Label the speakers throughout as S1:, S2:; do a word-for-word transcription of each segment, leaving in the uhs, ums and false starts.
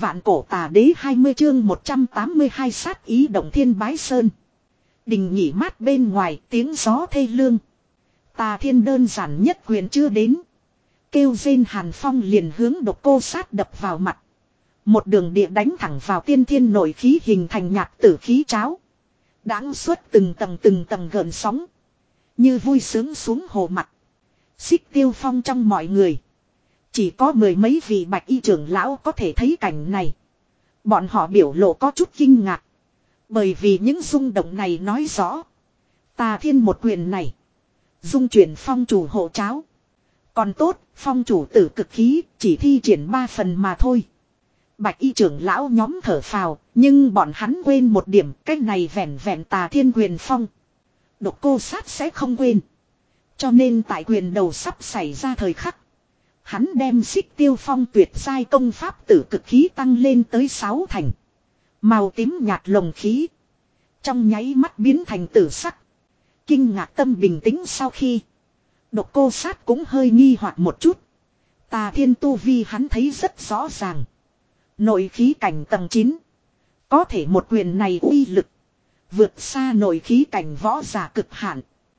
S1: Vạn cổ tà đế hai mươi chương một trăm tám mươi hai sát ý động thiên bái sơn. Đình nghỉ mát bên ngoài tiếng gió thê lương. Tà thiên đơn giản nhất quyền chưa đến. Kêu rên hàn phong liền hướng Độc Cô Sát đập vào mặt. Một đường địa đánh thẳng vào tiên thiên nội khí hình thành nhạt tử khí cháo. Đáng xuất từng tầng từng tầng gợn sóng. Như vui sướng xuống hồ mặt. Xích Tiêu Phong trong mọi người. Chỉ có mười mấy vị bạch y trưởng lão có thể thấy cảnh này. Bọn họ biểu lộ có chút kinh ngạc. Bởi vì những rung động này nói rõ. Tà thiên một quyền này. Dung chuyển phong chủ hộ cháo. Còn tốt, phong chủ tử cực khí chỉ thi triển ba phần mà thôi. Bạch y trưởng lão nhóm thở phào. Nhưng bọn hắn quên một điểm. Cách này vẹn vẹn tà thiên quyền phong. Độc Cô Sát sẽ không quên. Cho nên tại quyền đầu sắp xảy ra thời khắc. Hắn đem Xích Tiêu Phong tuyệt giai công pháp tử cực khí tăng lên tới sáu thành. Màu tím nhạt lồng khí. Trong nháy mắt biến thành tử sắc. Kinh ngạc tâm bình tĩnh sau khi. Độc Cô Sát cũng hơi nghi hoặc một chút. Tà thiên tu vi hắn thấy rất rõ ràng. Nội khí cảnh tầng chín. Có thể một quyền này uy lực. Vượt xa nội khí cảnh võ giả cực hạn.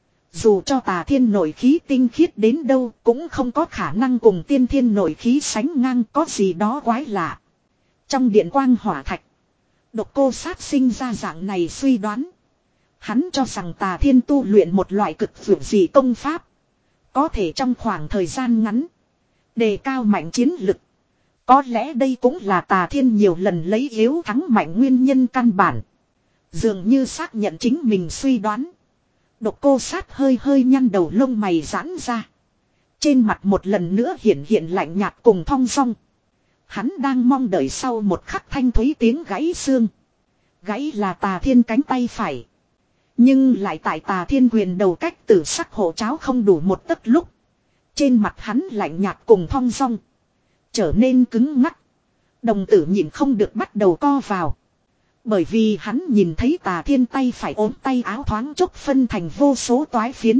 S1: Dù cho tà thiên nội khí tinh khiết đến đâu cũng không có khả năng cùng tiên thiên nội khí sánh ngang có gì đó quái lạ. Trong điện quang hỏa thạch. Độc Cô Sát sinh ra dạng này suy đoán. Hắn cho rằng tà thiên tu luyện một loại cực vượt dị công pháp. Có thể trong khoảng thời gian ngắn. Đề cao mạnh chiến lực. Có lẽ đây cũng là tà thiên nhiều lần lấy yếu thắng mạnh nguyên nhân căn bản. Dường như xác nhận chính mình suy đoán. Độc Cô Sát hơi hơi nhăn đầu lông mày giãn ra. Trên mặt một lần nữa hiện hiện lạnh nhạt cùng thong dong. Hắn đang mong đợi sau một khắc thanh thúy tiếng gãy xương. Gãy là tà thiên cánh tay phải. Nhưng lại tại tà thiên quyền đầu cách tử sắc hộ cháo không đủ một tấc lúc. Trên mặt hắn lạnh nhạt cùng thong dong. Trở nên cứng ngắc. Đồng tử nhìn không được bắt đầu co vào. Bởi vì hắn nhìn thấy tà thiên tay phải ốm tay áo thoáng chốc phân thành vô số toái phiến.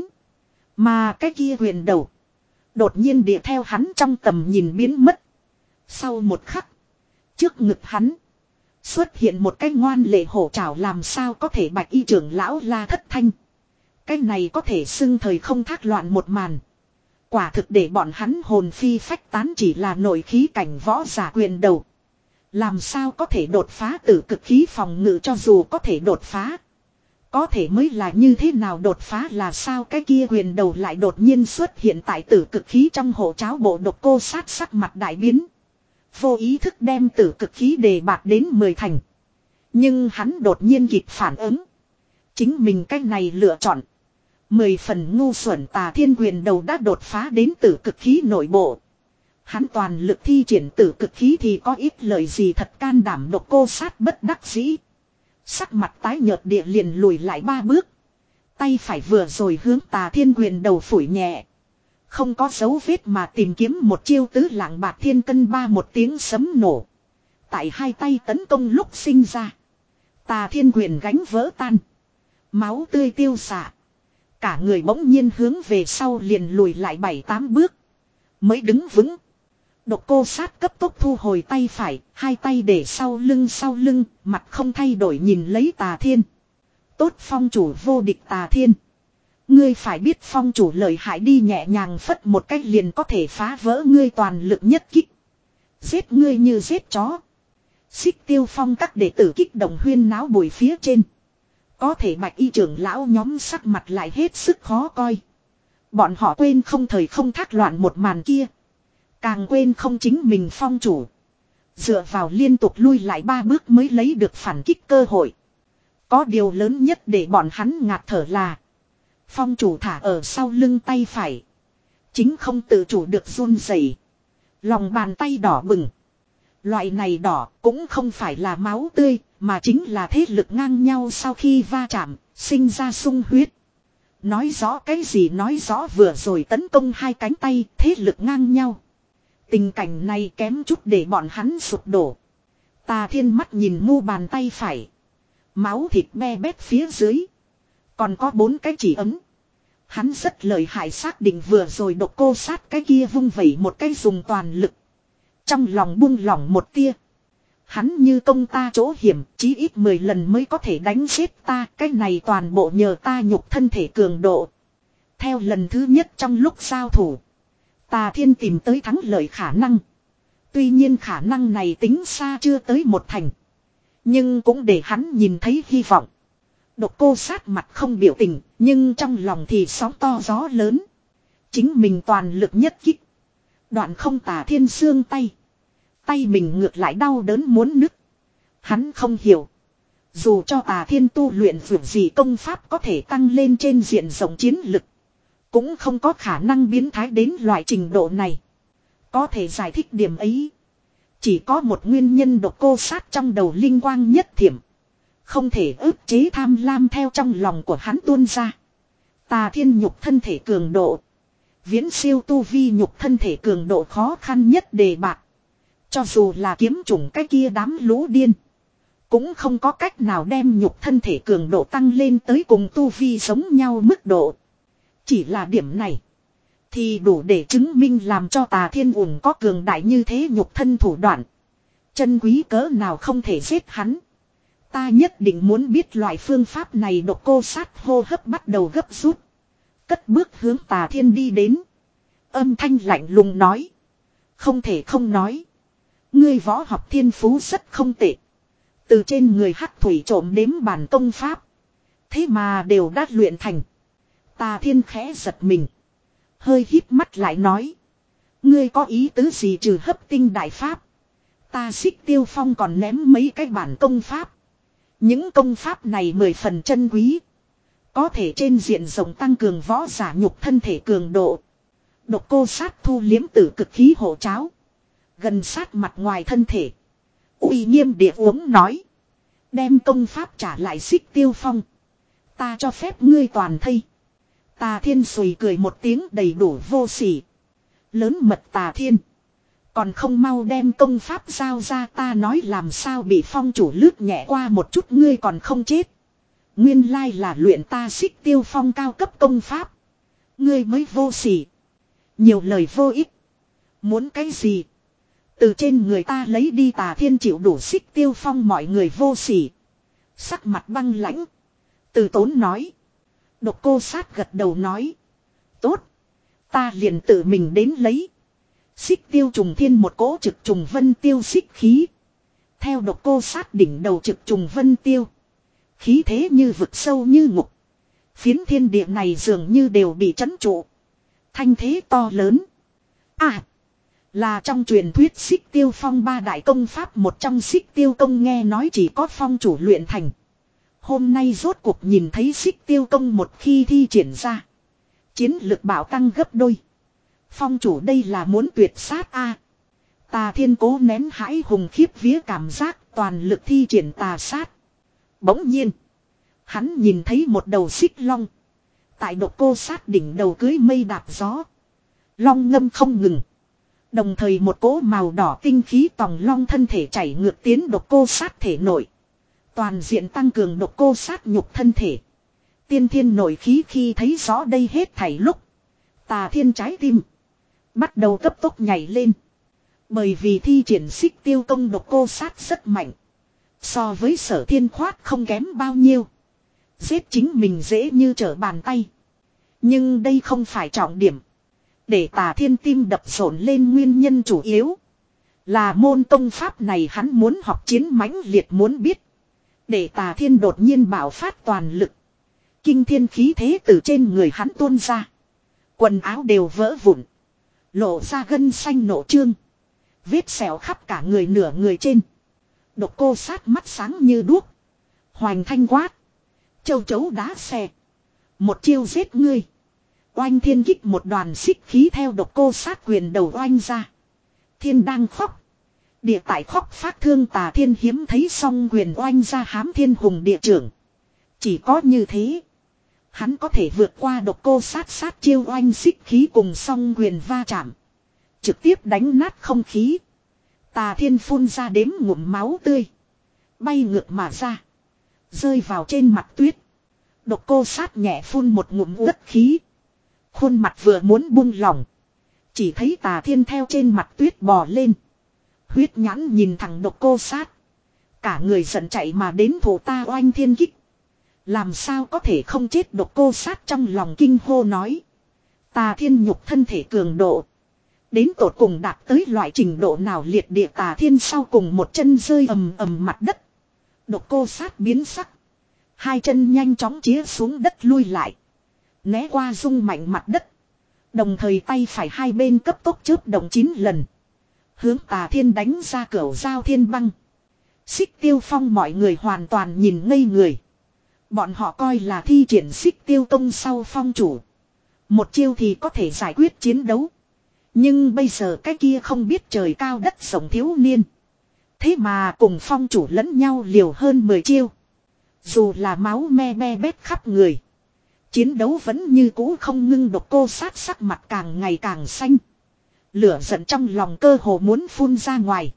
S1: Mà cái kia quyền đầu. Đột nhiên địa theo hắn trong tầm nhìn biến mất. Sau một khắc. Trước ngực hắn. Xuất hiện một cái ngoan lệ hổ trảo làm sao có thể bạch y trưởng lão la thất thanh. Cái này có thể xưng thời không thác loạn một màn. Quả thực để bọn hắn hồn phi phách tán chỉ là nội khí cảnh võ giả quyền đầu. Làm sao có thể đột phá tử cực khí phòng ngự cho dù có thể đột phá. Có thể mới là như thế nào đột phá là sao cái kia quyền đầu lại đột nhiên xuất hiện tại tử cực khí trong hộ cháo bộ. Độc Cô Sát sắc mặt đại biến. Vô ý thức đem tử cực khí đề bạt đến mười thành. Nhưng hắn đột nhiên kịp phản ứng. Chính mình cách này lựa chọn. Mười phần ngu xuẩn tà thiên quyền đầu đã đột phá đến tử cực khí nội bộ. Hắn toàn lực thi triển tử cực khí thì có ít lời gì thật can đảm. Độc Cô Sát bất đắc dĩ. Sắc mặt tái nhợt địa liền lùi lại ba bước. Tay phải vừa rồi hướng tà thiên quyền đầu phủi nhẹ. Không có dấu vết mà tìm kiếm một chiêu tứ lạng bạc thiên cân ba một tiếng sấm nổ. Tại hai tay tấn công lúc sinh ra. Tà thiên quyền gánh vỡ tan. Máu tươi tiêu xạ. Cả người bỗng nhiên hướng về sau liền lùi lại bảy tám bước. Mới đứng vững. Độc Cô Sát cấp tốc thu hồi tay phải. Hai tay để sau lưng sau lưng. Mặt không thay đổi nhìn lấy tà thiên. Tốt phong chủ vô địch tà thiên. Ngươi phải biết phong chủ lợi hại đi nhẹ nhàng phất một cách liền có thể phá vỡ ngươi toàn lực nhất kích. Giết ngươi như giết chó. Xích Tiêu Phong các đệ tử kích động huyên náo bùi phía trên. Có thể bạch y trưởng lão nhóm sắc mặt lại hết sức khó coi. Bọn họ quên không thời không thác loạn một màn kia. Càng quên không chính mình phong chủ. Dựa vào liên tục lui lại ba bước mới lấy được phản kích cơ hội. Có điều lớn nhất để bọn hắn ngạt thở là. Phong chủ thả ở sau lưng tay phải. Chính không tự chủ được run rẩy. Lòng bàn tay đỏ bừng. Loại này đỏ cũng không phải là máu tươi. Mà chính là thế lực ngang nhau sau khi va chạm. Sinh ra sung huyết. Nói rõ cái gì nói rõ vừa rồi tấn công hai cánh tay. Thế lực ngang nhau. Tình cảnh này kém chút để bọn hắn sụp đổ. Tà thiên mắt nhìn mu bàn tay phải. Máu thịt be bét phía dưới. Còn có bốn cái chỉ ấm. Hắn rất lợi hại xác định vừa rồi Độc Cô Sát cái kia vung vẩy một cái dùng toàn lực. Trong lòng buông lỏng một tia. Hắn như công ta chỗ hiểm, chí ít mười lần mới có thể đánh giết ta, cái này toàn bộ nhờ ta nhục thân thể cường độ. Theo lần thứ nhất trong lúc giao thủ, Tà Thiên tìm tới thắng lợi khả năng. Tuy nhiên khả năng này tính xa chưa tới một thành. Nhưng cũng để hắn nhìn thấy hy vọng. Độc Cô Sát mặt không biểu tình, nhưng trong lòng thì sóng to gió lớn. Chính mình toàn lực nhất kích. Đoạn không Tà Thiên xương tay. Tay mình ngược lại đau đớn muốn nứt. Hắn không hiểu. Dù cho Tà Thiên tu luyện vượt gì công pháp có thể tăng lên trên diện rộng chiến lực. Cũng không có khả năng biến thái đến loại trình độ này. Có thể giải thích điểm ấy. Chỉ có một nguyên nhân Độc Cô Sát trong đầu linh quang nhất thiểm. Không thể ức chế tham lam theo trong lòng của hắn tuôn ra. Tà Thiên nhục thân thể cường độ. Viễn siêu tu vi nhục thân thể cường độ khó khăn nhất đề bạc. Cho dù là kiếm chủng cái kia đám lũ điên. Cũng không có cách nào đem nhục thân thể cường độ tăng lên tới cùng tu vi giống nhau mức độ. Chỉ là điểm này. Thì đủ để chứng minh làm cho Tà Thiên ủng có cường đại như thế nhục thân thủ đoạn. Chân quý cỡ nào không thể giết hắn. Ta nhất định muốn biết loại phương pháp này. Độc Cô Sát hô hấp bắt đầu gấp rút. Cất bước hướng Tà Thiên đi đến. Âm thanh lạnh lùng nói. Không thể không nói. Ngươi võ học thiên phú rất không tệ. Từ trên người hắc thủy trộm đếm bản công pháp. Thế mà đều đã luyện thành. Tà Thiên khẽ giật mình. Hơi híp mắt lại nói. Ngươi có ý tứ gì trừ hấp tinh đại pháp. Ta Xích Tiêu Phong còn ném mấy cái bản công pháp. Những công pháp này mười phần chân quý. Có thể trên diện rộng tăng cường võ giả nhục thân thể cường độ. Độc Cô Sát thu liếm tử cực khí hộ cháo. Gần sát mặt ngoài thân thể. Uy nghiêm địa uống nói. Đem công pháp trả lại Xích Tiêu Phong. Ta cho phép ngươi toàn thây. Tà Thiên sùi cười một tiếng đầy đủ vô sỉ. Lớn mật Tà Thiên. Còn không mau đem công pháp giao ra, ta nói làm sao bị phong chủ lướt nhẹ qua một chút ngươi còn không chết. Nguyên lai là luyện ta Xích Tiêu Phong cao cấp công pháp. Ngươi mới vô sỉ. Nhiều lời vô ích. Muốn cái gì? Từ trên người ta lấy đi. Tà Thiên chịu đủ Xích Tiêu Phong mọi người vô sỉ. Sắc mặt băng lãnh. Từ tốn nói. Độc Cô Sát gật đầu nói. Tốt. Ta liền tự mình đến lấy. Xích tiêu trùng thiên một cỗ trực trùng vân tiêu xích khí. Theo Độc Cô Sát đỉnh đầu trực trùng vân tiêu. Khí thế như vực sâu như ngục. Phiến thiên địa này dường như đều bị trấn trụ. Thanh thế to lớn. À. Là trong truyền thuyết Xích Tiêu Phong ba đại công pháp một trong Xích Tiêu Công, nghe nói chỉ có phong chủ luyện thành. Hôm nay rốt cuộc nhìn thấy Xích Tiêu Công một khi thi triển ra. Chiến lực bảo tăng gấp đôi. Phong chủ đây là muốn tuyệt sát a. Tà Thiên cố nén hãi hùng khiếp vía cảm giác toàn lực thi triển tà sát. Bỗng nhiên. Hắn nhìn thấy một đầu xích long. Tại Độc Cô Sát đỉnh đầu cưới mây đạp gió. Long ngâm không ngừng. Đồng thời một cỗ màu đỏ tinh khí tòng long thân thể chảy ngược tiến Độc Cô Sát thể nội. Toàn diện tăng cường Độc Cô Sát nhục thân thể. Tiên thiên nội khí khi thấy rõ đây hết thảy lúc. Tà Thiên trái tim. Bắt đầu cấp tốc nhảy lên. Bởi vì thi triển Xích Tiêu Công Độc Cô Sát rất mạnh. So với Sở Thiên khoát không kém bao nhiêu. Giết chính mình dễ như trở bàn tay. Nhưng đây không phải trọng điểm. Để Tà Thiên tim đập rộn lên nguyên nhân chủ yếu. Là môn công pháp này hắn muốn học chiến mãnh liệt muốn biết. Để Tà Thiên đột nhiên bạo phát toàn lực. Kinh thiên khí thế từ trên người hắn tuôn ra. Quần áo đều vỡ vụn. Lộ ra gân xanh nộ trương. Vết sẹo khắp cả người nửa người trên. Độc Cô Sát mắt sáng như đuốc. Hoành thanh quát. Châu chấu đá xe. Một chiêu giết ngươi. Oanh thiên kích một đoàn xích khí theo Độc Cô Sát quyền đầu oanh ra. Thiên đang khóc. Địa tại khóc phát thương. Tà Thiên hiếm thấy song quyền oanh ra hám thiên hùng địa trưởng. Chỉ có như thế. Hắn có thể vượt qua Độc Cô Sát sát chiêu oanh xích khí cùng song quyền va chạm. Trực tiếp đánh nát không khí. Tà Thiên phun ra đếm ngụm máu tươi. Bay ngược mà ra. Rơi vào trên mặt tuyết. Độc Cô Sát nhẹ phun một ngụm uất khí. Khuôn mặt vừa muốn buông lỏng. Chỉ thấy Tà Thiên theo trên mặt tuyết bò lên. Huyết nhãn nhìn thẳng Độc Cô Sát. Cả người giận chạy mà đến thủ ta oanh thiên kích. Làm sao có thể không chết, Độc Cô Sát trong lòng kinh hô nói. Tà Thiên nhục thân thể cường độ. Đến tột cùng đạt tới loại trình độ nào, liệt địa Tà Thiên sau cùng một chân rơi ầm ầm mặt đất. Độc Cô Sát biến sắc. Hai chân nhanh chóng chĩa xuống đất lui lại. Né qua rung mạnh mặt đất. Đồng thời tay phải hai bên cấp tốc chớp động chín lần. Hướng Tà Thiên đánh ra cửu giao thiên băng. Xích Tiêu Phong mọi người hoàn toàn nhìn ngây người. Bọn họ coi là thi triển Xích Tiêu công sau phong chủ. Một chiêu thì có thể giải quyết chiến đấu. Nhưng bây giờ cái kia không biết trời cao đất rộng thiếu niên. Thế mà cùng phong chủ lẫn nhau liều hơn mười chiêu. Dù là máu me me bét khắp người. Chiến đấu vẫn như cũ không ngưng. Độc Cô Sát sắc mặt càng ngày càng xanh. Lửa giận trong lòng cơ hồ muốn phun ra ngoài.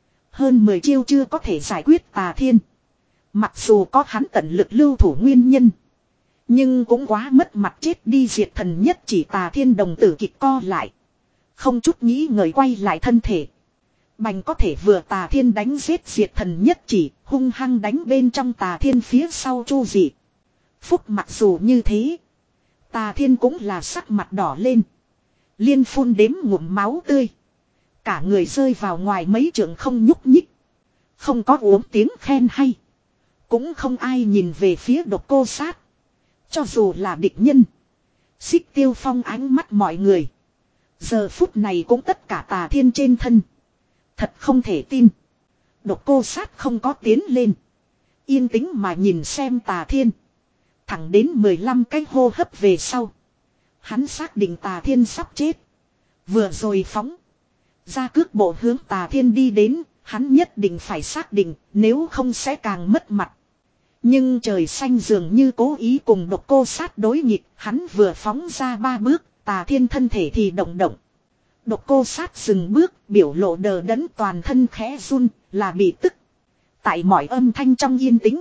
S1: Hơn mười chiêu chưa có thể giải quyết Tà Thiên. Mặc dù có hắn tận lực lưu thủ nguyên nhân. Nhưng cũng quá mất mặt, chết đi diệt thần nhất chỉ. Tà Thiên đồng tử kịch co lại. Không chút nghĩ ngợi quay lại thân thể. Bành có thể vừa Tà Thiên đánh giết diệt thần nhất chỉ, hung hăng đánh bên trong Tà Thiên phía sau Chu Dị. Phúc mặc dù như thế. Tà Thiên cũng là sắc mặt đỏ lên. Liên phun đếm ngụm máu tươi. Cả người rơi vào ngoài mấy trượng không nhúc nhích. Không có uống tiếng khen hay. Cũng không ai nhìn về phía Độc Cô Sát. Cho dù là địch nhân. Xích Tiêu Phong ánh mắt mọi người. Giờ phút này cũng tất cả Tà Thiên trên thân. Thật không thể tin. Độc Cô Sát không có tiến lên. Yên tĩnh mà nhìn xem Tà Thiên. Thẳng đến mười lăm cái hô hấp về sau. Hắn xác định Tà Thiên sắp chết. Vừa rồi phóng ra cước bộ hướng Tà Thiên đi đến. Hắn nhất định phải xác định, nếu không sẽ càng mất mặt. Nhưng trời xanh dường như cố ý cùng Độc Cô Sát đối nghịch. Hắn vừa phóng ra ba bước, Tà Thiên thân thể thì động động. Độc Cô Sát dừng bước, biểu lộ đờ đẫn, toàn thân khẽ run, là bị tức. Tại mọi âm thanh trong yên tĩnh,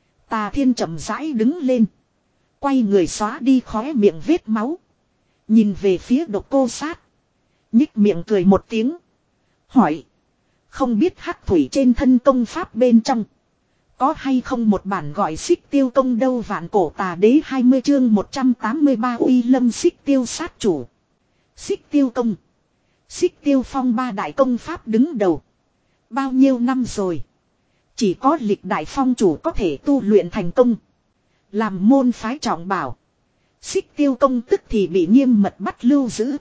S1: Tà Thiên chậm rãi đứng lên. Quay người xóa đi khóe miệng vết máu. Nhìn về phía Độc Cô Sát. Nhích miệng cười một tiếng. Hỏi. Không biết hắc thủy trên thân công pháp bên trong. Có hay không một bản gọi Xích Tiêu công đâu? Vạn Cổ Tà Đế hai mươi chương một trăm tám mươi ba uy lâm Xích Tiêu sát chủ. Xích Tiêu công. Xích Tiêu Phong ba đại công pháp đứng đầu. Bao nhiêu năm rồi. Chỉ có lịch đại phong chủ có thể tu luyện thành công. Làm môn phái trọng bảo. Xích Tiêu công tức thì bị nghiêm mật bắt lưu giữ.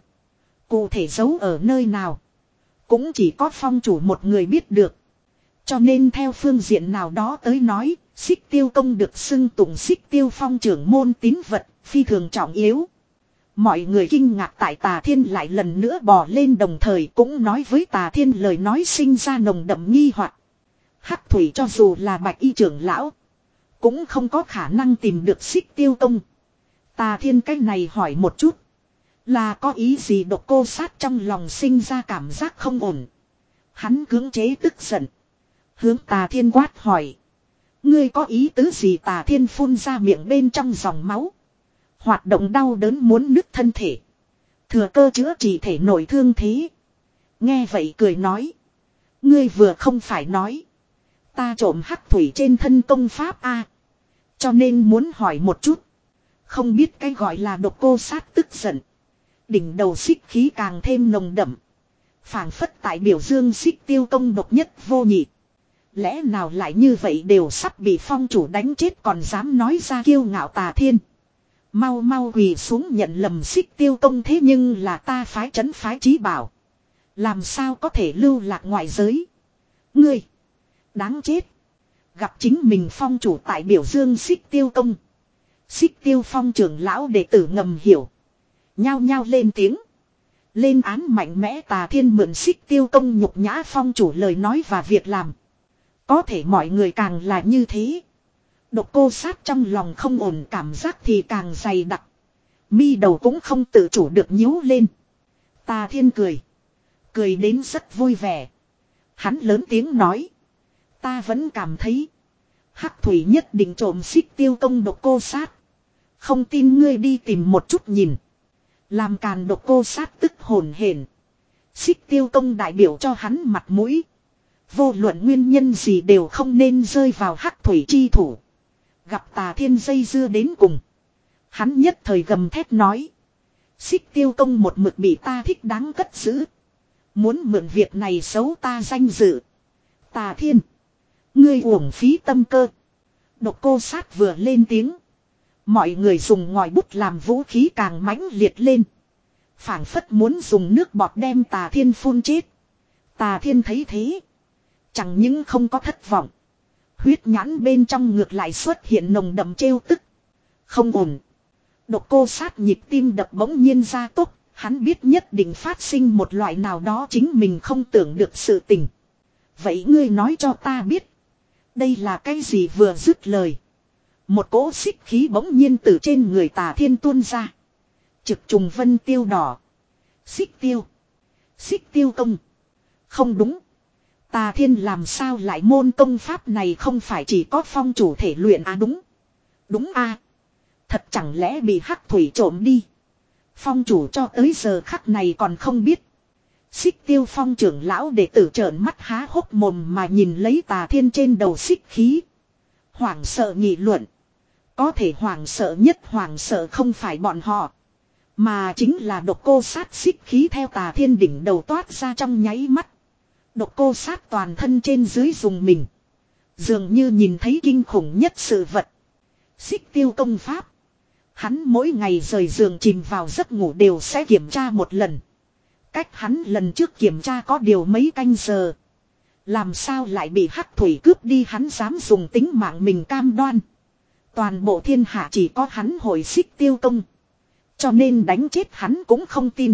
S1: Cụ thể giấu ở nơi nào. Cũng chỉ có phong chủ một người biết được. Cho nên theo phương diện nào đó tới nói, Xích Tiêu công được xưng tụng Xích Tiêu Phong trưởng môn tín vật, phi thường trọng yếu. Mọi người kinh ngạc tại Tà Thiên lại lần nữa bò lên, đồng thời cũng nói với Tà Thiên lời nói sinh ra nồng đậm nghi hoặc. Hắc thủy cho dù là bạch y trưởng lão, cũng không có khả năng tìm được Xích Tiêu công. Tà Thiên cái này hỏi một chút. Là có ý gì? Độc Cô Sát trong lòng sinh ra cảm giác không ổn. Hắn cưỡng chế tức giận. Hướng Tà Thiên quát hỏi. Ngươi có ý tứ gì? Tà Thiên phun ra miệng bên trong dòng máu. Hoạt động đau đớn muốn nứt thân thể. Thừa cơ chữa trị thể nội thương thế. Nghe vậy cười nói. Ngươi vừa không phải nói. Ta trộm hắc thủy trên thân công pháp a, cho nên muốn hỏi một chút. Không biết cái gọi là Độc Cô Sát tức giận. Đỉnh đầu xích khí càng thêm nồng đậm. Phảng phất tại biểu dương Xích Tiêu công độc nhất vô nhị. Lẽ nào lại như vậy, đều sắp bị phong chủ đánh chết còn dám nói ra kiêu ngạo. Tà Thiên. Mau mau quỳ xuống nhận lầm, Xích Tiêu công thế nhưng là ta phái trấn phái trí bảo. Làm sao có thể lưu lạc ngoại giới. Ngươi. Đáng chết. Gặp chính mình phong chủ tại biểu dương Xích Tiêu công. Xích Tiêu Phong trưởng lão đệ tử ngầm hiểu. Nhao nhao lên tiếng. Lên án mạnh mẽ Tà Thiên mượn Xích Tiêu công nhục nhã phong chủ lời nói và việc làm. Có thể mọi người càng là như thế. Độc Cô Sát trong lòng không ổn, cảm giác thì càng dày đặc. Mi đầu cũng không tự chủ được nhíu lên. Tà Thiên cười. Cười đến rất vui vẻ. Hắn lớn tiếng nói. Ta vẫn cảm thấy. Hắc thủy nhất định trộm Xích Tiêu công. Độc Cô Sát. Không tin ngươi đi tìm một chút nhìn. Làm càn. Độc Cô Sát tức hồn hển. Xích Tiêu công đại biểu cho hắn mặt mũi. Vô luận nguyên nhân gì đều không nên rơi vào hắc thủy chi thủ. Gặp Tà Thiên dây dưa đến cùng. Hắn nhất thời gầm thét nói. Xích Tiêu Công một mực bị ta thích đáng cất giữ. Muốn mượn việc này xấu ta danh dự. Tà Thiên. Ngươi uổng phí tâm cơ. Độc Cô Sát vừa lên tiếng. Mọi người dùng ngòi bút làm vũ khí càng mãnh liệt lên. Phảng phất muốn dùng nước bọt đem Tà Thiên phun chết. Tà Thiên thấy thế. Chẳng những không có thất vọng. Huyết nhãn bên trong ngược lại xuất hiện nồng đậm trêu tức. Không ổn. Độc Cô Sát nhịp tim đập bỗng nhiên ra tốc. Hắn biết nhất định phát sinh một loại nào đó chính mình không tưởng được sự tình. Vậy ngươi nói cho ta biết. Đây là cái gì vừa dứt lời. Một cỗ xích khí bỗng nhiên từ trên người Tà Thiên tuôn ra. Trực trùng vân tiêu đỏ. Xích tiêu. Xích tiêu công. Không đúng. Tà Thiên làm sao lại môn công pháp này không phải chỉ có phong chủ thể luyện à đúng. Đúng à. Thật chẳng lẽ bị hắc thủy trộm đi. Phong chủ cho tới giờ khắc này còn không biết. Xích Tiêu Phong trưởng lão đệ tử trợn mắt há hốc mồm mà nhìn lấy Tà Thiên trên đầu xích khí. Hoảng sợ nghị luận. Có thể hoảng sợ nhất hoảng sợ không phải bọn họ. Mà chính là Độc Cô Sát xích khí theo Tà Thiên đỉnh đầu toát ra trong nháy mắt. Độc Cô Sát toàn thân trên dưới dùng mình. Dường như nhìn thấy kinh khủng nhất sự vật. Xích Tiêu công pháp. Hắn mỗi ngày rời giường chìm vào giấc ngủ đều sẽ kiểm tra một lần. Cách hắn lần trước kiểm tra có điều mấy canh giờ. Làm sao lại bị hắc thủy cướp đi, hắn dám dùng tính mạng mình cam đoan. Toàn bộ thiên hạ chỉ có hắn hồi Xích Tiêu công. Cho nên đánh chết hắn cũng không tin.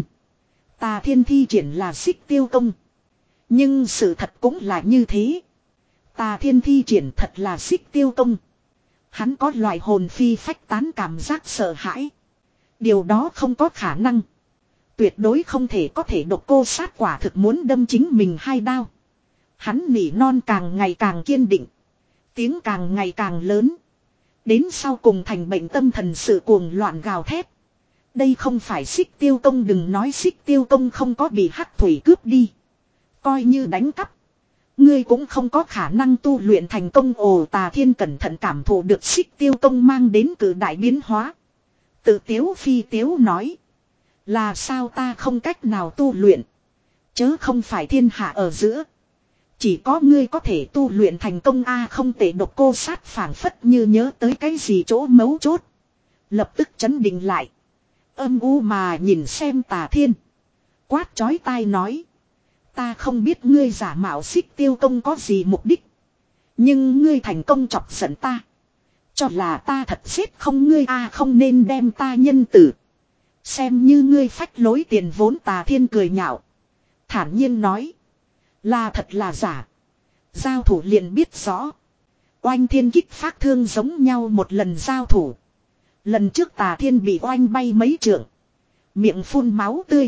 S1: Tà Thiên thi triển là Xích Tiêu công. Nhưng sự thật cũng là như thế. Tà Thiên thi triển thật là Xích Tiêu công. Hắn có loại hồn phi phách tán cảm giác sợ hãi. Điều đó không có khả năng. Tuyệt đối không thể có thể. Độc Cô Sát quả thực muốn đâm chính mình hai đao. Hắn nỉ non càng ngày càng kiên định. Tiếng càng ngày càng lớn. Đến sau cùng thành bệnh tâm thần sự cuồng loạn gào thét. Đây không phải Xích Tiêu công, đừng nói Xích Tiêu công không có bị hắc thủy cướp đi. Coi như đánh cắp. Ngươi cũng không có khả năng tu luyện thành công. Ồ, Tà Thiên cẩn thận cảm thụ được Xích Tiêu công mang đến cử đại biến hóa. Tự tiếu phi tiếu nói. Là sao ta không cách nào tu luyện. Chớ không phải thiên hạ ở giữa. Chỉ có ngươi có thể tu luyện thành công a. Không tệ. Độc Cô Sát phảng phất như nhớ tới cái gì chỗ mấu chốt. Lập tức chấn định lại. Âm u mà nhìn xem Tà Thiên. Quát chói tai nói. Ta không biết ngươi giả mạo Xích Tiêu công có gì mục đích. Nhưng ngươi thành công chọc giận ta. Cho là ta thật giết không ngươi a. Không nên đem ta nhân tử. Xem như ngươi phách lối tiền vốn. Tà Thiên cười nhạo. Thản nhiên nói. Là thật là giả. Giao thủ liền biết rõ. Oanh thiên kích phát thương giống nhau một lần giao thủ. Lần trước Tà Thiên bị oanh bay mấy trượng. Miệng phun máu tươi.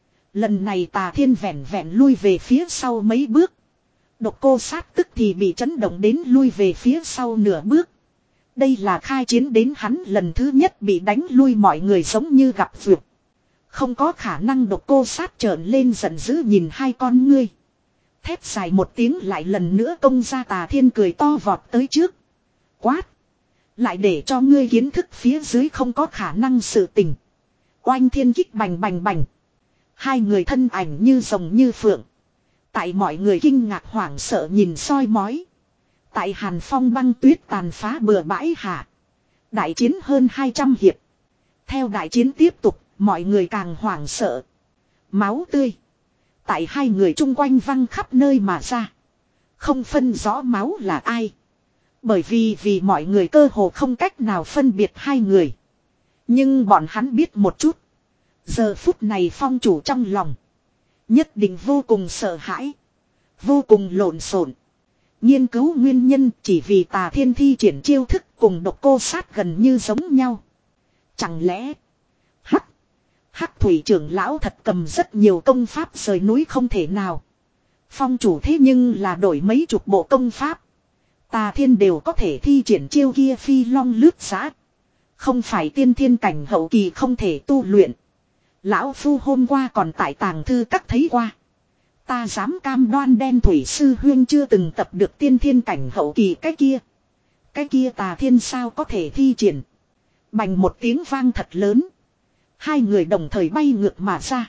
S1: Lần này Tà Thiên vẹn vẹn lui về phía sau mấy bước. Độc Cô Sát tức thì bị chấn động đến lui về phía sau nửa bước. Đây là khai chiến đến hắn lần thứ nhất bị đánh lui, mọi người giống như gặp vượt. Không có khả năng. Độc Cô Sát trợn lên giận dữ nhìn hai con ngươi. Thét dài một tiếng lại lần nữa công ra. Tà Thiên cười to vọt tới trước. Quát. Lại để cho ngươi kiến thức phía dưới không có khả năng sự tình. Oanh thiên kích bành bành bành. Hai người thân ảnh như rồng như phượng. Tại mọi người kinh ngạc hoảng sợ nhìn soi mói. Tại hàn phong băng tuyết tàn phá bừa bãi hạ. Đại chiến hơn hai trăm hiệp. Theo đại chiến tiếp tục, mọi người càng hoảng sợ. Máu tươi. Tại hai người chung quanh văng khắp nơi mà ra. Không phân rõ máu là ai. Bởi vì vì mọi người cơ hồ không cách nào phân biệt hai người. Nhưng bọn hắn biết một chút. Giờ phút này phong chủ trong lòng. Nhất định vô cùng sợ hãi. Vô cùng lộn xộn. Nghiên cứu nguyên nhân chỉ vì Tà Thiên thi triển chiêu thức cùng Độc Cô Sát gần như giống nhau. Chẳng lẽ. Hắc. Hắc thủy trưởng lão thật cầm rất nhiều công pháp rời núi không thể nào. Phong chủ thế nhưng là đổi mấy chục bộ công pháp. Tà Thiên đều có thể thi triển chiêu kia phi long lướt giá. Không phải tiên thiên cảnh hậu kỳ không thể tu luyện. Lão Phu hôm qua còn tại tàng thư các thấy qua. Ta dám cam đoan đen thủy sư huyên chưa từng tập được tiên thiên cảnh hậu kỳ cái kia. Cái kia tà thiên sao có thể thi triển. Bành một tiếng vang thật lớn. Hai người đồng thời bay ngược mà ra.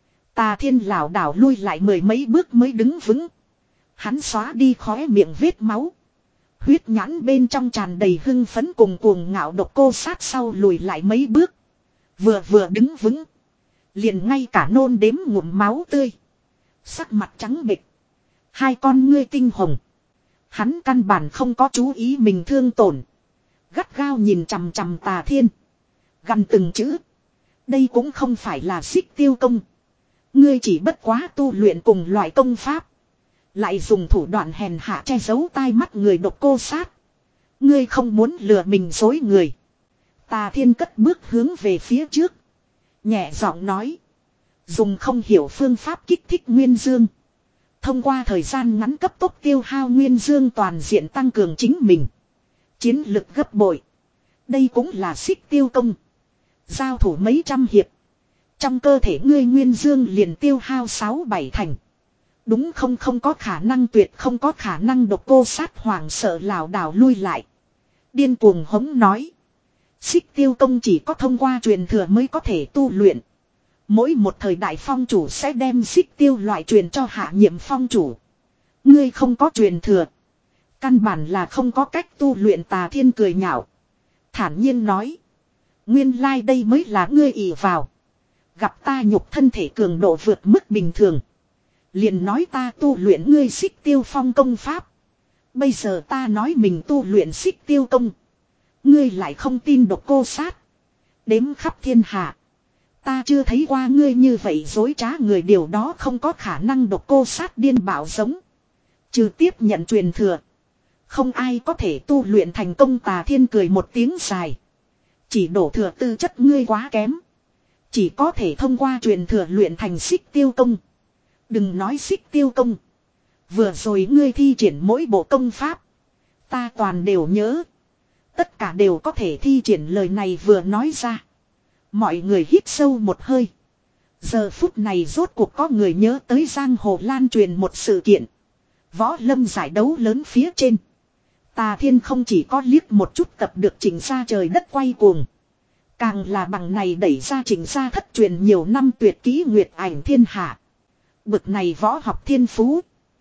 S1: Tà thiên lảo đảo lui lại mười mấy bước mới đứng vững. Hắn xóa đi khóe miệng vết máu. Huyết nhãn bên trong tràn đầy hưng phấn cùng cuồng ngạo độc cô sát sau lùi lại mấy bước. Vừa vừa đứng vững. Liền ngay cả nôn đếm ngụm máu tươi. Sắc mặt trắng bệch. Hai con ngươi tinh hồng. Hắn căn bản không có chú ý mình thương tổn. Gắt gao nhìn chằm chằm tà thiên. Gằn từng chữ. Đây cũng không phải là xích tiêu công. Ngươi chỉ bất quá tu luyện cùng loại công pháp. Lại dùng thủ đoạn hèn hạ che giấu tai mắt người độc cô sát. Ngươi không muốn lừa mình dối người. Tà thiên cất bước hướng về phía trước. Nhẹ giọng nói. Dùng không hiểu phương pháp kích thích nguyên dương. Thông qua thời gian ngắn cấp tốc tiêu hao nguyên dương toàn diện tăng cường chính mình. Chiến lực gấp bội. Đây cũng là xích tiêu công. Giao thủ mấy trăm hiệp. Trong cơ thể ngươi nguyên dương liền tiêu hao sáu bảy thành. Đúng không, không có khả năng, tuyệt không có khả năng. Độc cô sát hoàng sợ lảo đảo lui lại. Điên cuồng hống nói. Xích tiêu công chỉ có thông qua truyền thừa mới có thể tu luyện. Mỗi một thời đại phong chủ sẽ đem xích tiêu loại truyền cho hạ nhiệm phong chủ. Ngươi không có truyền thừa. Căn bản là không có cách tu luyện. Tà thiên cười nhạo. Thản nhiên nói. Nguyên lai like đây mới là ngươi ỷ vào. Gặp ta nhục thân thể cường độ vượt mức bình thường. Liền nói ta tu luyện ngươi xích tiêu phong công pháp. Bây giờ ta nói mình tu luyện xích tiêu công. Ngươi lại không tin. Độc cô sát. Đếm khắp thiên hạ. Ta chưa thấy qua ngươi như vậy dối trá người, điều đó không có khả năng. Độc cô sát điên bạo giống. Trừ tiếp nhận truyền thừa. Không ai có thể tu luyện thành công. Tà thiên cười một tiếng dài. Chỉ đổ thừa tư chất ngươi quá kém. Chỉ có thể thông qua truyền thừa luyện thành xích tiêu công. Đừng nói xích tiêu công. Vừa rồi ngươi thi triển mỗi bộ công pháp. Ta toàn đều nhớ. Tất cả đều có thể thi triển. Lời này vừa nói ra. Mọi người hít sâu một hơi. Giờ phút này rốt cuộc có người nhớ tới giang hồ lan truyền một sự kiện. Võ lâm giải đấu lớn phía trên. Tà thiên không chỉ có liếc một chút tập được Trịnh Gia trời đất quay cuồng. Càng là bằng này đẩy ra Trịnh Gia thất truyền nhiều năm tuyệt kỹ Nguyệt Ảnh Thiên Hạ. Bực này võ học thiên phú.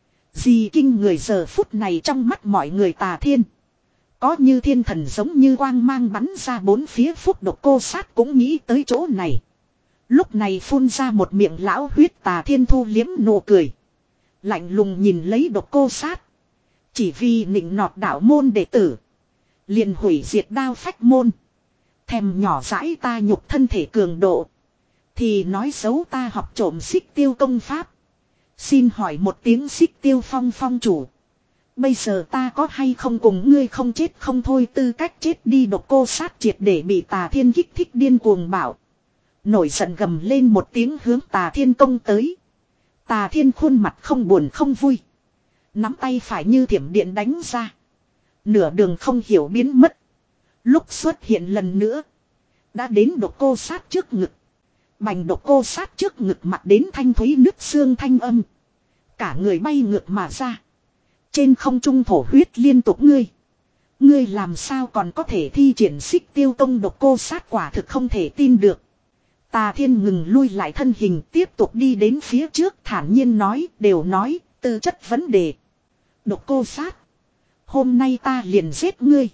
S1: Gì kinh người, giờ phút này trong mắt mọi người tà thiên. Có như thiên thần giống như quang mang bắn ra bốn phía. Phúc độc cô sát cũng nghĩ tới chỗ này. Lúc này phun ra một miệng lão huyết. Tà thiên thu liếm nụ cười. Lạnh lùng nhìn lấy độc cô sát. Chỉ vì nịnh nọt đạo môn đệ tử. Liền hủy diệt đao phách môn. Thèm nhỏ dãi ta nhục thân thể cường độ. Thì nói xấu ta học trộm xích tiêu công pháp. Xin hỏi một tiếng xích tiêu phong phong chủ. Bây giờ ta có hay không cùng ngươi không chết không thôi tư cách chết đi. Độc cô sát triệt để bị tà thiên kích thích điên cuồng bảo. Nổi giận gầm lên một tiếng hướng tà thiên công tới. Tà thiên khuôn mặt không buồn không vui. Nắm tay phải như thiểm điện đánh ra. Nửa đường không hiểu biến mất. Lúc xuất hiện lần nữa. Đã đến độc cô sát trước ngực. Bành độc cô sát trước ngực mặt đến thanh thúy nước xương thanh âm. Cả người bay ngược mà ra. Trên không trung thổ huyết liên tục. Ngươi. Ngươi làm sao còn có thể thi triển xích tiêu công. Độc cô sát quả thực không thể tin được. Tà thiên ngừng lui lại thân hình tiếp tục đi đến phía trước thản nhiên nói. Đều nói tư chất vấn đề. Độc cô sát. Hôm nay ta liền giết ngươi.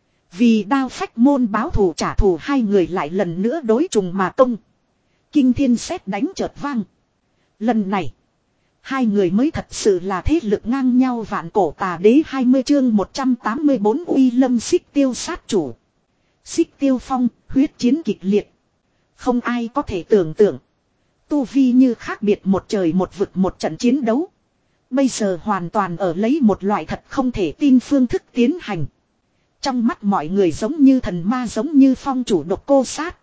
S1: Vì đao phách môn báo thù trả thù. Hai người lại lần nữa đối trùng mà công. Kinh thiên sét đánh chợt vang. Lần này. Hai người mới thật sự là thế lực ngang nhau. Vạn cổ tà đế hai mươi chương một trăm tám mươi bốn uy lâm xích tiêu sát chủ. Xích tiêu phong, huyết chiến kịch liệt. Không ai có thể tưởng tượng. Tu vi như khác biệt một trời một vực một trận chiến đấu. Bây giờ hoàn toàn ở lấy một loại thật không thể tin phương thức tiến hành. Trong mắt mọi người giống như thần ma, giống như phong chủ độc cô sát.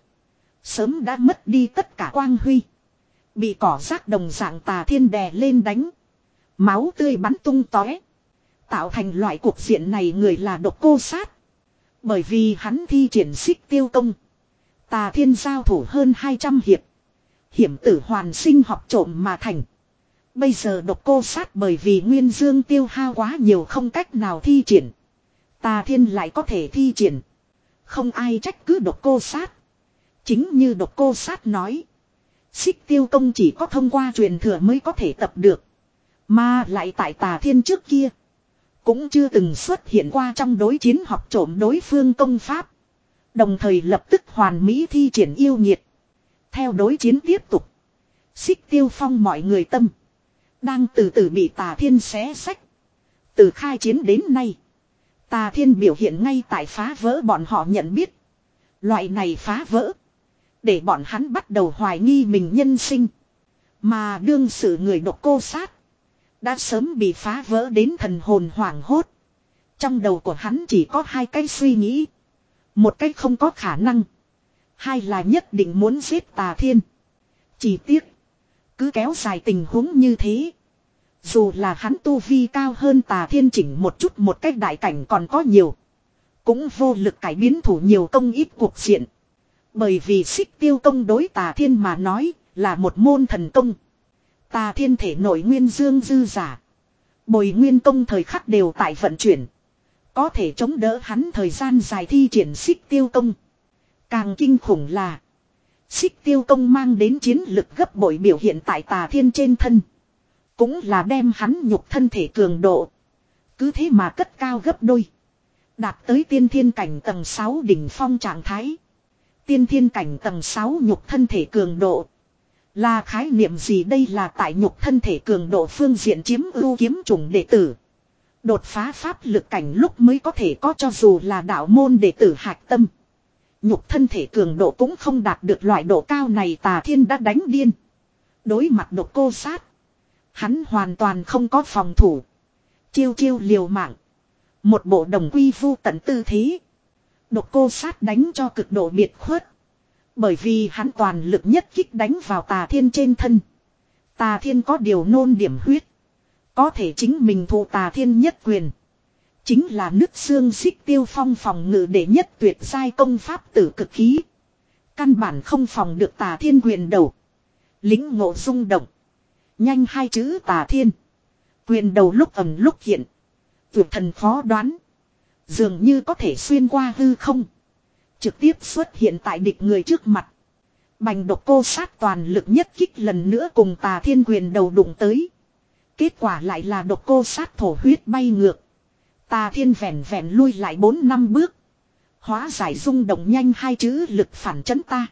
S1: Sớm đã mất đi tất cả quang huy. Bị cỏ rác đồng dạng tà thiên đè lên đánh. Máu tươi bắn tung tóe. Tạo thành loại cuộc diện này người là độc cô sát. Bởi vì hắn thi triển xích tiêu công. Tà thiên giao thủ hơn hai trăm hiệp. Hiểm tử hoàn sinh học trộm mà thành. Bây giờ độc cô sát bởi vì nguyên dương tiêu hao quá nhiều không cách nào thi triển. Tà thiên lại có thể thi triển. Không ai trách cứ độc cô sát. Chính như độc cô sát nói. Xích tiêu công chỉ có thông qua truyền thừa mới có thể tập được. Mà lại tại tà thiên trước kia. Cũng chưa từng xuất hiện qua trong đối chiến học trộm đối phương công pháp. Đồng thời lập tức hoàn mỹ thi triển yêu nhiệt. Theo đối chiến tiếp tục. Xích tiêu phong mọi người tâm. Đang từ từ bị tà thiên xé sách. Từ khai chiến đến nay. Tà thiên biểu hiện ngay tại phá vỡ bọn họ nhận biết. Loại này phá vỡ. Để bọn hắn bắt đầu hoài nghi mình nhân sinh. Mà đương sự người độc cô sát. Đã sớm bị phá vỡ đến thần hồn hoảng hốt. Trong đầu của hắn chỉ có hai cái suy nghĩ. Một cái không có khả năng. Hai là nhất định muốn giết tà thiên. Chỉ tiếc. Cứ kéo dài tình huống như thế. Dù là hắn tu vi cao hơn tà thiên chỉnh một chút một cách đại cảnh còn có nhiều. Cũng vô lực cải biến thủ nhiều công ít cuộc diện. Bởi vì xích tiêu công đối tà thiên mà nói là một môn thần công. Tà thiên thể nội nguyên dương dư giả. Bồi nguyên công thời khắc đều tại vận chuyển. Có thể chống đỡ hắn thời gian dài thi triển xích tiêu công. Càng kinh khủng là. Xích tiêu công mang đến chiến lực gấp bội biểu hiện tại tà thiên trên thân. Cũng là đem hắn nhục thân thể cường độ. Cứ thế mà cất cao gấp đôi. Đạt tới tiên thiên cảnh tầng sáu đỉnh phong trạng thái. Tiên thiên cảnh tầng sáu nhục thân thể cường độ. Là khái niệm gì đây là tại nhục thân thể cường độ phương diện chiếm ưu kiếm chủng đệ tử. Đột phá pháp lực cảnh lúc mới có thể có cho dù là đạo môn đệ tử hạch tâm. Nhục thân thể cường độ cũng không đạt được loại độ cao này tà thiên đã đánh điên. Đối mặt độc cô sát. Hắn hoàn toàn không có phòng thủ. Chiêu chiêu liều mạng. Một bộ đồng quy vu tận tư thế. Độc cô sát đánh cho cực độ biệt khuất. Bởi vì hắn toàn lực nhất kích đánh vào tà thiên trên thân. Tà thiên có điều nôn điểm huyết. Có thể chính mình thụ tà thiên nhất quyền. Chính là nước xương xích tiêu phong phòng ngự để nhất tuyệt giai công pháp tử cực khí. Căn bản không phòng được tà thiên quyền đầu. Lính ngộ rung động. Nhanh hai chữ tà thiên. Quyền đầu lúc ầm lúc hiện. Tuyệt thần khó đoán. Dường như có thể xuyên qua hư không. Trực tiếp xuất hiện tại địch người trước mặt. Bành độc cô sát toàn lực nhất kích lần nữa cùng tà thiên quyền đầu đụng tới. Kết quả lại là độc cô sát thổ huyết bay ngược. Tà thiên vẹn vẹn lui lại bốn năm bước. Hóa giải rung động nhanh hai chữ lực phản chấn ta.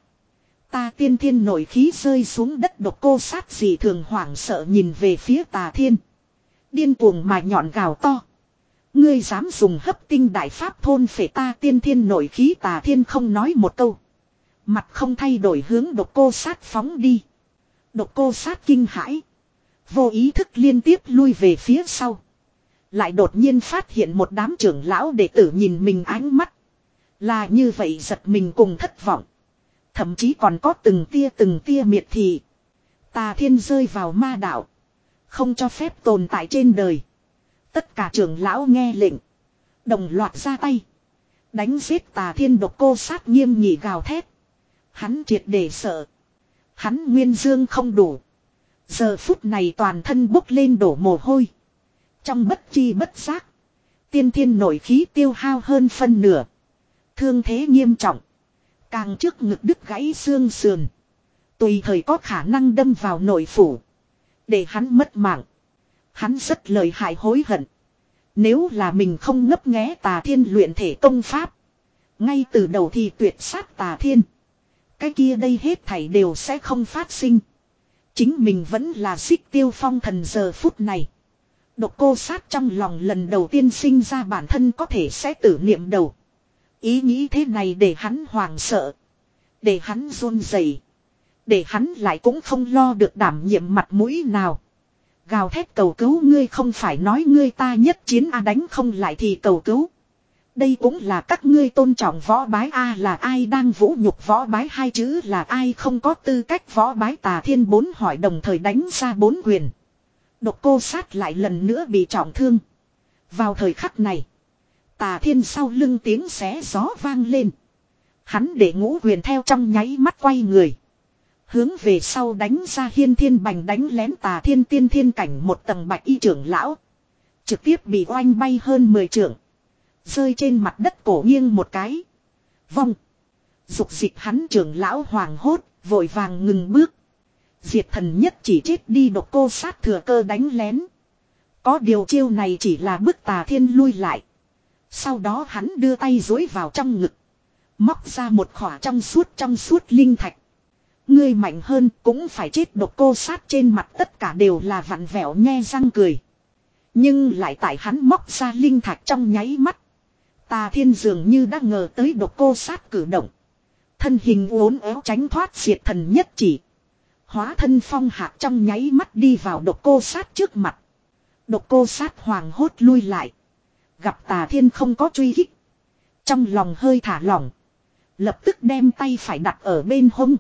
S1: Ta tiên thiên nổi khí rơi xuống đất độc cô sát gì thường hoảng sợ nhìn về phía tà thiên. Điên cuồng mà nhọn gào to. Ngươi dám dùng hấp tinh đại pháp thôn phệ ta tiên thiên nổi khí tà thiên không nói một câu. Mặt không thay đổi hướng độc cô sát phóng đi. Độc cô sát kinh hãi. Vô ý thức liên tiếp lui về phía sau. Lại đột nhiên phát hiện một đám trưởng lão đệ tử nhìn mình ánh mắt. Là như vậy giật mình cùng thất vọng. Thậm chí còn có từng tia từng tia miệt thị. Tà thiên rơi vào ma đạo. Không cho phép tồn tại trên đời. Tất cả trưởng lão nghe lệnh. Đồng loạt ra tay. Đánh giết tà thiên độc cô sát nghiêm nghị gào thét. Hắn triệt để sợ. Hắn nguyên dương không đủ. Giờ phút này toàn thân bốc lên đổ mồ hôi. Trong bất chi bất giác. Tiên thiên nổi khí tiêu hao hơn phân nửa. Thương thế nghiêm trọng. Càng trước ngực đứt gãy xương sườn. Tùy thời có khả năng đâm vào nội phủ. Để hắn mất mạng. Hắn rất lợi hại hối hận. Nếu là mình không ngấp nghé tà thiên luyện thể công pháp. Ngay từ đầu thì tuyệt sát tà thiên. Cái kia đây hết thảy đều sẽ không phát sinh. Chính mình vẫn là xích tiêu phong thần giờ phút này. Độc cô sát trong lòng lần đầu tiên sinh ra bản thân có thể sẽ tử niệm đầu. Ý nghĩ thế này để hắn hoảng sợ. Để hắn run rẩy. Để hắn lại cũng không lo được đảm nhiệm mặt mũi nào. Gào thét cầu cứu ngươi không phải nói ngươi ta nhất chiến a đánh không lại thì cầu cứu. Đây cũng là các ngươi tôn trọng võ bái a là ai đang vũ nhục võ bái hai chữ là ai không có tư cách võ bái tà thiên bốn hỏi đồng thời đánh ra bốn quyền. Độc cô sát lại lần nữa bị trọng thương. Vào thời khắc này. Tà thiên sau lưng tiếng xé gió vang lên. Hắn để ngũ quyền theo trong nháy mắt quay người. Hướng về sau đánh ra hiên thiên bành đánh lén Tà Thiên tiên thiên cảnh một tầng bạch y trưởng lão. Trực tiếp bị oanh bay hơn mười trượng. Rơi trên mặt đất cổ nghiêng một cái. Vong. Dục dịch hắn trưởng lão hoàng hốt, vội vàng ngừng bước. Diệt thần nhất chỉ chết đi độc cô sát thừa cơ đánh lén. Có điều chiêu này chỉ là bức Tà Thiên lui lại. Sau đó hắn đưa tay dối vào trong ngực. Móc ra một khỏa trong suốt trong suốt linh thạch. Ngươi mạnh hơn cũng phải chết độc cô sát trên mặt tất cả đều là vặn vẹo nhe răng cười. Nhưng lại tại hắn móc ra linh thạch trong nháy mắt. Tà Thiên dường như đã ngờ tới độc cô sát cử động. Thân hình uốn éo tránh thoát diệt thần nhất chỉ. Hóa thân phong hạc trong nháy mắt đi vào độc cô sát trước mặt. Độc cô sát hoàng hốt lui lại. Gặp Tà Thiên không có truy hích. Trong lòng hơi thả lỏng. Lập tức đem tay phải đặt ở bên hông.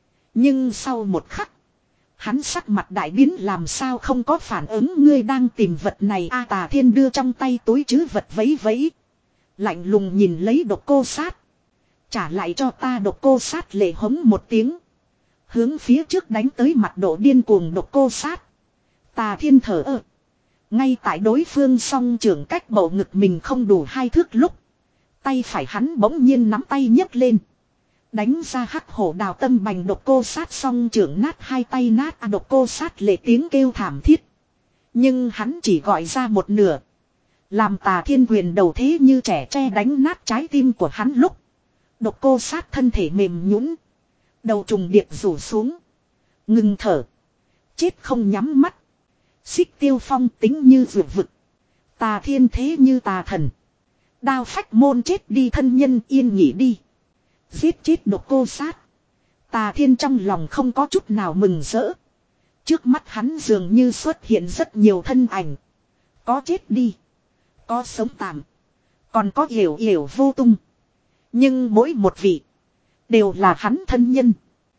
S1: Nhưng sau một khắc. Hắn sắc mặt đại biến làm sao không có phản ứng ngươi đang tìm vật này a Tà Thiên đưa trong tay túi chứ vật vấy vấy. Lạnh lùng nhìn lấy độc cô sát. Trả lại cho ta độc cô sát lệ hống một tiếng. Hướng phía trước đánh tới mặt độ điên cuồng độc cô sát. Tà Thiên thở ơ. Ngay tại đối phương song trưởng cách bầu ngực mình không đủ hai thước lúc. Tay phải hắn bỗng nhiên nắm tay nhấc lên. Đánh ra hắc hổ đào tâm bành độc cô sát song trưởng nát hai tay nát à độc cô sát lệ tiếng kêu thảm thiết. Nhưng hắn chỉ gọi ra một nửa. Làm Tà Thiên quyền đầu thế như trẻ tre đánh nát trái tim của hắn lúc. Độc cô sát thân thể mềm nhũn, đầu trùng điệp rủ xuống. Ngừng thở. Chết không nhắm mắt. Xích Tiêu Phong tính như vượt vực. Tà Thiên thế như tà thần. Đao phách môn chết đi thân nhân yên nghỉ đi. Giết chết độc cô sát. Tà Thiên trong lòng không có chút nào mừng rỡ. Trước mắt hắn dường như xuất hiện rất nhiều thân ảnh. Có chết đi. Có sống tạm. Còn có yểu yểu vô tung. Nhưng mỗi một vị. Đều là hắn thân nhân.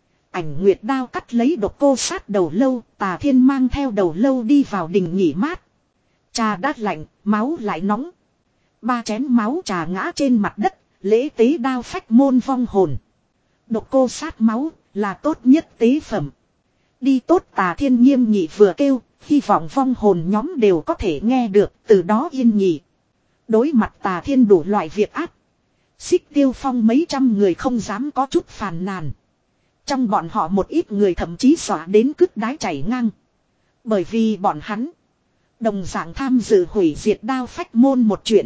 S1: Ảnh nguyệt đao cắt lấy độc cô sát đầu lâu. Tà Thiên mang theo đầu lâu đi vào đình nghỉ mát. Trà đã lạnh. Máu lại nóng. Ba chén máu trà ngã trên mặt đất. Lễ tế đao phách môn vong hồn. Độc cô sát máu là tốt nhất tế phẩm. Đi tốt Tà Thiên nghiêm nghị vừa kêu. Hy vọng vong hồn nhóm đều có thể nghe được. Từ đó yên nghỉ. Đối mặt Tà Thiên đủ loại việc ác. Xích Tiêu Phong mấy trăm người không dám có chút phàn nàn. Trong bọn họ một ít người thậm chí xỏa đến cứt đái chảy ngang. Bởi vì bọn hắn đồng dạng tham dự hủy diệt đao phách môn một chuyện.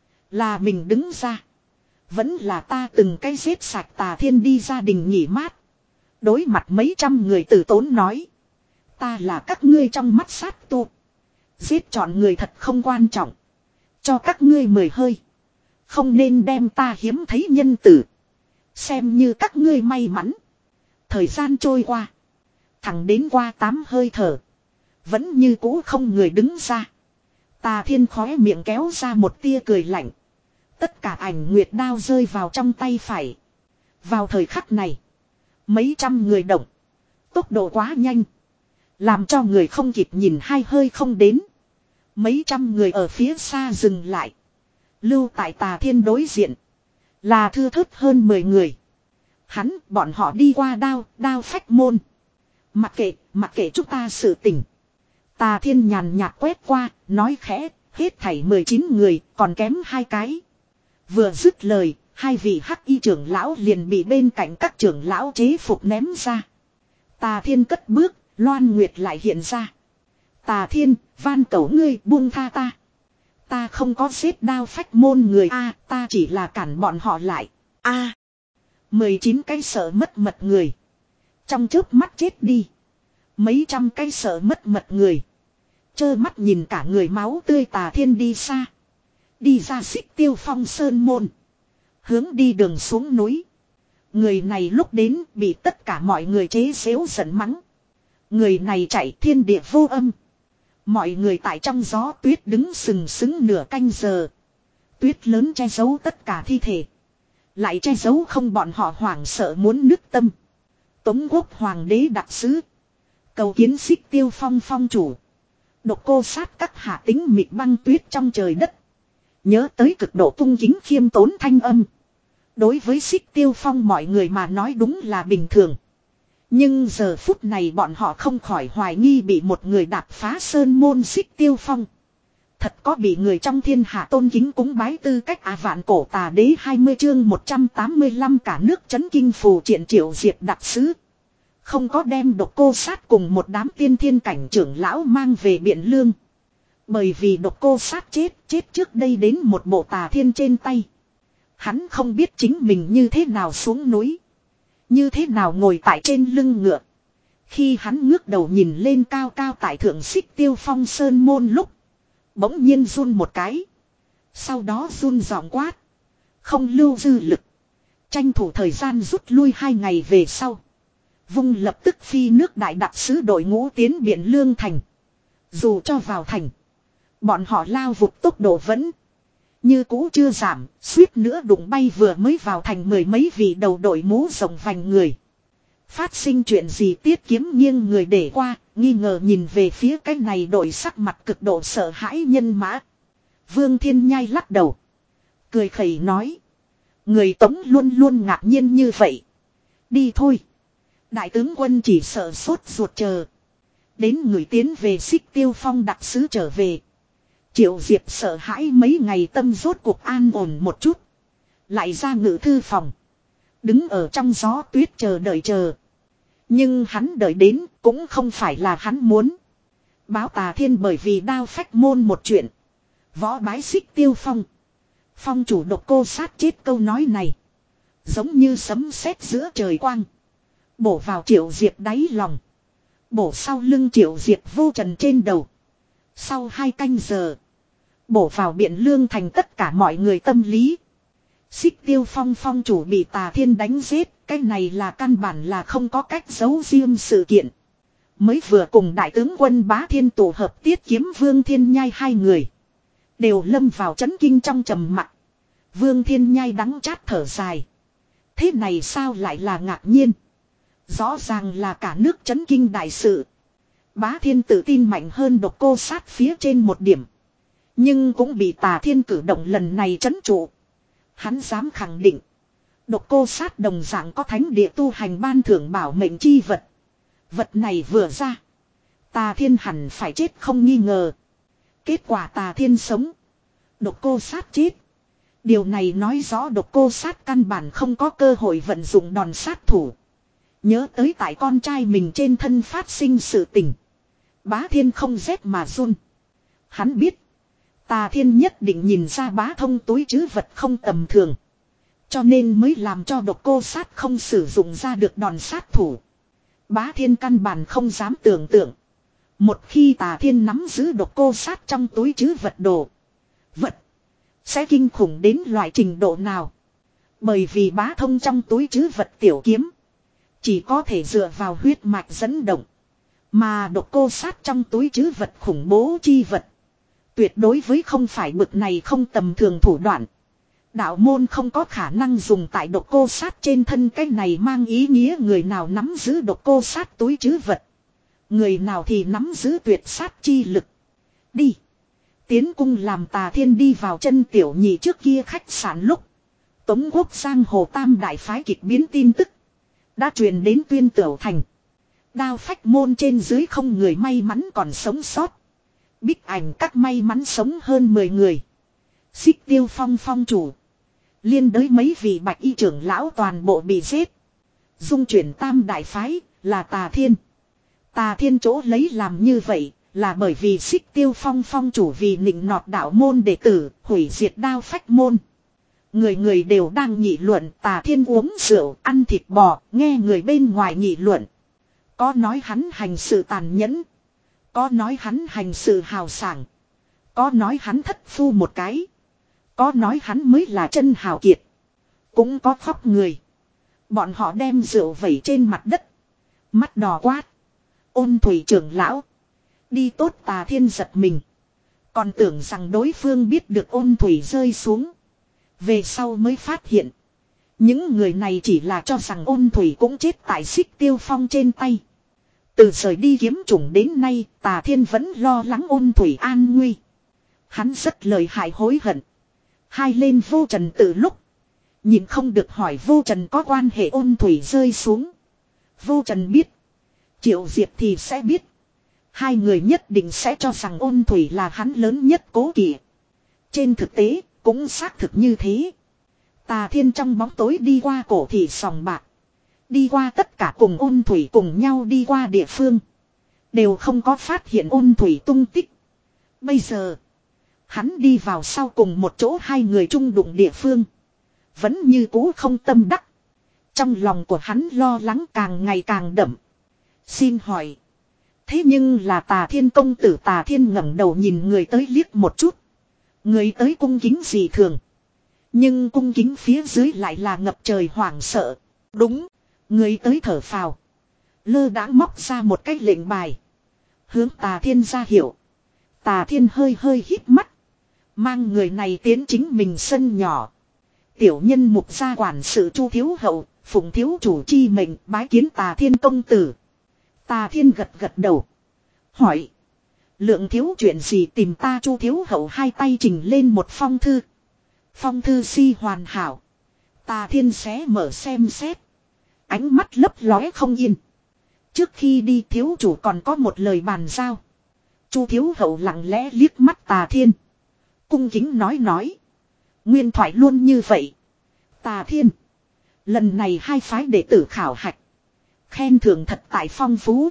S1: Là mình đứng ra. Vẫn là ta từng cái giết sạch Tà Thiên đi gia đình nghỉ mát. Đối mặt mấy trăm người tử tốn nói. Ta là các ngươi trong mắt sát tu. Giết chọn người thật không quan trọng. Cho các ngươi mười hơi. Không nên đem ta hiếm thấy nhân tử. Xem như các ngươi may mắn. Thời gian trôi qua. Thẳng đến qua tám hơi thở. Vẫn như cũ không người đứng ra. Tà Thiên khóe miệng kéo ra một tia cười lạnh. Tất cả ảnh nguyệt đao rơi vào trong tay phải. Vào thời khắc này. Mấy trăm người động. Tốc độ quá nhanh. Làm cho người không kịp nhìn hai hơi không đến. Mấy trăm người ở phía xa dừng lại. Lưu tại Tà Thiên đối diện. Là thưa thớt hơn mười người. Hắn bọn họ đi qua đao, đao phách môn. Mặc kệ, mặc kệ chúng ta sự tình. Tà Thiên nhàn nhạt quét qua, nói khẽ, hết thảy mười chín người, còn kém hai cái. Vừa dứt lời, hai vị hắc y trưởng lão liền bị bên cạnh các trưởng lão chế phục ném ra. Tà Thiên cất bước, Loan Nguyệt lại hiện ra. Tà Thiên, van cầu ngươi buông tha ta. Ta không có giết đao phách môn người a, ta chỉ là cản bọn họ lại. A. mười chín cái sợ mất mật người. Trong chớp mắt chết đi. Mấy trăm cái sợ mất mật người. Trơ mắt nhìn cả người máu tươi Tà Thiên đi xa. Đi ra Xích Tiêu Phong sơn môn. Hướng đi đường xuống núi. Người này lúc đến bị tất cả mọi người chế giễu giận mắng. Người này chạy thiên địa vô âm. Mọi người tại trong gió tuyết đứng sừng sững nửa canh giờ. Tuyết lớn che giấu tất cả thi thể. Lại che giấu không bọn họ hoảng sợ muốn nứt tâm. Tống Quốc hoàng đế đặc sứ. Cầu kiến Xích Tiêu Phong phong chủ. Độc cô sát các hạ tính mịt băng tuyết trong trời đất. Nhớ tới cực độ cung kính khiêm tốn thanh âm. Đối với Xích Tiêu Phong mọi người mà nói đúng là bình thường. Nhưng giờ phút này bọn họ không khỏi hoài nghi bị một người đạp phá sơn môn Xích Tiêu Phong. Thật có bị người trong thiên hạ tôn kính cúng bái tư cách à vạn cổ tà đế hai mươi chương một trăm tám mươi lăm cả nước chấn kinh phù triện Triệu Diệp đặc sứ. Không có đem Độc Cô Sát cùng một đám tiên thiên cảnh trưởng lão mang về Biện Lương. Bởi vì Độc Cô Sát chết, chết trước đây đến một bộ tà thiên trên tay. Hắn không biết chính mình như thế nào xuống núi. Như thế nào ngồi tại trên lưng ngựa. Khi hắn ngước đầu nhìn lên cao cao tại thượng Xích Tiêu Phong sơn môn lúc. Bỗng nhiên run một cái. Sau đó run giọng quát. Không lưu dư lực. Tranh thủ thời gian rút lui hai ngày về sau. Vung lập tức phi nước đại đặc sứ đội ngũ tiến Biện Lương thành. Dù cho vào thành. Bọn họ lao vụt tốc độ vẫn. Như cũ chưa giảm. Suýt nữa đụng bay vừa mới vào thành mười mấy vị đầu đội mũ rồng vành người. Phát sinh chuyện gì Tiết Kiếm nghiêng người để qua. Nghi ngờ nhìn về phía cái này đội sắc mặt cực độ sợ hãi nhân mã. Vương Thiên Nhai lắc đầu. Cười khẩy nói. Người Tống luôn luôn ngạc nhiên như vậy. Đi thôi. Đại tướng quân chỉ sợ sốt ruột chờ. Đến người tiến về Xích Tiêu Phong đặc sứ trở về. Triệu Diệp sợ hãi mấy ngày tâm rốt cuộc an ổn một chút. Lại ra ngự thư phòng. Đứng ở trong gió tuyết chờ đợi chờ. Nhưng hắn đợi đến cũng không phải là hắn muốn. Báo Tà Thiên bởi vì đao phách môn một chuyện. Võ bái Xích Tiêu Phong. Phong chủ Độc Cô Sát chết câu nói này. Giống như sấm sét giữa trời quang. Bổ vào Triệu Diệp đáy lòng. Bổ sau lưng Triệu Diệp vô trần trên đầu. Sau hai canh giờ. Bổ vào Biện Lương thành tất cả mọi người tâm lý. Xích Tiêu Phong phong chủ bị Tà Thiên đánh giết. Cái này là căn bản là không có cách giấu riêng sự kiện. Mới vừa cùng đại tướng quân Bá Thiên tổ hợp Tiết Kiếm Vương Thiên Nhai hai người. Đều lâm vào chấn kinh trong trầm mặc. Vương Thiên Nhai đắng chát thở dài. Thế này sao lại là ngạc nhiên. Rõ ràng là cả nước chấn kinh đại sự. Bá Thiên tự tin mạnh hơn Độc Cô Sát phía trên một điểm. Nhưng cũng bị Tà Thiên cử động lần này chấn trụ. Hắn dám khẳng định. Độc Cô Sát đồng dạng có thánh địa tu hành ban thưởng bảo mệnh chi vật. Vật này vừa ra. Tà Thiên hẳn phải chết không nghi ngờ. Kết quả Tà Thiên sống. Độc Cô Sát chết. Điều này nói rõ Độc Cô Sát căn bản không có cơ hội vận dụng đòn sát thủ. Nhớ tới tại con trai mình trên thân phát sinh sự tình. Bá Thiên không rét mà run. Hắn biết. Tà Thiên nhất định nhìn ra Bá Thông túi trữ vật không tầm thường. Cho nên mới làm cho Độc Cô Sát không sử dụng ra được đòn sát thủ. Bá Thiên căn bản không dám tưởng tượng. Một khi Tà Thiên nắm giữ Độc Cô Sát trong túi trữ vật đồ. Vật. Sẽ kinh khủng đến loại trình độ nào. Bởi vì Bá Thông trong túi trữ vật tiểu kiếm. Chỉ có thể dựa vào huyết mạch dẫn động. Mà Độc Cô Sát trong túi trữ vật khủng bố chi vật. Tuyệt đối với không phải bực này không tầm thường thủ đoạn. Đạo môn không có khả năng dùng tại Độc Cô Sát trên thân cái này mang ý nghĩa người nào nắm giữ Độc Cô Sát túi trữ vật. Người nào thì nắm giữ tuyệt sát chi lực. Đi. Tiến cung làm Tà Thiên đi vào chân tiểu nhị trước kia khách sạn lúc. Tống Quốc Giang Hồ Tam đại phái kịch biến tin tức. Đã truyền đến Tuyên Tửu thành. Đao phách môn trên dưới không người may mắn còn sống sót. Bích Ảnh các may mắn sống hơn mười người. Xích Tiêu Phong phong chủ. Liên đới mấy vị bạch y trưởng lão toàn bộ bị giết. Dung chuyển tam đại phái là Tà Thiên. Tà Thiên chỗ lấy làm như vậy là bởi vì Xích Tiêu Phong phong chủ vì nịnh nọt đạo môn đệ tử hủy diệt đao phách môn. Người người đều đang nghị luận Tà Thiên uống rượu ăn thịt bò nghe người bên ngoài nghị luận. Có nói hắn hành sự tàn nhẫn. Có nói hắn hành sự hào sảng. Có nói hắn thất phu một cái. Có nói hắn mới là chân hào kiệt. Cũng có khóc người. Bọn họ đem rượu vẩy trên mặt đất. Mắt đỏ quát. Ôn thủy trưởng lão. Đi tốt Tà Thiên giật mình. Còn tưởng rằng đối phương biết được ôn thủy rơi xuống. Về sau mới phát hiện. Những người này chỉ là cho rằng ôn thủy cũng chết tại Xích Tiêu Phong trên tay. Từ rời đi kiếm chủng đến nay Tà Thiên vẫn lo lắng ôn thủy an nguy. Hắn rất lời hại hối hận. Hai lên vô trần từ lúc. Nhìn không được hỏi vô trần có quan hệ ôn thủy rơi xuống. Vô Trần biết. Triệu Diệp thì sẽ biết. Hai người nhất định sẽ cho rằng ôn thủy là hắn lớn nhất cố kỵ. Trên thực tế, cũng xác thực như thế. Tà Thiên trong bóng tối đi qua cổ thị sòng bạc. Đi qua tất cả cùng ôn thủy cùng nhau đi qua địa phương. Đều không có phát hiện ôn thủy tung tích. Bây giờ, hắn đi vào sau cùng một chỗ hai người chung đụng địa phương. Vẫn như cũ không tâm đắc. Trong lòng của hắn lo lắng càng ngày càng đậm. Xin hỏi. Thế nhưng là Tà Thiên công tử. Tà Thiên ngẩng đầu nhìn người tới liếc một chút. Người tới cung kính dị thường. Nhưng cung kính phía dưới lại là ngập trời hoảng sợ. Đúng. Người tới thở phào. Lơ đãng móc ra một cái lệnh bài. Hướng Tà Thiên ra hiểu. Tà Thiên hơi hơi hít mắt. Mang người này tiến chính mình sân nhỏ. Tiểu nhân mục gia quản sự Chu thiếu hậu. Phụng thiếu chủ chi mệnh bái kiến Tà Thiên công tử. Tà Thiên gật gật đầu. Hỏi. Lượng thiếu chuyện gì tìm ta? Chu thiếu hậu hai tay trình lên một phong thư. Phong thư si hoàn hảo. Tà Thiên xé mở xem xét. Ánh mắt lấp lóe không yên. Trước khi đi thiếu chủ còn có một lời bàn giao. Chu thiếu hậu lặng lẽ liếc mắt Tà Thiên. Cung kính nói nói. Nguyên thoại luôn như vậy. Tà Thiên. Lần này hai phái đệ tử khảo hạch. Khen thưởng thật tại phong phú.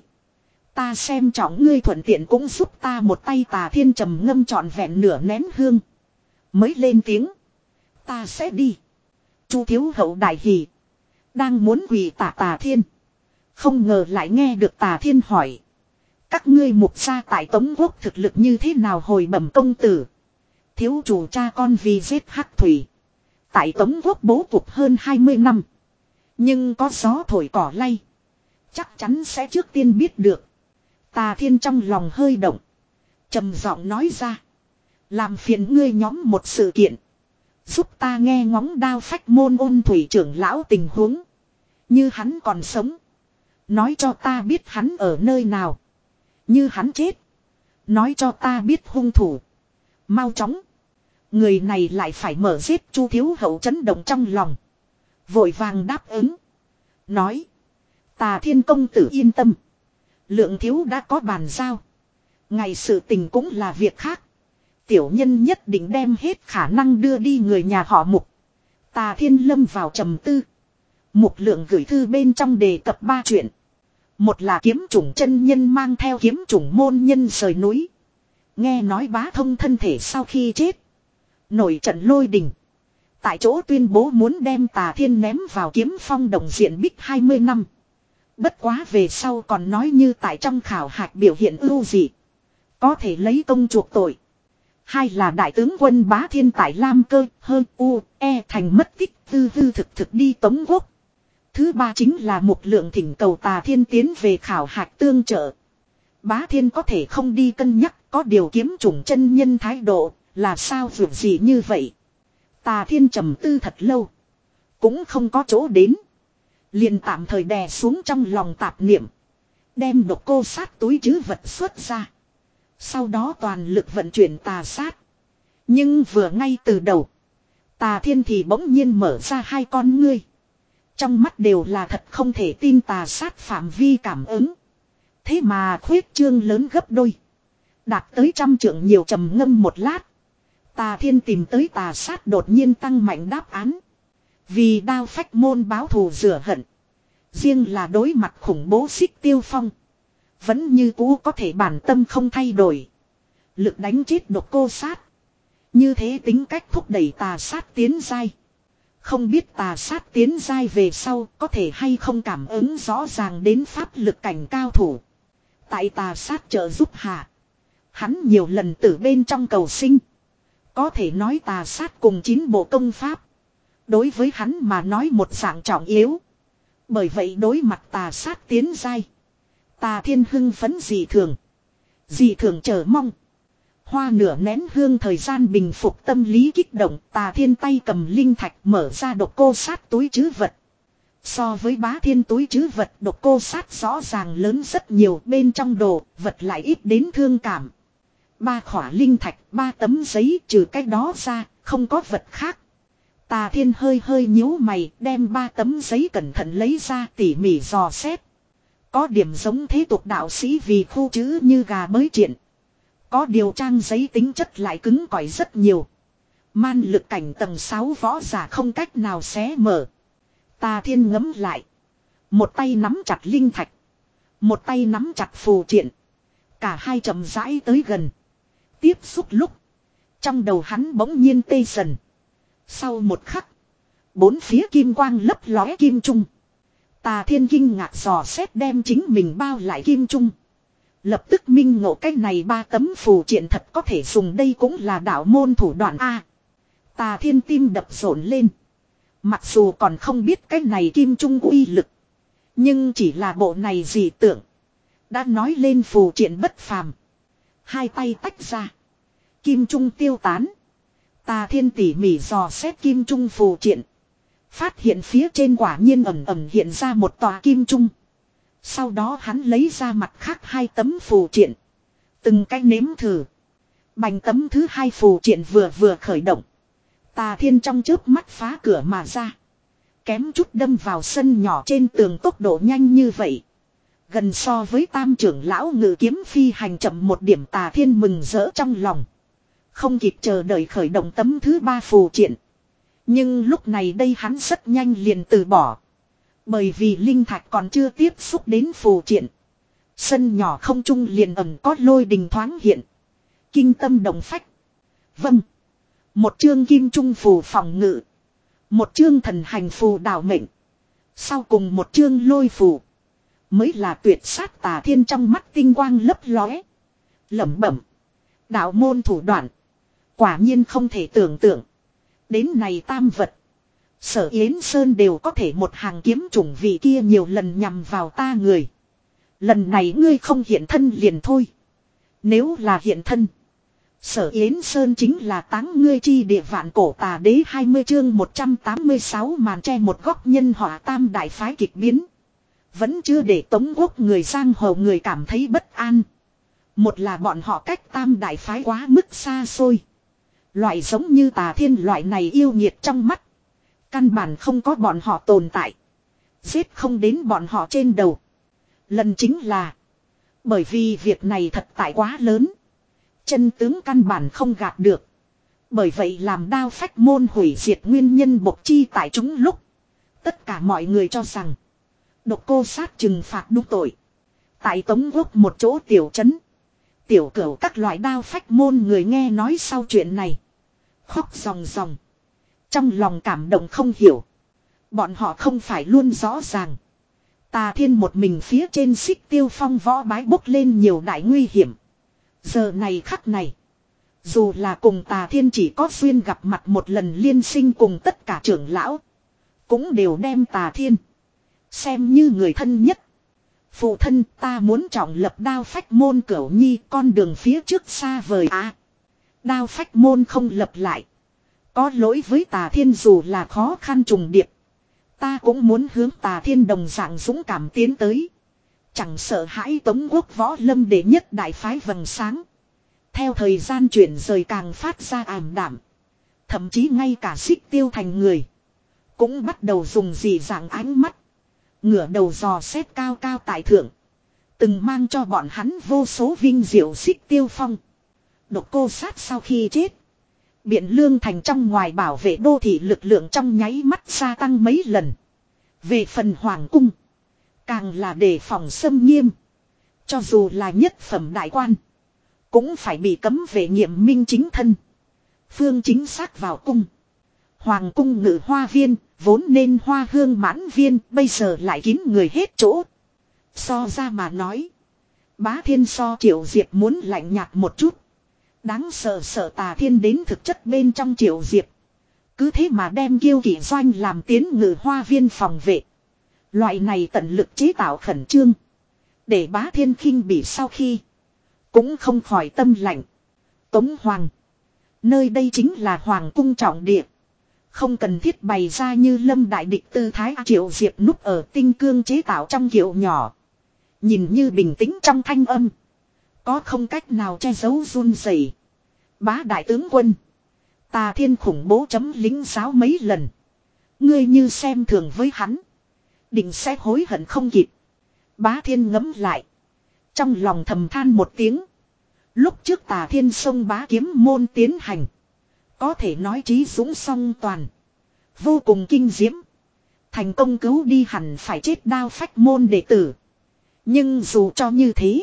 S1: Ta xem trọng ngươi thuận tiện cũng giúp ta một tay. Tà Thiên trầm ngâm trọn vẹn nửa nén hương. Mới lên tiếng. Ta sẽ đi. Chu thiếu hậu đại hỉ. Đang muốn quỳ tạ Tà Thiên. Không ngờ lại nghe được Tà Thiên hỏi. Các ngươi mục gia tại Tống Quốc thực lực như thế nào? Hồi bẩm công tử. Thiếu chủ cha con vì giết Hắc Thủy. Tại Tống Quốc bố cục hơn hai mươi năm. Nhưng có gió thổi cỏ lay. Chắc chắn sẽ trước tiên biết được. Tà Thiên trong lòng hơi động. Trầm giọng nói ra. Làm phiền ngươi nhóm một sự kiện. Giúp ta nghe ngóng Đao Phách môn ôn thủy trưởng lão tình huống. Như hắn còn sống. Nói cho ta biết hắn ở nơi nào. Như hắn chết. Nói cho ta biết hung thủ. Mau chóng. Người này lại phải mở giết. Chu thiếu hậu chấn động trong lòng. Vội vàng đáp ứng. Nói. Tà Thiên công tử yên tâm. Lượng thiếu đã có bàn giao. Ngày sự tình cũng là việc khác. Tiểu nhân nhất định đem hết khả năng đưa đi người nhà họ Mục. Tà Thiên lâm vào trầm tư. Mục Lượng gửi thư bên trong đề cập ba chuyện. Một là kiếm chủng chân nhân mang theo kiếm chủng môn nhân rời núi. Nghe nói Bá Thông thân thể sau khi chết. Nổi trận lôi đình. Tại chỗ tuyên bố muốn đem Tà Thiên ném vào kiếm phong đồng diện bích hai mươi năm. Bất quá về sau còn nói như tại trong khảo hạch biểu hiện ưu dị. Có thể lấy công chuộc tội. Hai là đại tướng quân Bá Thiên tại Lam Cơ, Hơn U, E thành mất tích tư tư thực thực đi Tống Quốc. Thứ ba chính là Mục Lượng thỉnh cầu Tà Thiên tiến về khảo hạch tương trợ. Bá Thiên có thể không đi cân nhắc, có điều kiếm chủng chân nhân thái độ, là sao vượt gì như vậy. Tà Thiên trầm tư thật lâu. Cũng không có chỗ đến. Liền tạm thời đè xuống trong lòng tạp niệm. Đem độc cô sát túi trữ vật xuất ra. Sau đó toàn lực vận chuyển tà sát. Nhưng vừa ngay từ đầu. Tà Thiên thì bỗng nhiên mở ra hai con ngươi. Trong mắt đều là thật không thể tin. Tà sát phạm vi cảm ứng. Thế mà khuyết trương lớn gấp đôi. Đạt tới trăm trượng nhiều. Trầm ngâm một lát. Tà Thiên tìm tới tà sát đột nhiên tăng mạnh đáp án. Vì Đao Phách môn báo thù rửa hận. Riêng là đối mặt khủng bố Xích Tiêu Phong. Vẫn như cũ có thể bản tâm không thay đổi. Lực đánh chết độc cô sát. Như thế tính cách thúc đẩy tà sát tiến giai. Không biết tà sát tiến giai về sau có thể hay không cảm ứng rõ ràng đến pháp lực cảnh cao thủ. Tại tà sát trợ giúp hạ. Hắn nhiều lần từ bên trong cầu sinh. Có thể nói tà sát cùng chín bộ công pháp. Đối với hắn mà nói một dạng trọng yếu. Bởi vậy đối mặt tà sát tiến giai. Tà Thiên hưng phấn dị thường. Dị thường chờ mong. Hoa nửa nén hương thời gian bình phục tâm lý kích động. Tà Thiên tay cầm linh thạch mở ra độc cô sát túi trữ vật. So với Bá Thiên túi trữ vật độc cô sát rõ ràng lớn rất nhiều. Bên trong đồ vật lại ít đến thương cảm. Ba khỏa linh thạch, ba tấm giấy trừ cách đó ra, không có vật khác. Tà Thiên hơi hơi nhíu mày, đem ba tấm giấy cẩn thận lấy ra tỉ mỉ dò xét. Có điểm giống thế tục đạo sĩ vì khu chữ như gà bới chuyện. Có điều trang giấy tính chất lại cứng cỏi rất nhiều. Man lực cảnh tầng sáu võ giả không cách nào xé mở. Tà Thiên ngấm lại. Một tay nắm chặt linh thạch. Một tay nắm chặt phù triện. Cả hai chậm rãi tới gần. Tiếp xúc lúc. Trong đầu hắn bỗng nhiên tê dần. Sau một khắc. Bốn phía kim quang lấp lóe kim trung. Tà Thiên kinh ngạc dò xét đem chính mình bao lại kim trung. Lập tức minh ngộ cái này ba tấm phù triện thật có thể dùng, đây cũng là đạo môn thủ đoạn A. Tà Thiên tim đập rộn lên. Mặc dù còn không biết cái này kim trung uy lực. Nhưng chỉ là bộ này dị tưởng. Đã nói lên phù triện bất phàm. Hai tay tách ra. Kim trung tiêu tán. Tà Thiên tỉ mỉ dò xét kim trung phù triện. Phát hiện phía trên quả nhiên ẩm ẩm hiện ra một tòa kim trung. Sau đó hắn lấy ra mặt khác hai tấm phù triện. Từng cái nếm thử. Bành tấm thứ hai phù triện vừa vừa khởi động. Tà Thiên trong chớp mắt phá cửa mà ra. Kém chút đâm vào sân nhỏ trên tường, tốc độ nhanh như vậy. Gần so với tam trưởng lão ngự kiếm phi hành chậm một điểm. Tà Thiên mừng rỡ trong lòng. Không kịp chờ đợi khởi động tấm thứ ba phù triện. Nhưng lúc này đây hắn rất nhanh liền từ bỏ. Bởi vì linh thạch còn chưa tiếp xúc đến phù triện. Sân nhỏ không trung liền ẩm có lôi đình thoáng hiện. Kinh tâm động phách. Vâng. Một chương kim trung phù phòng ngự. Một chương thần hành phù đảo mệnh. Sau cùng một chương lôi phù. Mới là tuyệt sát. Tà Thiên trong mắt tinh quang lấp lóe. Lẩm bẩm. Đạo môn thủ đoạn. Quả nhiên không thể tưởng tượng. Đến này tam vật. Sở Yến Sơn đều có thể một hàng kiếm chủng vị kia nhiều lần nhằm vào ta người. Lần này ngươi không hiện thân liền thôi. Nếu là hiện thân. Sở Yến Sơn chính là táng ngươi chi địa vạn cổ. Tà đế hai mươi chương một trăm tám mươi sáu màn che một góc nhân họa tam đại phái kịch biến. Vẫn chưa để Tống Quốc người giang hồ người cảm thấy bất an. Một là bọn họ cách tam đại phái quá mức xa xôi. Loại giống như Tà Thiên loại này yêu nghiệt trong mắt. Căn bản không có bọn họ tồn tại. Giết không đến bọn họ trên đầu. Lần chính là. Bởi vì việc này thật tại quá lớn. Chân tướng căn bản không gạt được. Bởi vậy làm Đao Phách môn hủy diệt nguyên nhân bộc chi tại chúng lúc. Tất cả mọi người cho rằng. Độc cô sát trừng phạt đúng tội. Tại Tống Quốc một chỗ tiểu trấn. Tiểu cửu các loại Đao Phách môn người nghe nói sau chuyện này. Khóc ròng ròng. Trong lòng cảm động không hiểu. Bọn họ không phải luôn rõ ràng. Tà Thiên một mình phía trên Xích Tiêu Phong võ bái bốc lên nhiều đại nguy hiểm. Giờ này khắc này. Dù là cùng Tà Thiên chỉ có duyên gặp mặt một lần liên sinh cùng tất cả trưởng lão. Cũng đều đem Tà Thiên. Xem như người thân nhất. Phụ thân ta muốn trọng lập Đao Phách môn Cửu Nhi, con đường phía trước xa vời á. À, Đao Phách môn không lập lại. Có lỗi với Tà Thiên, dù là khó khăn trùng điệp. Ta cũng muốn hướng Tà Thiên đồng dạng dũng cảm tiến tới. Chẳng sợ hãi Tống Quốc võ lâm đệ nhất đại phái vầng sáng. Theo thời gian chuyển rời càng phát ra ảm đạm. Thậm chí ngay cả Xích Tiêu thành người. Cũng bắt đầu dùng dị dạng ánh mắt. Ngửa đầu dò xét cao cao tại thượng. Từng mang cho bọn hắn vô số vinh diệu Xích Tiêu Phong. Độc cô sát sau khi chết. Biện Lương thành trong ngoài bảo vệ đô thị lực lượng trong nháy mắt gia tăng mấy lần. Về phần hoàng cung. Càng là đề phòng xâm nghiêm. Cho dù là nhất phẩm đại quan. Cũng phải bị cấm về nghiệm minh chính thân. Phương chính xác vào cung. Hoàng cung ngự hoa viên. Vốn nên hoa hương mãn viên. Bây giờ lại kín người hết chỗ. So ra mà nói. Bá Thiên so Triệu Diệp muốn lạnh nhạt một chút. Đáng sợ sợ Tà Thiên đến thực chất bên trong Triệu Diệp. Cứ thế mà đem Kiêu Kỵ Doanh làm tiến ngự hoa viên phòng vệ. Loại này tận lực chế tạo khẩn trương. Để Bá Thiên khinh bỉ sau khi. Cũng không khỏi tâm lạnh. Tống Hoàng. Nơi đây chính là Hoàng cung trọng địa. Không cần thiết bày ra như lâm đại địch tư thái. Triệu Diệp núp ở tinh cương chế tạo trong kiệu nhỏ. Nhìn như bình tĩnh trong thanh âm. Có không cách nào che giấu run rẩy. Bá đại tướng quân. Tà Thiên khủng bố chấm lính giáo mấy lần. Ngươi như xem thường với hắn. Định sẽ hối hận không kịp. Bá Thiên ngẫm lại. Trong lòng thầm than một tiếng. Lúc trước Tà Thiên xông Bá kiếm môn tiến hành. Có thể nói trí dũng song toàn. Vô cùng kinh diễm. Thành công cứu đi hẳn phải chết đao phách môn đệ tử. Nhưng dù cho như thế.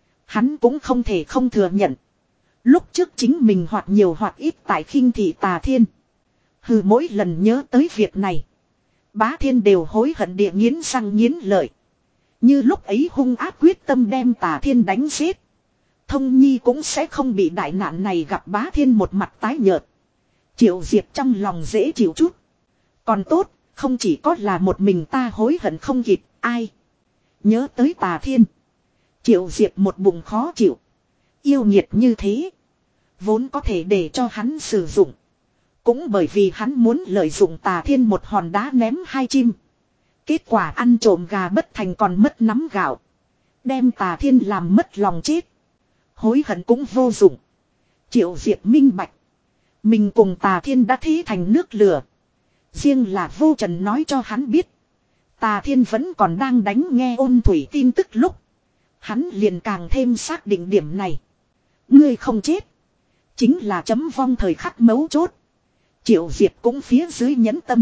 S1: Hắn cũng không thể không thừa nhận. Lúc trước chính mình hoặc nhiều hoặc ít tại khinh thị Tà Thiên. Hừ, mỗi lần nhớ tới việc này. Bá Thiên đều hối hận địa nghiến răng nghiến lợi. Như lúc ấy hung ác quyết tâm đem Tà Thiên đánh giết. Thông Nhi cũng sẽ không bị đại nạn này gặp. Bá Thiên một mặt tái nhợt. Triệu Diệp trong lòng dễ chịu chút. Còn tốt, không chỉ có là một mình ta hối hận không kịp, ai. Nhớ tới Tà Thiên. Triệu Diệp một bụng khó chịu. Yêu nghiệt như thế. Vốn có thể để cho hắn sử dụng. Cũng bởi vì hắn muốn lợi dụng Tà Thiên một hòn đá ném hai chim. Kết quả ăn trộm gà bất thành còn mất nắm gạo. Đem Tà Thiên làm mất lòng chết. Hối hận cũng vô dụng. Triệu Diệp minh bạch. Mình cùng Tà Thiên đã thế thành nước lửa. Riêng là Vô Trần nói cho hắn biết. Tà Thiên vẫn còn đang đánh nghe Ôn Thủy tin tức lúc. Hắn liền càng thêm xác định điểm này. Ngươi không chết. Chính là chấm vong thời khắc mấu chốt. Triệu Diệp cũng phía dưới nhẫn tâm.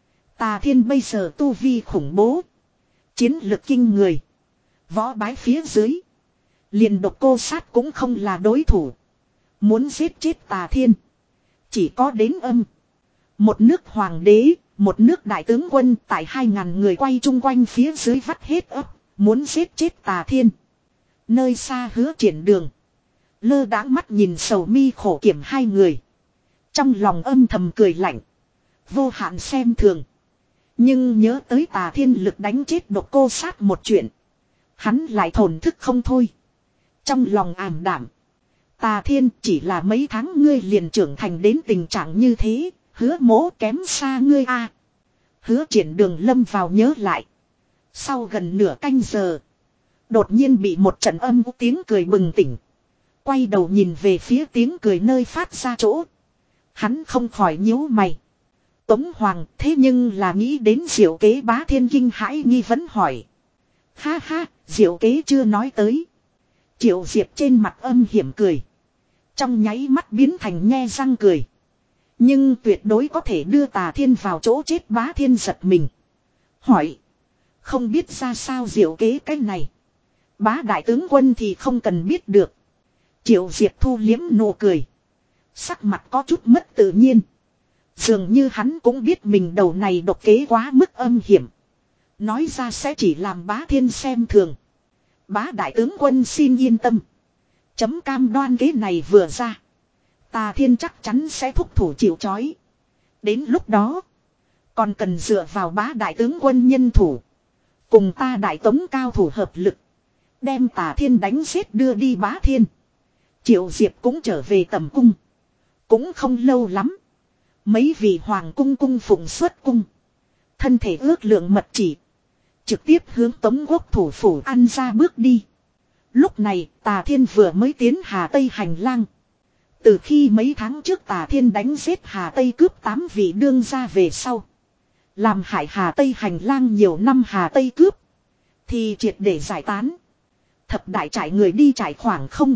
S1: Tà Thiên bây giờ tu vi khủng bố. Chiến lực kinh người. Võ bái phía dưới. Liền độc cô sát cũng không là đối thủ. Muốn giết chết Tà Thiên. Chỉ có đến âm. Một nước hoàng đế, một nước đại tướng quân tại hai ngàn người quay chung quanh phía dưới vắt hết ấp. Muốn giết chết Tà Thiên. Nơi xa Hứa Triển Đường. Lơ đãng mắt nhìn sầu mi khổ kiểm hai người. Trong lòng âm thầm cười lạnh. Vô hạn xem thường. Nhưng nhớ tới Tà Thiên lực đánh chết độc cô sát một chuyện. Hắn lại thổn thức không thôi. Trong lòng ảm đảm. Tà Thiên chỉ là mấy tháng ngươi liền trưởng thành đến tình trạng như thế. Hứa mỗ kém xa ngươi a. Hứa Triển Đường lâm vào nhớ lại. Sau gần nửa canh giờ. Đột nhiên bị một trận âm tiếng cười bừng tỉnh. Quay đầu nhìn về phía tiếng cười nơi phát ra chỗ. Hắn không khỏi nhíu mày. Tống Hoàng thế nhưng là nghĩ đến diệu kế. Bá Thiên kinh hãi nghi vấn hỏi. Ha ha, diệu kế chưa nói tới. Triệu Diệp trên mặt âm hiểm cười. Trong nháy mắt biến thành nhe răng cười. Nhưng tuyệt đối có thể đưa Tà Thiên vào chỗ chết. Bá Thiên giật mình. Hỏi. Không biết ra sao diệu kế cái này. Bá đại tướng quân thì không cần biết được. Triệu Diệp thu liếm nụ cười. Sắc mặt có chút mất tự nhiên. Dường như hắn cũng biết mình đầu này độc kế quá mức âm hiểm. Nói ra sẽ chỉ làm Bá Thiên xem thường. Bá đại tướng quân xin yên tâm. Chấm cam đoan kế này vừa ra. Tà Thiên chắc chắn sẽ thúc thủ chịu trói. Đến lúc đó. Còn cần dựa vào bá đại tướng quân nhân thủ. Cùng ta đại tống cao thủ hợp lực. Đem Tà Thiên đánh giết đưa đi. Bá Thiên. Triệu Diệp cũng trở về tầm cung. Cũng không lâu lắm. Mấy vị hoàng cung cung phụng xuất cung. Thân thể ước lượng mật chỉ. Trực tiếp hướng Tống Quốc thủ phủ An ra bước đi. Lúc này Tà Thiên vừa mới tiến Hà Tây hành lang. Từ khi mấy tháng trước Tà Thiên đánh giết Hà Tây cướp tám vị đương gia về sau. Làm hại Hà Tây hành lang nhiều năm Hà Tây cướp. Thì triệt để giải tán. Thập đại trải người đi trải khoảng không.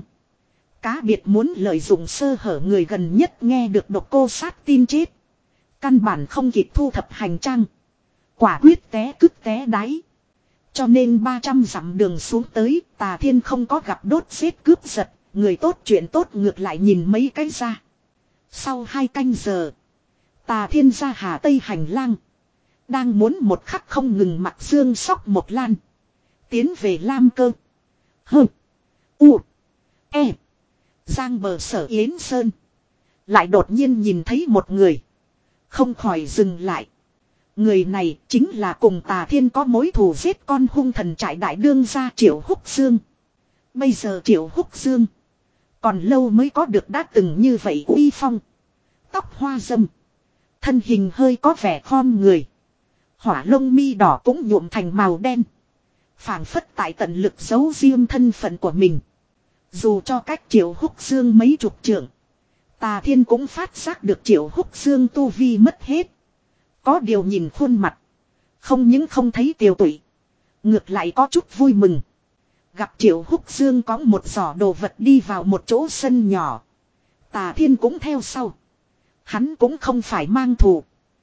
S1: Cá biệt muốn lợi dụng sơ hở người gần nhất nghe được độc cô sát tin chết. Căn bản không kịp thu thập hành trang. Quả quyết té cứt té đáy. Cho nên ba trăm dặm đường xuống tới Tà Thiên không có gặp đốt giết cướp giật. Người tốt chuyện tốt ngược lại nhìn mấy cái ra. Sau hai canh giờ. Tà Thiên ra Hà Tây hành lang. Đang muốn một khắc không ngừng mặc dương sóc một lan. Tiến về Lam Cơ. Hơ. U. E. Giang bờ Sở Yến Sơn. Lại đột nhiên nhìn thấy một người. Không khỏi dừng lại. Người này chính là cùng Tà Thiên có mối thù giết con hung thần trại đại đương gia Triệu Húc Dương. Bây giờ Triệu Húc Dương. Còn lâu mới có được đã từng như vậy uy phong. Tóc hoa râm. Thân hình hơi có vẻ khom người. Hỏa lông mi đỏ cũng nhuộm thành màu đen. Phảng phất tại tận lực giấu riêng thân phận của mình. Dù cho cách Triệu Húc Dương mấy chục trượng. Tà Thiên cũng phát giác được Triệu Húc Dương tu vi mất hết. Có điều nhìn khuôn mặt. Không những không thấy tiều tụy. Ngược lại có chút vui mừng. Gặp Triệu Húc Dương có một giỏ đồ vật đi vào một chỗ sân nhỏ. Tà Thiên cũng theo sau. Hắn cũng không phải mang thù.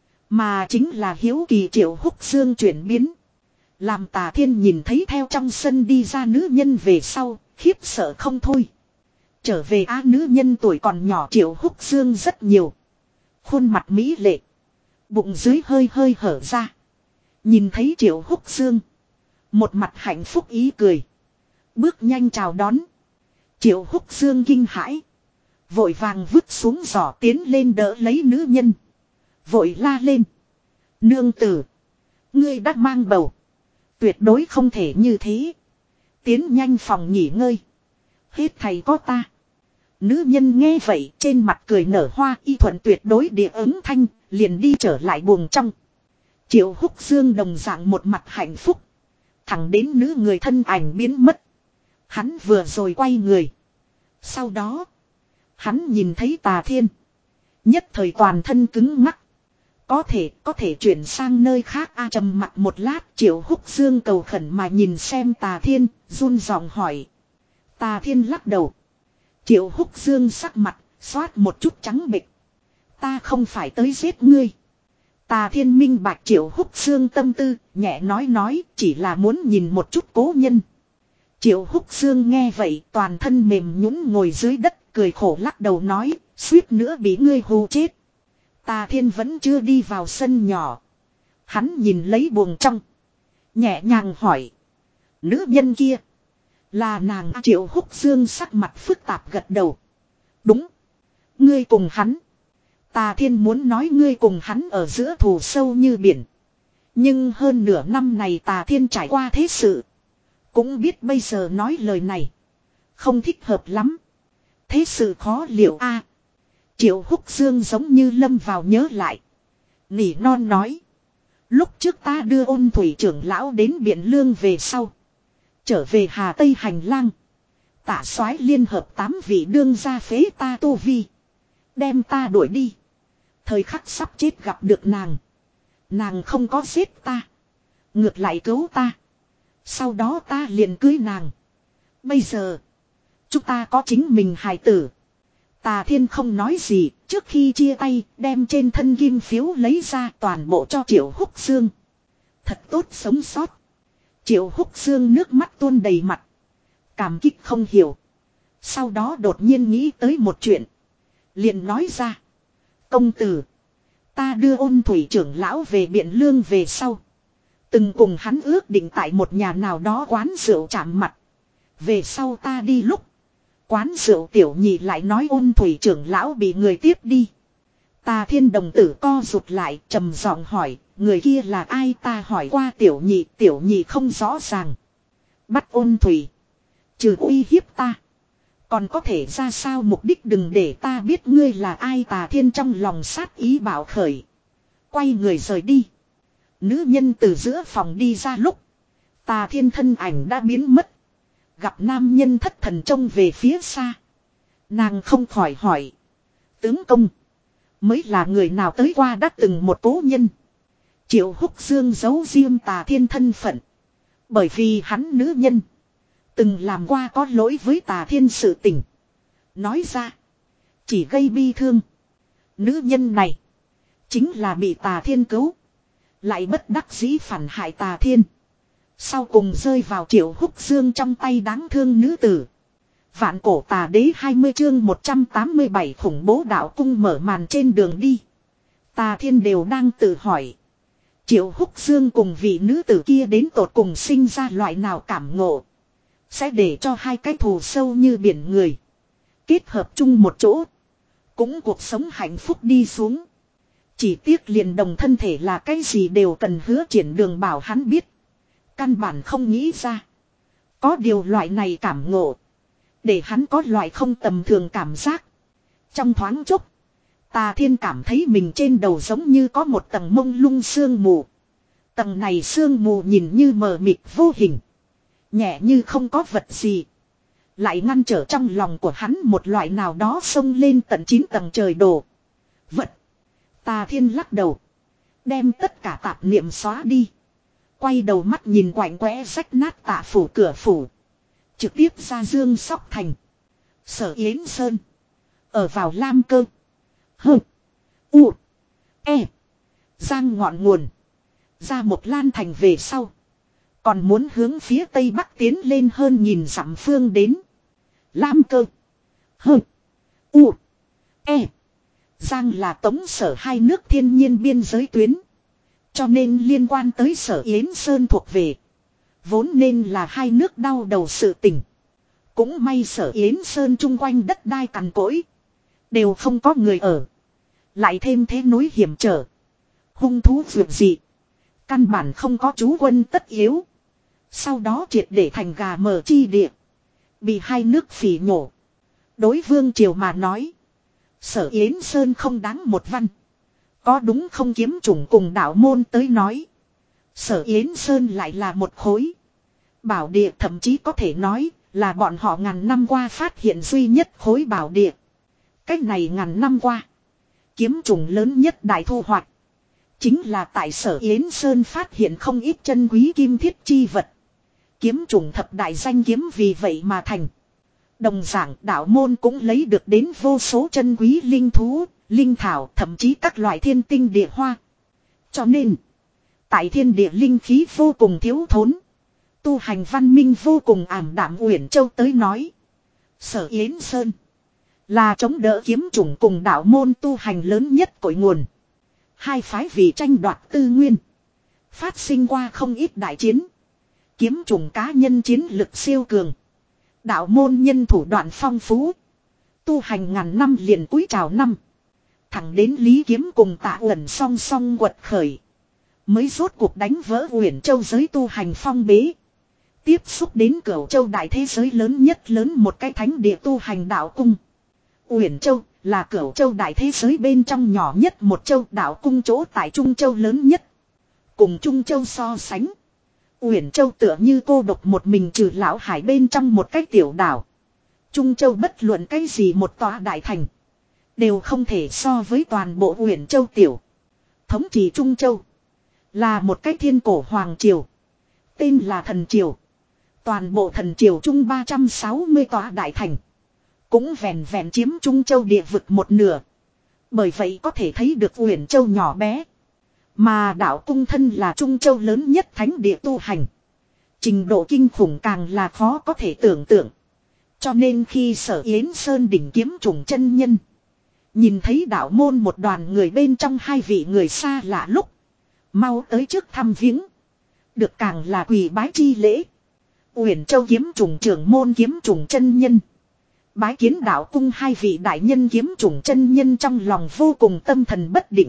S1: Mà chính là hiếu kỳ Triệu Húc Dương chuyển biến. Làm Tà Thiên nhìn thấy theo trong sân đi ra nữ nhân về sau, khiếp sợ không thôi. Trở về á, nữ nhân tuổi còn nhỏ Triệu Húc Dương rất nhiều. Khuôn mặt mỹ lệ. Bụng dưới hơi hơi hở ra. Nhìn thấy Triệu Húc Dương. Một mặt hạnh phúc ý cười. Bước nhanh chào đón. Triệu Húc Dương kinh hãi. Vội vàng vứt xuống giỏ tiến lên đỡ lấy nữ nhân. Vội la lên. Nương tử. Ngươi đã mang bầu. Tuyệt đối không thể như thế. Tiến nhanh phòng nghỉ ngơi. Hết thầy có ta. Nữ nhân nghe vậy trên mặt cười nở hoa, y thuận tuyệt đối địa ứng thanh, liền đi trở lại buồng trong. Triệu Húc Dương đồng dạng một mặt hạnh phúc. Thẳng đến nữ người thân ảnh biến mất. Hắn vừa rồi quay người. Sau đó, hắn nhìn thấy Tà Thiên. Nhất thời toàn thân cứng ngắc. Có thể, có thể chuyển sang nơi khác a trầm mặt một lát, Triệu Húc Dương cầu khẩn mà nhìn xem Tà Thiên, run giọng hỏi. Tà Thiên lắc đầu. Triệu Húc Dương sắc mặt, xoát một chút trắng bệch. Ta không phải tới giết ngươi. Tà Thiên minh bạch Triệu Húc Dương tâm tư, nhẹ nói nói, chỉ là muốn nhìn một chút cố nhân. Triệu Húc Dương nghe vậy, toàn thân mềm nhũn ngồi dưới đất, cười khổ lắc đầu nói, suýt nữa bị ngươi hù chết. Tà Thiên vẫn chưa đi vào sân nhỏ. Hắn nhìn lấy buồng trong. Nhẹ nhàng hỏi. Nữ nhân kia. Là nàng. Triệu Húc Dương sắc mặt phức tạp gật đầu. Đúng. Ngươi cùng hắn. Tà Thiên muốn nói ngươi cùng hắn ở giữa thù sâu như biển. Nhưng hơn nửa năm này Tà Thiên trải qua thế sự. Cũng biết bây giờ nói lời này. Không thích hợp lắm. Thế sự khó liệu a. Triệu Húc Dương giống như lâm vào nhớ lại. Nỉ non nói. Lúc trước ta đưa Ôn Thủy trưởng lão đến Biện Lương về sau. Trở về Hà Tây hành lang. Tả soái liên hợp tám vị đương gia phế ta tu vi. Đem ta đuổi đi. Thời khắc sắp chết gặp được nàng. Nàng không có giết ta. Ngược lại cứu ta. Sau đó ta liền cưới nàng. Bây giờ. Chúng ta có chính mình hài tử. Tà Thiên không nói gì, trước khi chia tay, đem trên thân kim phiếu lấy ra toàn bộ cho Triệu Húc Dương. Thật tốt sống sót. Triệu Húc Dương nước mắt tuôn đầy mặt. Cảm kích không hiểu. Sau đó đột nhiên nghĩ tới một chuyện. Liền nói ra. Công tử. Ta đưa Ôn Thủy trưởng lão về Biện Lương về sau. Từng cùng hắn ước định tại một nhà nào đó quán rượu chạm mặt. Về sau ta đi lúc. Quán rượu tiểu nhị lại nói Ôn Thủy trưởng lão bị người tiếp đi. Tà Thiên đồng tử co rụt lại trầm giọng hỏi. Người kia là ai? Ta hỏi qua tiểu nhị. Tiểu nhị không rõ ràng. Bắt Ôn Thủy. Trừ uy hiếp ta. Còn có thể ra sao mục đích đừng để ta biết ngươi là ai. Tà Thiên trong lòng sát ý bảo khởi. Quay người rời đi. Nữ nhân từ giữa phòng đi ra lúc. Tà Thiên thân ảnh đã biến mất. Gặp nam nhân thất thần trông về phía xa. Nàng không khỏi hỏi. Tướng công. Mới là người nào tới qua đã từng một cố nhân. Triệu Húc Dương giấu riêng Tà Thiên thân phận. Bởi vì hắn nữ nhân. Từng làm qua có lỗi với Tà Thiên sự tình. Nói ra. Chỉ gây bi thương. Nữ nhân này. Chính là bị Tà Thiên cứu. Lại bất đắc dĩ phản hại Tà Thiên. Sau cùng rơi vào Triệu Húc Dương trong tay đáng thương nữ tử. Vạn cổ tà đế hai mươi chương một trăm tám mươi bảy khủng bố đạo cung mở màn trên đường đi. Tà Thiên đều đang tự hỏi. Triệu Húc Dương cùng vị nữ tử kia đến tột cùng sinh ra loại nào cảm ngộ. Sẽ để cho hai cái thù sâu như biển người. Kết hợp chung một chỗ. Cũng cuộc sống hạnh phúc đi xuống. Chỉ tiếc liền đồng thân thể là cái gì đều cần Hứa Triển Đường bảo hắn biết. Căn bản không nghĩ ra. Có điều loại này cảm ngộ. Để hắn có loại không tầm thường cảm giác. Trong thoáng chốc. Tà Thiên cảm thấy mình trên đầu giống như có một tầng mông lung sương mù. Tầng này sương mù nhìn như mờ mịt vô hình. Nhẹ như không có vật gì. Lại ngăn trở trong lòng của hắn một loại nào đó xông lên tận chín tầng trời đổ. Vật. Tà Thiên lắc đầu. Đem tất cả tạp niệm xóa đi. Quay đầu mắt nhìn quạnh quẽ rách nát Tạ phủ cửa phủ. Trực tiếp ra Dương Sóc Thành. Sở Yến Sơn. Ở vào Lam Cơ. Hơ. U. E. Giang ngọn nguồn. Ra một lan thành về sau. Còn muốn hướng phía tây bắc tiến lên hơn nghìn dặm phương đến. Lam Cơ. Hơ. U. E. Giang là tống sở hai nước thiên nhiên biên giới tuyến. Cho nên liên quan tới Sở Yến Sơn thuộc về. Vốn nên là hai nước đau đầu sự tình. Cũng may Sở Yến Sơn chung quanh đất đai cằn cỗi. Đều không có người ở. Lại thêm thế núi hiểm trở. Hung thú vượt dị. Căn bản không có trú quân tất yếu. Sau đó triệt để thành gà mờ chi địa. Bị hai nước phỉ nhổ. Đối vương triều mà nói. Sở Yến Sơn không đáng một văn. Có đúng không kiếm chủng cùng đạo môn tới nói. Sở Yến Sơn lại là một khối. Bảo địa thậm chí có thể nói là bọn họ ngàn năm qua phát hiện duy nhất khối bảo địa. Cách này ngàn năm qua. Kiếm chủng lớn nhất đại thu hoạch. Chính là tại Sở Yến Sơn phát hiện không ít chân quý kim thiết chi vật. Kiếm chủng thập đại danh kiếm vì vậy mà thành. Đồng dạng đạo môn cũng lấy được đến vô số chân quý linh thú, linh thảo, thậm chí các loại thiên tinh địa hoa. Cho nên, tại thiên địa linh khí vô cùng thiếu thốn. Tu hành văn minh vô cùng ảm đạm Uyển Châu tới nói. Sở Yến Sơn là chống đỡ kiếm chủng cùng đạo môn tu hành lớn nhất cội nguồn. Hai phái vì tranh đoạt tư nguyên. Phát sinh qua không ít đại chiến. Kiếm chủng cá nhân chiến lực siêu cường. Đạo môn nhân thủ đoạn phong phú. Tu hành ngàn năm liền cúi chào năm. Thẳng đến Lý Kiếm cùng Tạ Uẩn song song quật khởi. Mới rốt cuộc đánh vỡ Uyển Châu giới tu hành phong bế. Tiếp xúc đến Cửu Châu đại thế giới lớn nhất lớn một cái thánh địa tu hành đạo cung. Uyển Châu là Cửu Châu đại thế giới bên trong nhỏ nhất một châu, đạo cung chỗ tại Trung Châu lớn nhất. Cùng Trung Châu so sánh. Uyển Châu tựa như cô độc một mình trừ lão hải bên trong một cái tiểu đảo. Trung Châu bất luận cái gì một tòa đại thành. Đều không thể so với toàn bộ Uyển Châu tiểu. Thống trị Trung Châu. Là một cái thiên cổ hoàng triều. Tên là thần triều. Toàn bộ thần triều chung ba trăm sáu mươi tòa đại thành. Cũng vẹn vẹn chiếm Trung Châu địa vực một nửa. Bởi vậy có thể thấy được Uyển Châu nhỏ bé. Mà đạo cung thân là Trung Châu lớn nhất thánh địa tu hành. Trình độ kinh khủng càng là khó có thể tưởng tượng. Cho nên khi Sở Yến Sơn đỉnh kiếm trùng chân nhân. Nhìn thấy đạo môn một đoàn người bên trong hai vị người xa lạ lúc. Mau tới trước thăm viếng. Được càng là quỳ bái chi lễ. Uyển Châu kiếm trùng trưởng môn kiếm trùng chân nhân. Bái kiến đạo cung hai vị đại nhân kiếm trùng chân nhân trong lòng vô cùng tâm thần bất định.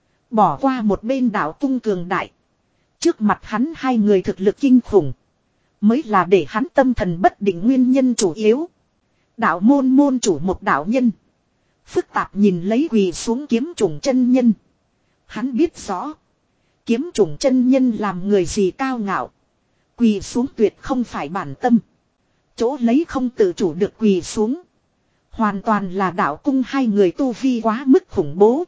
S1: Bỏ qua một bên đạo cung cường đại. Trước mặt hắn hai người thực lực kinh khủng. Mới là để hắn tâm thần bất định nguyên nhân chủ yếu. Đạo môn môn chủ một đạo nhân. Phức tạp nhìn lấy quỳ xuống kiếm trùng chân nhân. Hắn biết rõ. Kiếm trùng chân nhân làm người gì cao ngạo. Quỳ xuống tuyệt không phải bản tâm. Chỗ lấy không tự chủ được quỳ xuống. Hoàn toàn là đạo cung hai người tu vi quá mức khủng bố.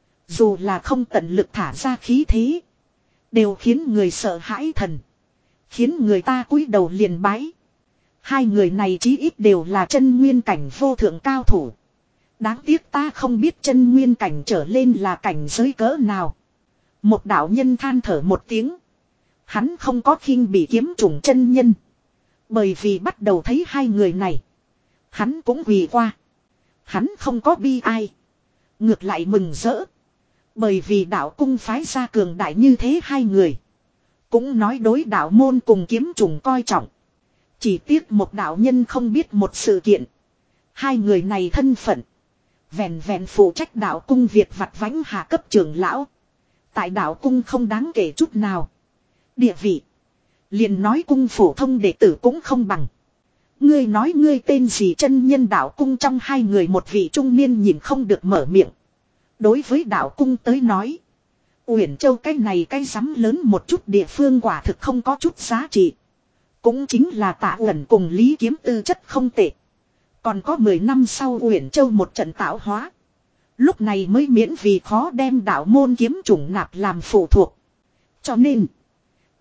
S1: Dù là không tận lực thả ra khí thế. Đều khiến người sợ hãi thần. Khiến người ta cúi đầu liền bái. Hai người này chí ít đều là chân nguyên cảnh vô thượng cao thủ. Đáng tiếc ta không biết chân nguyên cảnh trở lên là cảnh giới cỡ nào. Một đạo nhân than thở một tiếng. Hắn không có khinh bị kiếm trùng chân nhân. Bởi vì bắt đầu thấy hai người này. Hắn cũng quỳ qua. Hắn không có bi ai. Ngược lại mừng rỡ. Bởi vì đạo cung phái ra cường đại như thế hai người. Cũng nói đối đạo môn cùng kiếm trùng coi trọng. Chỉ tiếc một đạo nhân không biết một sự kiện. Hai người này thân phận. Vẹn vẹn phụ trách đạo cung Việt vặt vãnh hạ cấp trưởng lão. Tại đạo cung không đáng kể chút nào. Địa vị. Liền nói cung phổ thông đệ tử cũng không bằng. Ngươi nói ngươi tên gì chân nhân đạo cung trong hai người một vị trung niên nhìn không được mở miệng. Đối với đạo cung tới nói. Uyển Châu cái này cái rắm lớn một chút địa phương quả thực không có chút giá trị. Cũng chính là Tạ Uẩn cùng Lý Kiếm tư chất không tệ. Còn có mười năm sau Uyển Châu một trận tạo hóa. Lúc này mới miễn vì khó đem đạo môn kiếm chủng nạp làm phụ thuộc. Cho nên.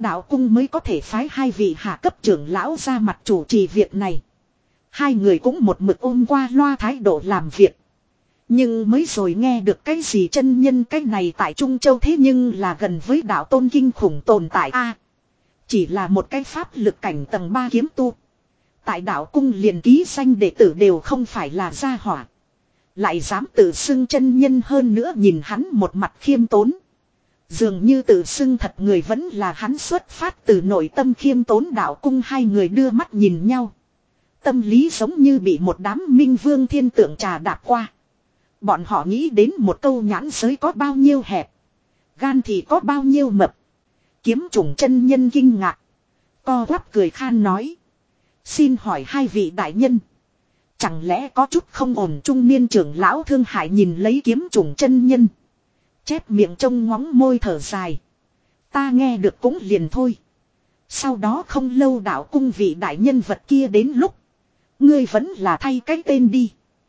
S1: Đạo cung mới có thể phái hai vị hạ cấp trưởng lão ra mặt chủ trì việc này. Hai người cũng một mực ôm qua loa thái độ làm việc. Nhưng mới rồi nghe được cái gì chân nhân cái này tại Trung Châu thế nhưng là gần với đạo tôn kinh khủng tồn tại a. Chỉ là một cái pháp lực cảnh tầng ba kiếm tu. Tại đạo cung liền ký danh đệ tử đều không phải là gia hỏa. Lại dám tự xưng chân nhân hơn nữa nhìn hắn một mặt khiêm tốn. Dường như tự xưng thật người vẫn là hắn xuất phát từ nội tâm khiêm tốn đạo cung hai người đưa mắt nhìn nhau. Tâm lý giống như bị một đám minh vương thiên tượng trà đạp qua. Bọn họ nghĩ đến một câu nhãn giới có bao nhiêu hẹp. Gan thì có bao nhiêu mập. Kiếm chủng chân nhân kinh ngạc. Co quắp cười khan nói. Xin hỏi hai vị đại nhân. Chẳng lẽ có chút không ổn trung niên trưởng lão thương hại nhìn lấy kiếm chủng chân nhân. Chép miệng trông ngóng môi thở dài. Ta nghe được cũng liền thôi. Sau đó không lâu đạo cung vị đại nhân vật kia đến lúc. Ngươi vẫn là thay cái tên đi.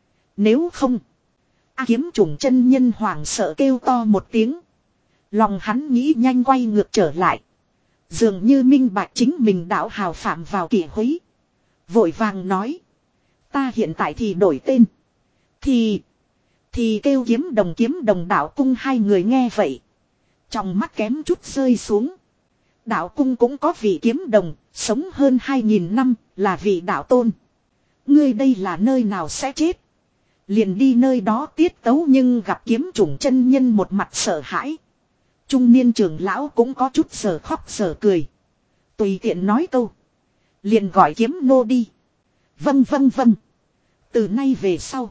S1: Nếu không. À, kiếm chủng chân nhân hoảng sợ kêu to một tiếng. Lòng hắn nghĩ nhanh quay ngược trở lại. Dường như minh bạch chính mình đạo hào phạm vào kỷ húy. Vội vàng nói. Ta hiện tại thì đổi tên. Thì. Thì kêu kiếm đồng kiếm đồng đạo cung hai người nghe vậy. Trong mắt kém chút rơi xuống. Đạo cung cũng có vị kiếm đồng. Sống hơn hai nghìn năm là vị đạo tôn. Ngươi đây là nơi nào sẽ chết. Liền đi nơi đó tiết tấu nhưng gặp kiếm chủng chân nhân một mặt sợ hãi. Trung niên trưởng lão cũng có chút giờ khóc giờ cười. Tùy tiện nói câu. Liền gọi kiếm nô đi. Vâng vâng vâng. Từ nay về sau.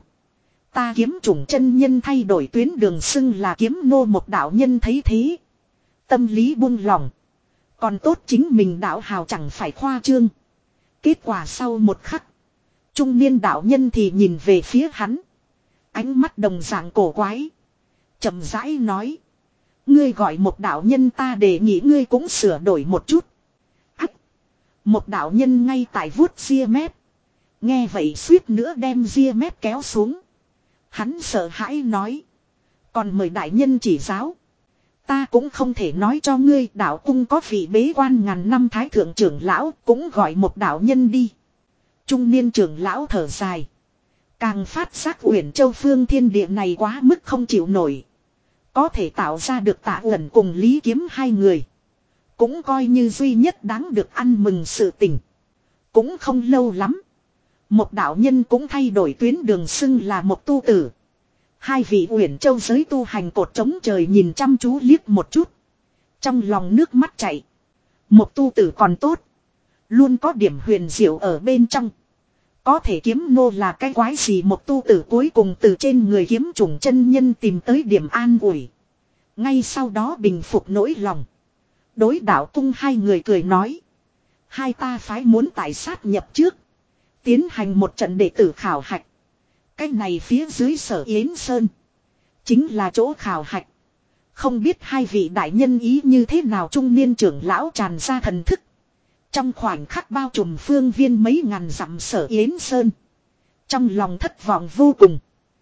S1: Ta kiếm chủng chân nhân thay đổi tuyến đường xưng là kiếm nô một đạo nhân thấy thế. Tâm lý buông lỏng. Còn tốt chính mình đạo hào chẳng phải khoa trương. Kết quả sau một khắc. Trung niên đạo nhân thì nhìn về phía hắn. Ánh mắt đồng dạng cổ quái. Chậm rãi nói. Ngươi gọi một đạo nhân ta đề nghị ngươi cũng sửa đổi một chút. Ách. Một đạo nhân ngay tại vuốt ria mép. Nghe vậy suýt nữa đem ria mép kéo xuống. Hắn sợ hãi nói. Còn mời đại nhân chỉ giáo. Ta cũng không thể nói cho ngươi đạo cung có vị bế quan ngàn năm thái thượng trưởng lão cũng gọi một đạo nhân đi. Trung niên trưởng lão thở dài. Càng phát giác Uyển Châu phương thiên địa này quá mức không chịu nổi. Có thể tạo ra được Tạ Uẩn cùng Lý Kiếm hai người. Cũng coi như duy nhất đáng được ăn mừng sự tình. Cũng không lâu lắm. Một đạo nhân cũng thay đổi tuyến đường xưng là một tu tử. Hai vị Uyển Châu giới tu hành cột trống trời nhìn chăm chú liếc một chút. Trong lòng nước mắt chảy. Một tu tử còn tốt. Luôn có điểm huyền diệu ở bên trong. Có thể kiếm nô là cái quái gì một tu tử cuối cùng từ trên người kiếm chủng chân nhân tìm tới điểm an ủi. Ngay sau đó bình phục nỗi lòng. Đối đạo cung hai người cười nói. Hai ta phái muốn tại sát nhập trước. Tiến hành một trận đệ tử khảo hạch. Cái này phía dưới sở Yến Sơn. Chính là chỗ khảo hạch. Không biết hai vị đại nhân ý như thế nào trung niên trưởng lão tràn ra thần thức. Trong khoảnh khắc bao trùm phương viên mấy ngàn dặm sở Yến Sơn. Trong lòng thất vọng vô cùng.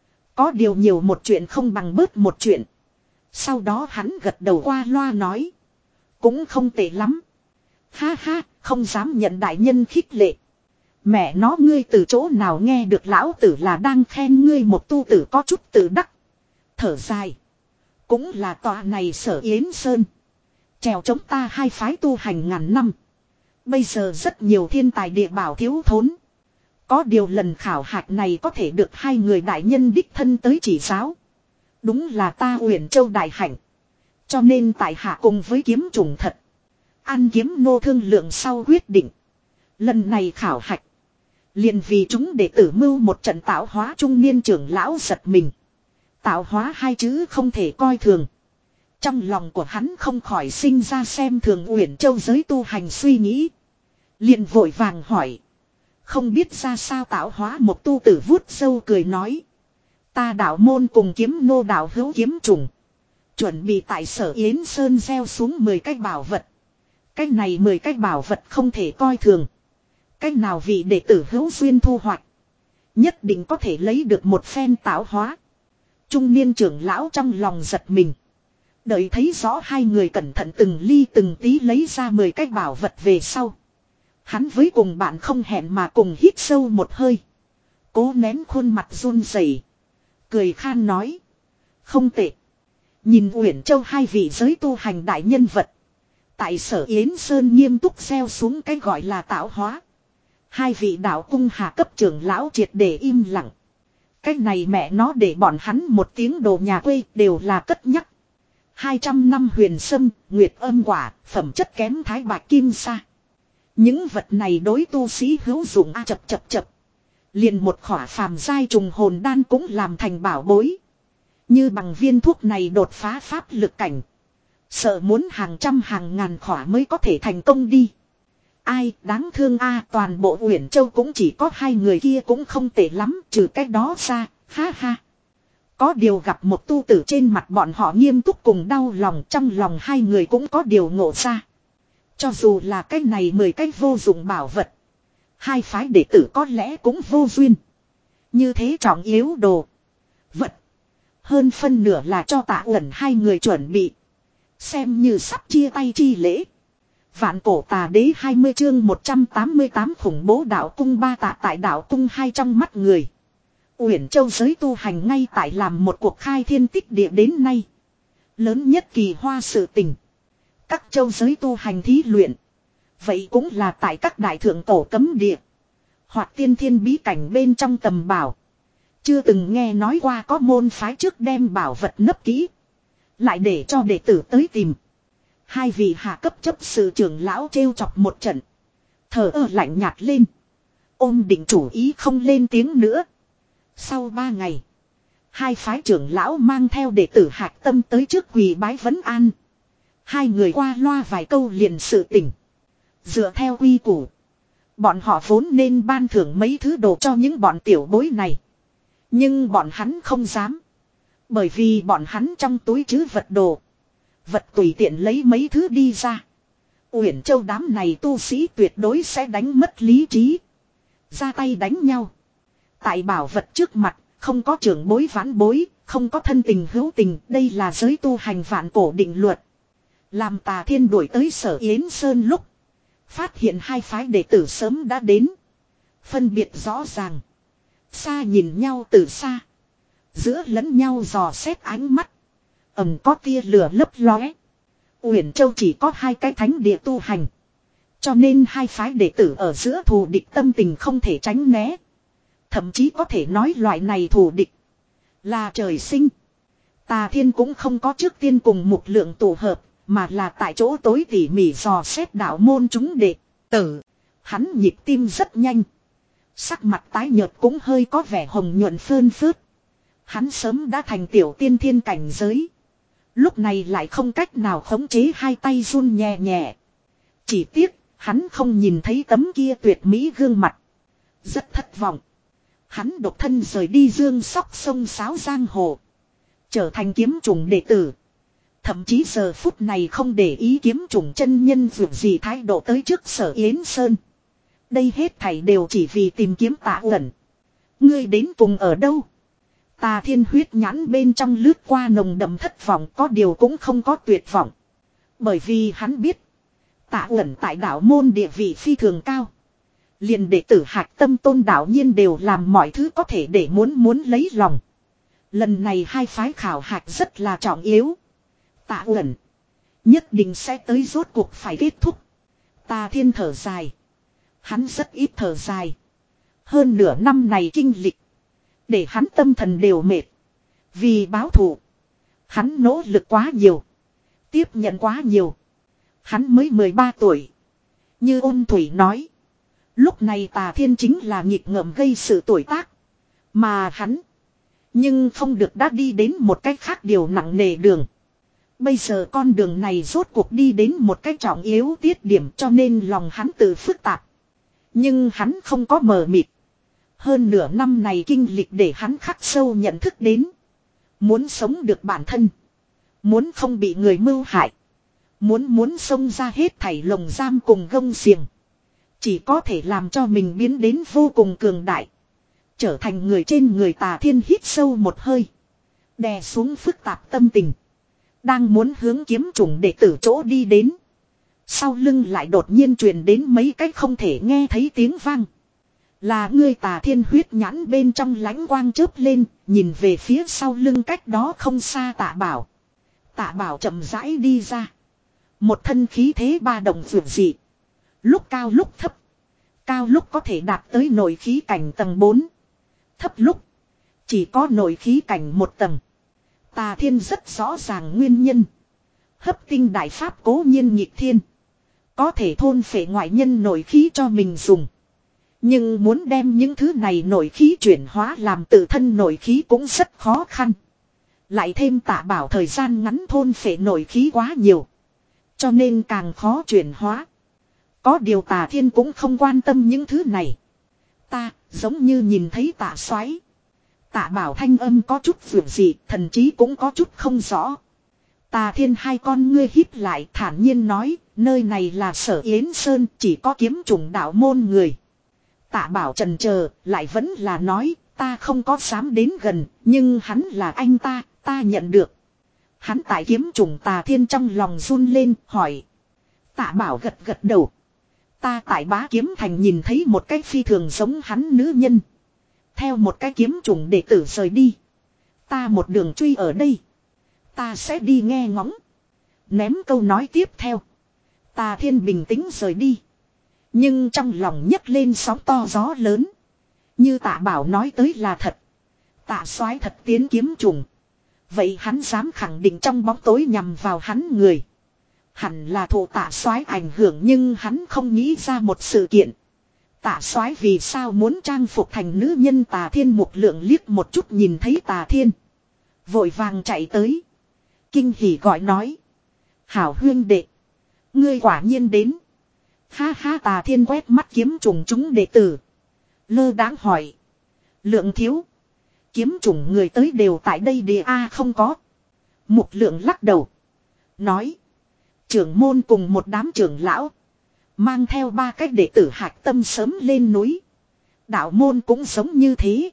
S1: Có điều nhiều một chuyện không bằng bớt một chuyện. Sau đó hắn gật đầu qua loa nói. Cũng không tệ lắm. Ha ha, không dám nhận đại nhân khích lệ. Mẹ nó ngươi từ chỗ nào nghe được lão tử là đang khen ngươi một tu tử có chút tự đắc. Thở dài. Cũng là tòa này sở Yến Sơn. Trèo chống ta hai phái tu hành ngàn năm. Bây giờ rất nhiều thiên tài địa bảo thiếu thốn. Có điều lần khảo hạch này có thể được hai người đại nhân đích thân tới chỉ giáo. Đúng là ta Uyển Châu đại hạnh. Cho nên tại hạ cùng với kiếm chủng thật. An kiếm nô thương lượng sau quyết định. Lần này khảo hạch. Liền vì chúng đệ tử mưu một trận tạo hóa trung niên trưởng lão giật mình. Tạo hóa hai chữ không thể coi thường. Trong lòng của hắn không khỏi sinh ra xem thường Uyển Châu giới tu hành suy nghĩ. Liền vội vàng hỏi. Không biết ra sao tạo hóa một tu tử vuốt sâu cười nói. Ta đạo môn cùng kiếm nô đạo hữu kiếm trùng. Chuẩn bị tại sở Yến Sơn gieo xuống mười cái bảo vật. Cái này mười cái bảo vật không thể coi thường. Cái nào vị đệ tử hữu duyên thu hoạch. Nhất định có thể lấy được một phen tạo hóa. Trung niên trưởng lão trong lòng giật mình. Đợi thấy rõ hai người cẩn thận từng ly từng tí lấy ra mười cái bảo vật về sau. Hắn với cùng bạn không hẹn mà cùng hít sâu một hơi. Cố nén khuôn mặt run rẩy, cười khan nói. Không tệ. Nhìn Uyển Châu hai vị giới tu hành đại nhân vật. Tại Sở Yến Sơn nghiêm túc gieo xuống cái gọi là tạo hóa. Hai vị đạo cung hạ cấp trưởng lão triệt để im lặng. Cái này mẹ nó để bọn hắn một tiếng đồ nhà quê đều là cất nhắc. Hai trăm năm huyền sâm, nguyệt âm quả, phẩm chất kém thái bạc kim sa. Những vật này đối tu sĩ hữu dụng a chập chập chập. Liền một khỏa phàm giai trùng hồn đan cũng làm thành bảo bối. Như bằng viên thuốc này đột phá pháp lực cảnh. Sợ muốn hàng trăm hàng ngàn khỏa mới có thể thành công đi. Ai đáng thương a toàn bộ Uyển Châu cũng chỉ có hai người kia cũng không tệ lắm trừ cái đó ra, ha ha. Có điều gặp một tu tử trên mặt bọn họ nghiêm túc cùng đau lòng trong lòng hai người cũng có điều ngộ ra. Cho dù là cái này mười cái vô dụng bảo vật. Hai phái đệ tử có lẽ cũng vô duyên. Như thế trọng yếu đồ. Vật. Hơn phân nửa là cho Tạ Uẩn hai người chuẩn bị. Xem như sắp chia tay chi lễ. Vạn cổ tà đế hai mươi chương một trăm tám mươi tám khủng bố đạo cung ba tạ tại đạo cung hai trong mắt người. Uyển Châu giới tu hành ngay tại làm một cuộc khai thiên tích địa đến nay. Lớn nhất kỳ hoa sự tình. Các châu giới tu hành thí luyện. Vậy cũng là tại các đại thượng tổ cấm địa. Hoặc tiên thiên bí cảnh bên trong tầm bảo. Chưa từng nghe nói qua có môn phái trước đem bảo vật nấp kỹ. Lại để cho đệ tử tới tìm. Hai vị hạ cấp chấp sự trưởng lão trêu chọc một trận. Thở ơ lạnh nhạt lên. Ôm định chủ ý không lên tiếng nữa. Sau ba ngày. Hai phái trưởng lão mang theo đệ tử hạc tâm tới trước quỳ bái vấn an. Hai người qua loa vài câu liền sự tỉnh. Dựa theo quy củ. Bọn họ vốn nên ban thưởng mấy thứ đồ cho những bọn tiểu bối này. Nhưng bọn hắn không dám. Bởi vì bọn hắn trong túi trữ vật đồ. Vật tùy tiện lấy mấy thứ đi ra. Uyển Châu đám này tu sĩ tuyệt đối sẽ đánh mất lý trí. Ra tay đánh nhau. Tại bảo vật trước mặt, không có trưởng bối vãn bối, không có thân tình hữu tình. Đây là giới tu hành vạn cổ định luật. Làm Tà Thiên đuổi tới Sở Yến Sơn lúc. Phát hiện hai phái đệ tử sớm đã đến. Phân biệt rõ ràng. Xa nhìn nhau từ xa. Giữa lẫn nhau dò xét ánh mắt. Ẩm có tia lửa lấp lóe. Uyển Châu chỉ có hai cái thánh địa tu hành. Cho nên hai phái đệ tử ở giữa thù địch tâm tình không thể tránh né. Thậm chí có thể nói loại này thù địch. Là trời sinh. Tà Thiên cũng không có trước tiên cùng một lượng tụ hợp. Mà là tại chỗ tối tỉ mỉ dò xét đạo môn chúng đệ tử. Hắn nhịp tim rất nhanh. Sắc mặt tái nhợt cũng hơi có vẻ hồng nhuận phơn phớt. Hắn sớm đã thành tiểu tiên thiên cảnh giới. Lúc này lại không cách nào khống chế hai tay run nhẹ nhẹ. Chỉ tiếc, hắn không nhìn thấy tấm kia tuyệt mỹ gương mặt. Rất thất vọng. Hắn độc thân rời đi dương sóc sông Sáo Giang Hồ. Trở thành kiếm trùng đệ tử. Thậm chí giờ phút này không để ý kiếm trùng chân nhân vượt gì thái độ tới trước Sở Yến Sơn. Đây hết thảy đều chỉ vì tìm kiếm Tạ Uẩn. Ngươi đến cùng ở đâu? Tà Thiên huyết nhãn bên trong lướt qua nồng đậm thất vọng có điều cũng không có tuyệt vọng. Bởi vì hắn biết. Tạ Uẩn tại đạo môn địa vị phi thường cao. Liền đệ tử hạc tâm tôn đạo nhiên đều làm mọi thứ có thể để muốn muốn lấy lòng. Lần này hai phái khảo hạch rất là trọng yếu. Tạ Uẩn. Nhất định sẽ tới rốt cuộc phải kết thúc. Tà Thiên thở dài. Hắn rất ít thở dài. Hơn nửa năm này kinh lịch. Để hắn tâm thần đều mệt. Vì báo thù. Hắn nỗ lực quá nhiều. Tiếp nhận quá nhiều. Hắn mới mười ba tuổi. Như Ôn Thủy nói. Lúc này Tà Thiên chính là nghịch ngợm gây sự tuổi tác. Mà hắn. Nhưng không được đã đi đến một cách khác điều nặng nề đường. Bây giờ con đường này rốt cuộc đi đến một cách trọng yếu tiết điểm cho nên lòng hắn tự phức tạp. Nhưng hắn không có mờ mịt. Hơn nửa năm này kinh lịch để hắn khắc sâu nhận thức đến. Muốn sống được bản thân. Muốn không bị người mưu hại. Muốn muốn xông ra hết thảy lồng giam cùng gông xiềng. Chỉ có thể làm cho mình biến đến vô cùng cường đại. Trở thành người trên người Tà Thiên hít sâu một hơi. Đè xuống phức tạp tâm tình. Đang muốn hướng kiếm trùng đệ tử chỗ đi đến. Sau lưng lại đột nhiên truyền đến mấy cái không thể nghe thấy tiếng vang. Là ngươi Tà Thiên huyết nhãn bên trong lãnh quang chớp lên, nhìn về phía sau lưng cách đó không xa Tạ Bảo. Tạ Bảo chậm rãi đi ra. Một thân khí thế ba động vượt dị. Lúc cao lúc thấp. Cao lúc có thể đạt tới nội khí cảnh tầng bốn. Thấp lúc chỉ có nội khí cảnh một tầng. Tà Thiên rất rõ ràng nguyên nhân. Hấp tinh đại pháp cố nhiên nhịp thiên. Có thể thôn phệ ngoại nhân nội khí cho mình dùng. Nhưng muốn đem những thứ này nội khí chuyển hóa làm tự thân nội khí cũng rất khó khăn. Lại thêm Tạ Bảo thời gian ngắn thôn phệ nội khí quá nhiều. Cho nên càng khó chuyển hóa. Có điều Tà Thiên cũng không quan tâm những thứ này. Ta giống như nhìn thấy Tạ Soái. Tạ Bảo thanh âm có chút vượt dị, thần trí cũng có chút không rõ. Tà Thiên hai con ngươi híp lại thản nhiên nói, nơi này là Sở Yến Sơn, chỉ có kiếm trùng đạo môn người. Tạ Bảo trần chờ, lại vẫn là nói, ta không có dám đến gần, nhưng hắn là anh ta, ta nhận được. Hắn tại kiếm trùng Tà Thiên trong lòng run lên, hỏi. Tạ Bảo gật gật đầu. Ta tại Bá Kiếm Thành nhìn thấy một cái phi thường giống hắn nữ nhân. Theo một cái kiếm trùng đệ tử rời đi. Ta một đường truy ở đây. Ta sẽ đi nghe ngóng. Ném câu nói tiếp theo. Tà Thiên bình tĩnh rời đi. Nhưng trong lòng nhấc lên sóng to gió lớn. Như Tạ Bảo nói tới là thật. Tạ Soái thật tiến kiếm trùng. Vậy hắn dám khẳng định trong bóng tối nhằm vào hắn người. Hẳn là thụ Tạ Soái ảnh hưởng nhưng hắn không nghĩ ra một sự kiện. Tạ Soái vì sao muốn trang phục thành nữ nhân? Tà Thiên một lượng liếc một chút nhìn thấy Tà Thiên. Vội vàng chạy tới. Kinh hỉ gọi nói. Hảo huyên đệ. Ngươi quả nhiên đến. Ha ha. Tà Thiên quét mắt kiếm trùng chúng đệ tử. Lơ đãng hỏi. Lượng thiếu. Kiếm trùng người tới đều tại đây địa A không có. Một lượng lắc đầu. Nói. Trưởng môn cùng một đám trưởng lão. Mang theo ba cách đệ tử hạch tâm sớm lên núi. Đạo môn cũng giống như thế.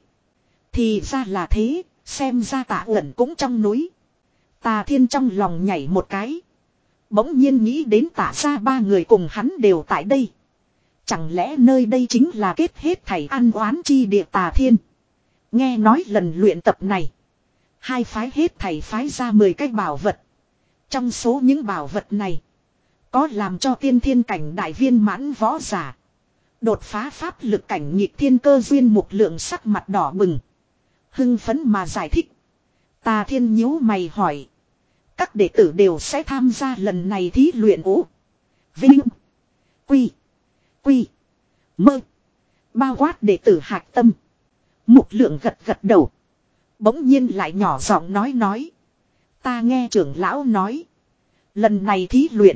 S1: Thì ra là thế. Xem ra Tạ Ẩn cũng trong núi. Tà Thiên trong lòng nhảy một cái. Bỗng nhiên nghĩ đến Tạ ra ba người cùng hắn đều tại đây. Chẳng lẽ nơi đây chính là kết hết thảy ăn oán chi địa? Tà Thiên nghe nói lần luyện tập này. Hai phái hết thảy phái ra mười cái bảo vật. Trong số những bảo vật này. Có làm cho tiên thiên cảnh đại viên mãn võ giả. Đột phá pháp lực cảnh nhịp thiên cơ duyên. Một lượng sắc mặt đỏ bừng. Hưng phấn mà giải thích. Tà Thiên nhíu mày hỏi. Các đệ tử đều sẽ tham gia lần này thí luyện ủ. Vinh. Quy. Quy. Mơ. Bao quát đệ tử hạch tâm. Một lượng gật gật đầu. Bỗng nhiên lại nhỏ giọng nói nói. Ta nghe trưởng lão nói. Lần này thí luyện.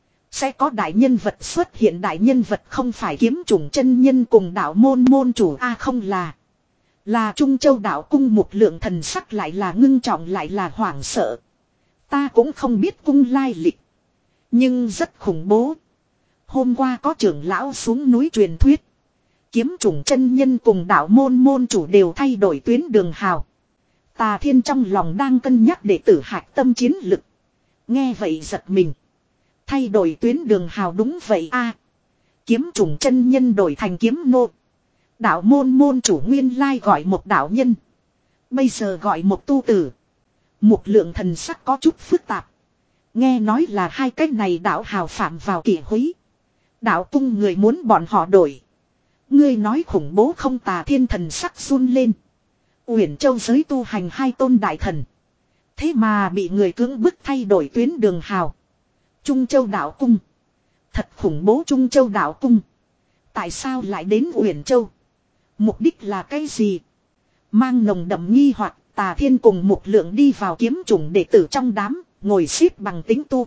S1: Sẽ có đại nhân vật xuất hiện. Đại nhân vật không phải kiếm trùng chân nhân cùng đạo môn môn chủ. A không là. Là Trung Châu đạo cung. Một lượng thần sắc lại là ngưng trọng lại là hoảng sợ. Ta cũng không biết cung lai lịch. Nhưng rất khủng bố. Hôm qua có trưởng lão xuống núi truyền thuyết. Kiếm trùng chân nhân cùng đạo môn môn chủ đều thay đổi tuyến đường hào. Tà Thiên trong lòng đang cân nhắc đệ tử hạch tâm chiến lực. Nghe vậy giật mình. Thay đổi tuyến đường hào đúng vậy a. À, kiếm trùng chân nhân đổi thành kiếm nô. Đạo môn môn chủ nguyên lai gọi một đạo nhân. Bây giờ gọi một tu tử. Một lượng thần sắc có chút phức tạp. Nghe nói là hai cái này đạo hào phạm vào kỷ húy. Đạo cung người muốn bọn họ đổi. Ngươi nói khủng bố không? Tà Thiên thần sắc run lên. Uyển Châu giới tu hành hai tôn đại thần. Thế mà bị người cưỡng bức thay đổi tuyến đường hào. Trung Châu đạo cung. Thật khủng bố. Trung Châu đạo cung. Tại sao lại đến Uyển Châu? Mục đích là cái gì? Mang nồng đậm nghi hoặc, Tà Thiên cùng một lượng đi vào kiếm trùng đệ tử trong đám, ngồi xếp bằng tính tu.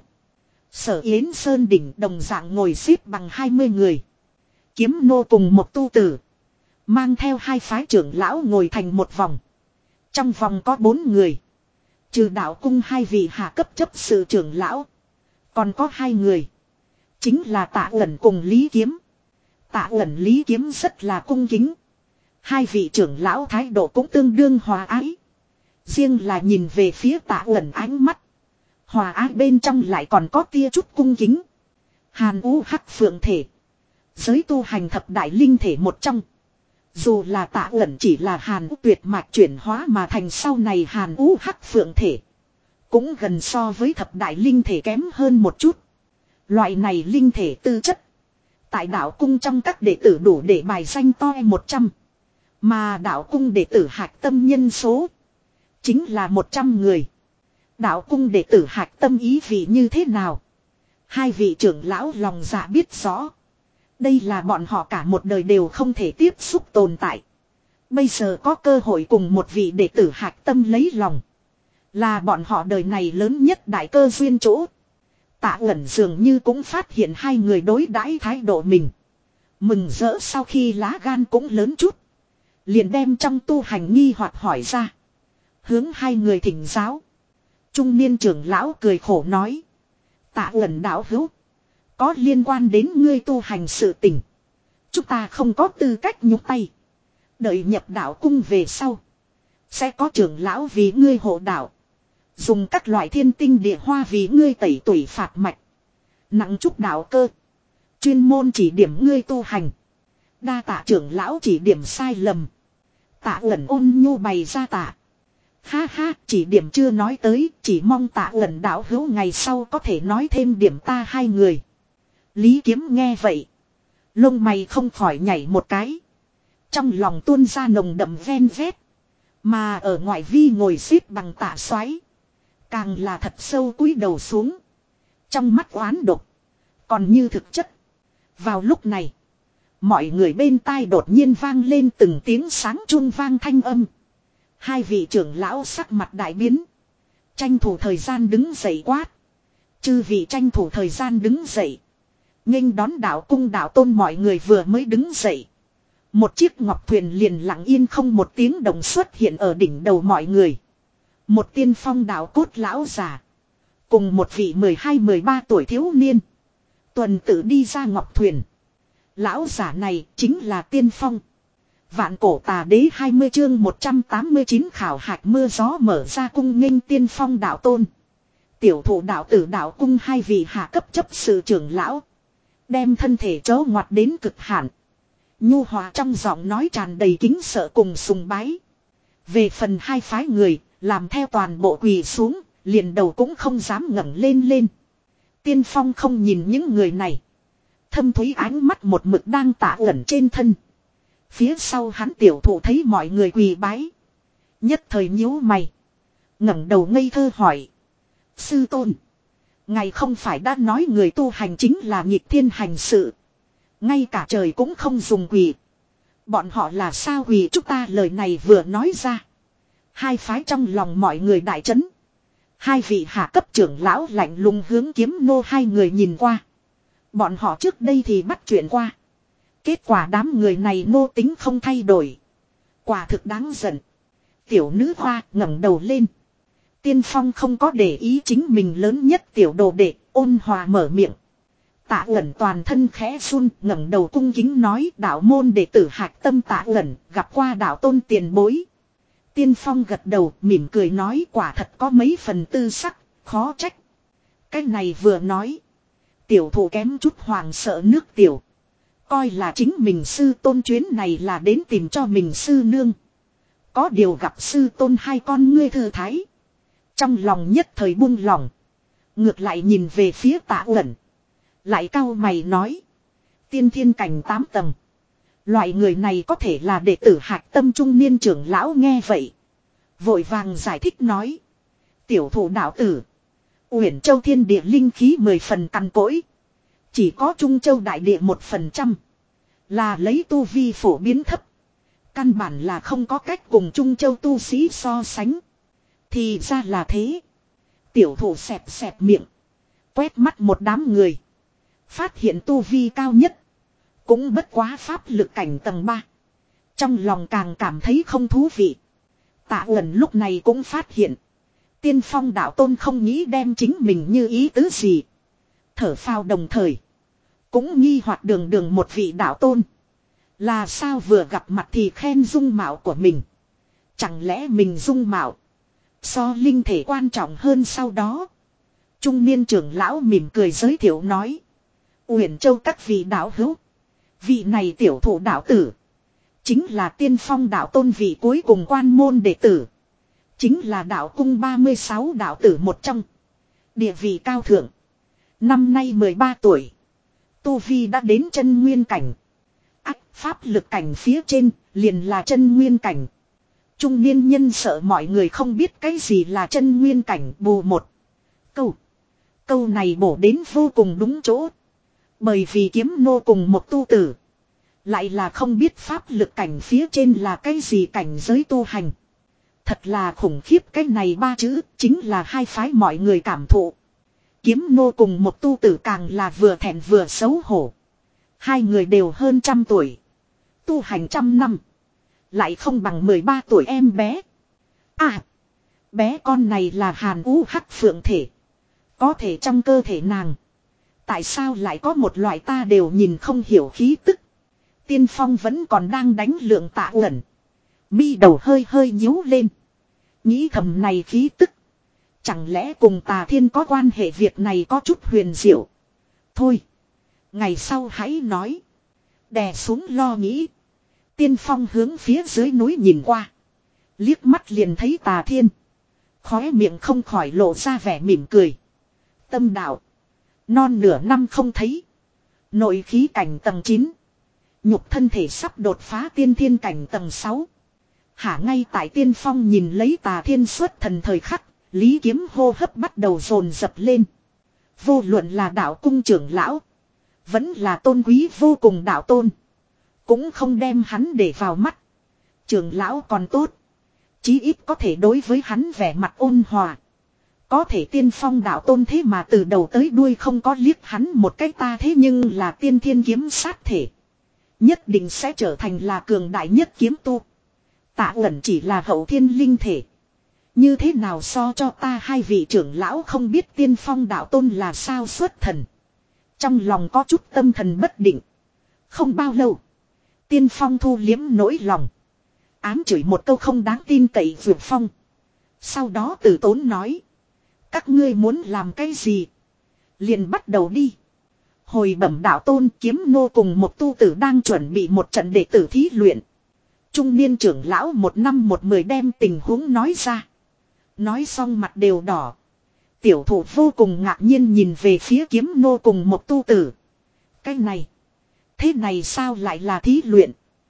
S1: Sở Yến Sơn đỉnh đồng dạng ngồi xếp bằng hai mươi người. Kiếm nô cùng một tu tử. Mang theo hai phái trưởng lão ngồi thành một vòng. Trong vòng có bốn người. Trừ đạo cung hai vị hạ cấp chấp sự trưởng lão. Còn có hai người. Chính là Tạ Ẩn cùng Lý Kiếm. Tạ Ẩn Lý Kiếm rất là cung kính. Hai vị trưởng lão thái độ cũng tương đương hòa ái. Riêng là nhìn về phía Tạ Ẩn ánh mắt. Hòa ái bên trong lại còn có tia chút cung kính. Hàn U Hắc Phượng thể. Giới tu hành thập đại linh thể một trong. Dù là Tạ Uẩn chỉ là Hàn U tuyệt mạch chuyển hóa mà thành sau này Hàn U Hắc Phượng thể. Cũng gần so với thập đại linh thể kém hơn một chút. Loại này linh thể tư chất. Tại đạo cung trong các đệ tử đủ để bài danh toi một trăm. Mà đạo cung đệ tử hạch tâm nhân số. Chính là một trăm người. Đạo cung đệ tử hạch tâm ý vị như thế nào? Hai vị trưởng lão lòng dạ biết rõ. Đây là bọn họ cả một đời đều không thể tiếp xúc tồn tại. Bây giờ có cơ hội cùng một vị đệ tử hạch tâm lấy lòng. Là bọn họ đời này lớn nhất đại cơ duyên chỗ. Tạ Uẩn dường như cũng phát hiện hai người đối đãi thái độ mình. Mừng rỡ sau khi lá gan cũng lớn chút. Liền đem trong tu hành nghi hoặc hỏi ra. Hướng hai người thỉnh giáo. Trung niên trưởng lão cười khổ nói. Tạ Uẩn đạo hữu. Có liên quan đến ngươi tu hành sự tình. Chúng ta không có tư cách nhúc tay. Đợi nhập đạo cung về sau. Sẽ có trưởng lão vì ngươi hộ đạo. Dùng các loại thiên tinh địa hoa vì ngươi tẩy tủy phạt mạch. Nặng chút đạo cơ. Chuyên môn chỉ điểm ngươi tu hành. Đa tạ trưởng lão chỉ điểm sai lầm. Tạ Uẩn ôn nhu bày ra tạ. Ha ha, chỉ điểm chưa nói tới, chỉ mong Tạ Uẩn đạo hữu ngày sau có thể nói thêm điểm ta hai người. Lý Kiếm nghe vậy. Lông mày không khỏi nhảy một cái. Trong lòng tuôn ra nồng đậm ven vét. Mà ở ngoại vi ngồi xếp bằng Tạ Soái càng là thật sâu cúi đầu xuống. Trong mắt oán độc. Còn như thực chất. Vào lúc này. Mọi người bên tai đột nhiên vang lên từng tiếng sáng chuông vang thanh âm. Hai vị trưởng lão sắc mặt đại biến. Tranh thủ thời gian đứng dậy quát. Chư vị tranh thủ thời gian đứng dậy. Nghênh đón đạo cung đạo tôn mọi người vừa mới đứng dậy. Một chiếc ngọc thuyền liền lặng yên không một tiếng động xuất hiện ở đỉnh đầu mọi người. Một tiên phong đạo cốt lão già. Cùng một vị mười hai mười ba tuổi thiếu niên. Tuần tự đi ra ngọc thuyền. Lão giả này chính là tiên phong. Vạn cổ tà đế hai mươi chương một trăm tám mươi chín khảo hạch mưa gió mở ra cung nghênh tiên phong đạo tôn. Tiểu thủ đạo tử đạo cung hai vị hạ cấp chấp sự trưởng lão. Đem thân thể chớ ngoặt đến cực hạn. Nhu hòa trong giọng nói tràn đầy kính sợ cùng sùng bái. Về phần hai phái người, làm theo toàn bộ quỳ xuống, liền đầu cũng không dám ngẩng lên lên. Tiên phong không nhìn những người này. Thâm thúy ánh mắt một mực đang Tạ Uẩn trên thân. Phía sau hắn tiểu thủ thấy mọi người quỳ bái. Nhất thời nhíu mày. Ngẩng đầu ngây thơ hỏi. Sư tôn. Ngài không phải đã nói người tu hành chính là nghịch thiên hành sự. Ngay cả trời cũng không dùng quỳ. Bọn họ là sao quỳ chúng ta lời này vừa nói ra. Hai phái trong lòng mọi người đại chấn. Hai vị hạ cấp trưởng lão lạnh lùng hướng Kiếm Nô hai người nhìn qua. Bọn họ trước đây thì bắt chuyện qua. Kết quả đám người này nô tính không thay đổi. Quả thực đáng giận. Tiểu nữ hoa ngẩng đầu lên. Tiên phong không có để ý chính mình lớn nhất tiểu đồ đệ, ôn hòa mở miệng. Tạ Uẩn toàn thân khẽ run, ngẩng đầu cung kính nói đạo môn đệ tử hạch tâm Tạ Uẩn gặp qua đạo tôn tiền bối. Tiên phong gật đầu mỉm cười nói quả thật có mấy phần tư sắc, khó trách. Cái này vừa nói. Tiểu thủ kém chút hoàng sợ nước tiểu. Coi là chính mình sư tôn chuyến này là đến tìm cho mình sư nương. Có điều gặp sư tôn hai con ngươi thư thái. Trong lòng nhất thời buông lòng. Ngược lại nhìn về phía Tạ Uẩn. Lại cau mày nói. Tiên thiên cảnh tám tầng. Loại người này có thể là đệ tử hạch tâm trung niên trưởng lão nghe vậy. Vội vàng giải thích nói. Tiểu thủ đạo tử. Uyển Châu thiên địa linh khí mười phần cằn cỗi. Chỉ có Trung Châu đại địa một phần trăm. Là lấy tu vi phổ biến thấp. Căn bản là không có cách cùng Trung Châu tu sĩ so sánh. Thì ra là thế. Tiểu thủ xẹp xẹp miệng. Quét mắt một đám người. Phát hiện tu vi cao nhất. Cũng bất quá pháp lực cảnh tầng ba. Trong lòng càng cảm thấy không thú vị. Tạ Uẩn lúc này cũng phát hiện. Tiên phong đạo tôn không nghĩ đem chính mình như ý tứ gì. Thở phào đồng thời. Cũng nghi hoặc đường đường một vị đạo tôn. Là sao vừa gặp mặt thì khen dung mạo của mình. Chẳng lẽ mình dung mạo. So linh thể quan trọng hơn sau đó. Trung niên trưởng lão mỉm cười giới thiệu nói. Uyển Châu các vị đạo hữu. Vị này tiểu thủ đạo tử. Chính là tiên phong đạo tôn vị cuối cùng quan môn đệ tử. Chính là đạo cung ba mươi sáu đạo tử một trong. Địa vị cao thượng. Năm nay mười ba tuổi. Tu Vi đã đến chân nguyên cảnh. Ách pháp lực cảnh phía trên liền là chân nguyên cảnh. Trung niên nhân sợ mọi người không biết cái gì là chân nguyên cảnh bù một câu. Câu này bổ đến vô cùng đúng chỗ. Bởi vì kiếm nô cùng một tu tử. Lại là không biết pháp lực cảnh phía trên là cái gì cảnh giới tu hành. Thật là khủng khiếp, cái này ba chữ chính là hai phái mọi người cảm thụ. Kiếm nô cùng một tu tử càng là vừa thẹn vừa xấu hổ. Hai người đều hơn trăm tuổi. Tu hành trăm năm. Lại không bằng mười ba tuổi em bé. À. Bé con này là Hàn Ú Hắc Phượng thể. Có thể trong cơ thể nàng. Tại sao lại có một loại ta đều nhìn không hiểu khí tức. Tiên Phong vẫn còn đang đánh lượng Tạ Uẩn. Mi đầu hơi hơi nhíu lên. Nghĩ thầm này khí tức. Chẳng lẽ cùng Tà Thiên có quan hệ, việc này có chút huyền diệu. Thôi. Ngày sau hãy nói. Đè xuống lo nghĩ. Tiên Phong hướng phía dưới núi nhìn qua. Liếc mắt liền thấy Tà Thiên. Khóe miệng không khỏi lộ ra vẻ mỉm cười. Tâm đạo. Non nửa năm không thấy. Nội khí cảnh tầng chín. Nhục thân thể sắp đột phá tiên thiên cảnh tầng sáu. Hả, ngay tại Tiên Phong nhìn lấy Tà Thiên xuất thần thời khắc. Lý Kiếm hô hấp bắt đầu dồn dập lên. Vô luận là đạo cung trưởng lão. Vẫn là tôn quý vô cùng đạo tôn. Cũng không đem hắn để vào mắt. Trưởng lão còn tốt. Chí ít có thể đối với hắn vẻ mặt ôn hòa. Có thể Tiên Phong đạo tôn thế mà từ đầu tới đuôi không có liếc hắn một cái, ta thế nhưng là tiên thiên kiếm sát thể. Nhất định sẽ trở thành là cường đại nhất kiếm tu. Tạ Uẩn chỉ là hậu thiên linh thể. Như thế nào so cho ta hai vị trưởng lão không biết Tiên Phong đạo tôn là sao xuất thần. Trong lòng có chút tâm thần bất định. Không bao lâu. Tiên Phong thu liếm nỗi lòng. Ám chửi một câu không đáng tin cậy Dược Phong. Sau đó từ tốn nói. Các ngươi muốn làm cái gì? Liền bắt đầu đi. Hồi bẩm đạo tôn, kiếm nô cùng một tu tử đang chuẩn bị một trận đệ tử thí luyện. Trung niên trưởng lão một năm một mười đem tình huống nói ra. Nói xong mặt đều đỏ. Tiểu thủ vô cùng ngạc nhiên nhìn về phía kiếm nô cùng một tu tử. Cái này. Thế này sao lại là thí luyện?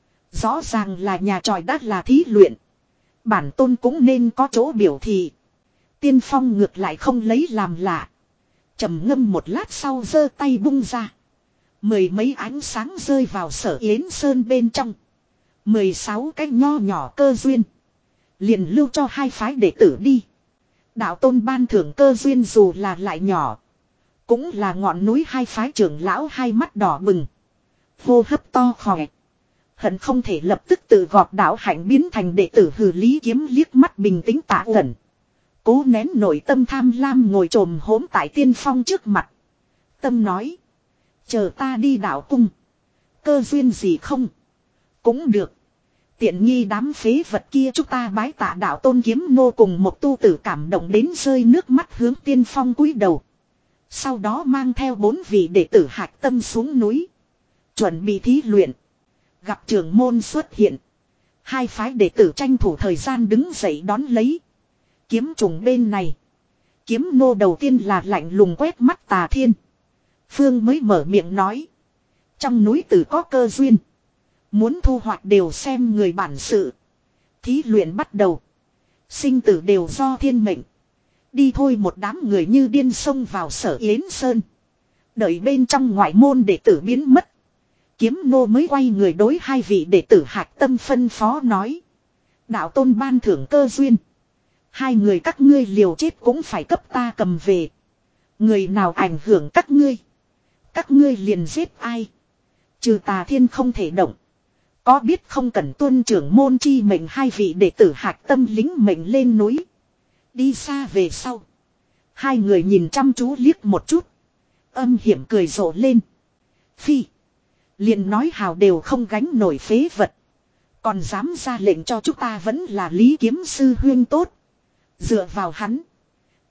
S1: Rõ ràng là nhà tròi đắt là thí luyện. Bản tôn cũng nên có chỗ biểu thị. Tiên Phong ngược lại không lấy làm lạ. Trầm ngâm một lát sau giơ tay bung ra. Mười mấy ánh sáng rơi vào Sở Yến Sơn bên trong. Mười sáu cái nho nhỏ cơ duyên. Liền lưu cho hai phái đệ tử đi. Đạo tôn ban thưởng cơ duyên dù là lại nhỏ. Cũng là ngọn núi, hai phái trưởng lão hai mắt đỏ bừng. Hô hấp to khòe. Hận không thể lập tức tự gọt đạo hạnh biến thành đệ tử. Hừ, Lý Kiếm liếc mắt bình tĩnh Tạ Uẩn. Cố nén nội tâm tham lam ngồi trồm hổm tại Tiên Phong trước mặt. Tâm nói. Chờ ta đi đạo cung. Cơ duyên gì không? Cũng được. Tiện nghi đám phế vật kia, chúng ta bái tạ đạo tôn. Kiếm nô cùng một tu tử cảm động đến rơi nước mắt hướng Tiên Phong cúi đầu. Sau đó mang theo bốn vị đệ tử hạch tâm xuống núi. Chuẩn bị thí luyện. Gặp trưởng môn xuất hiện. Hai phái đệ tử tranh thủ thời gian đứng dậy đón lấy. Kiếm trùng bên này. Kiếm nô đầu tiên là lạnh lùng quét mắt Tà Thiên. Phương mới mở miệng nói. Trong núi tử có cơ duyên. Muốn thu hoạch đều xem người bản sự. Thí luyện bắt đầu. Sinh tử đều do thiên mệnh. Đi thôi. Một đám người như điên xông vào Sở Yến Sơn. Đợi bên trong ngoại môn đệ tử biến mất. Kiếm nô mới quay người đối hai vị đệ tử hạch tâm phân phó nói. Đạo tôn ban thưởng cơ duyên. Hai người các ngươi liều chết cũng phải cấp ta cầm về. Người nào ảnh hưởng các ngươi. Các ngươi liền giết ai. Trừ Tà Thiên không thể động. Có biết không cần tuân trưởng môn chi mệnh. Hai vị đệ tử hạch tâm lính mệnh lên núi. Đi xa về sau. Hai người nhìn chăm chú liếc một chút. Âm hiểm cười rộ lên. Phi. Liền nói hào đều không gánh nổi phế vật. Còn dám ra lệnh cho chúng ta, vẫn là Lý Kiếm sư huyên tốt. Dựa vào hắn.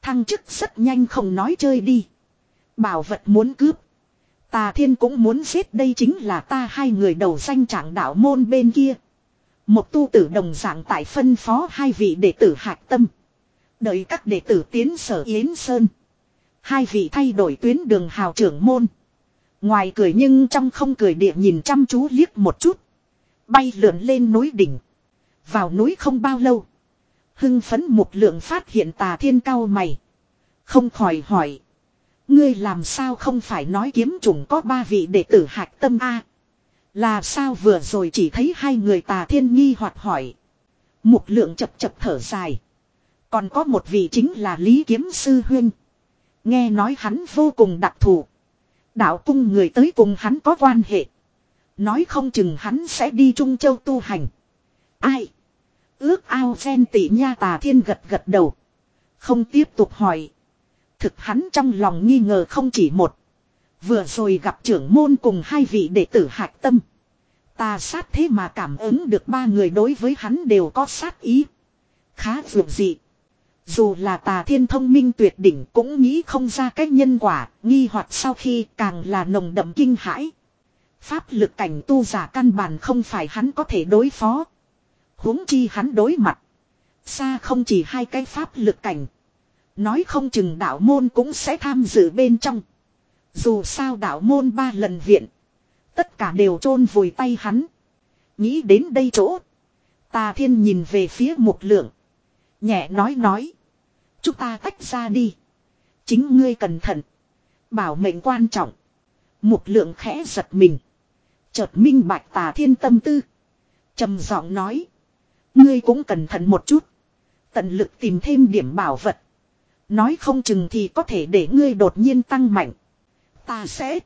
S1: Thăng chức rất nhanh không nói chơi đi. Bảo vật muốn cướp. Tà Thiên cũng muốn giết, đây chính là ta hai người đầu danh trạng đạo môn bên kia. Một tu tử đồng dạng tại phân phó hai vị đệ tử hạch tâm. Đợi các đệ tử tiến Sở Yến Sơn. Hai vị thay đổi tuyến đường hào trưởng môn. Ngoài cười nhưng trong không cười địa nhìn chăm chú liếc một chút. Bay lượn lên núi đỉnh. Vào núi không bao lâu. Hưng phấn Mục Lượng phát hiện Tà Thiên cau mày. Không khỏi hỏi. Ngươi làm sao không phải nói kiếm chủng có ba vị đệ tử hạch tâm a? Là sao vừa rồi chỉ thấy hai người? Tà Thiên nghi hoặc hỏi. Mục Lượng chập chập thở dài. Còn có một vị chính là Lý Kiếm Sư huynh. Nghe nói hắn vô cùng đặc thù. Đạo cung người tới cùng hắn có quan hệ. Nói không chừng hắn sẽ đi Trung Châu tu hành. Ai? Ước ao ghen tị nha. Tà Thiên gật gật đầu. Không tiếp tục hỏi. Thực hắn trong lòng nghi ngờ không chỉ một. Vừa rồi gặp trưởng môn cùng hai vị đệ tử hạch tâm. Tà sát thế mà cảm ứng được ba người đối với hắn đều có sát ý. Khá vượt dị. Dù là Tà Thiên thông minh tuyệt đỉnh cũng nghĩ không ra cách nhân quả, nghi hoặc sau khi càng là nồng đậm kinh hãi. Pháp lực cảnh tu giả căn bản không phải hắn có thể đối phó. Huống chi hắn đối mặt. Xa không chỉ hai cái pháp lực cảnh. Nói không chừng đạo môn cũng sẽ tham dự bên trong. Dù sao đạo môn ba lần viện. Tất cả đều chôn vùi tay hắn. Nghĩ đến đây chỗ. Tà Thiên nhìn về phía Mục Lượng. Nhẹ nói nói. Chúng ta tách ra đi. Chính ngươi cẩn thận. Bảo mệnh quan trọng. Mục Lượng khẽ giật mình. Chợt minh bạch Tà Thiên tâm tư. Trầm giọng nói. Ngươi cũng cẩn thận một chút. Tận lực tìm thêm điểm bảo vật. Nói không chừng thì có thể để ngươi đột nhiên tăng mạnh. Ta sẽ.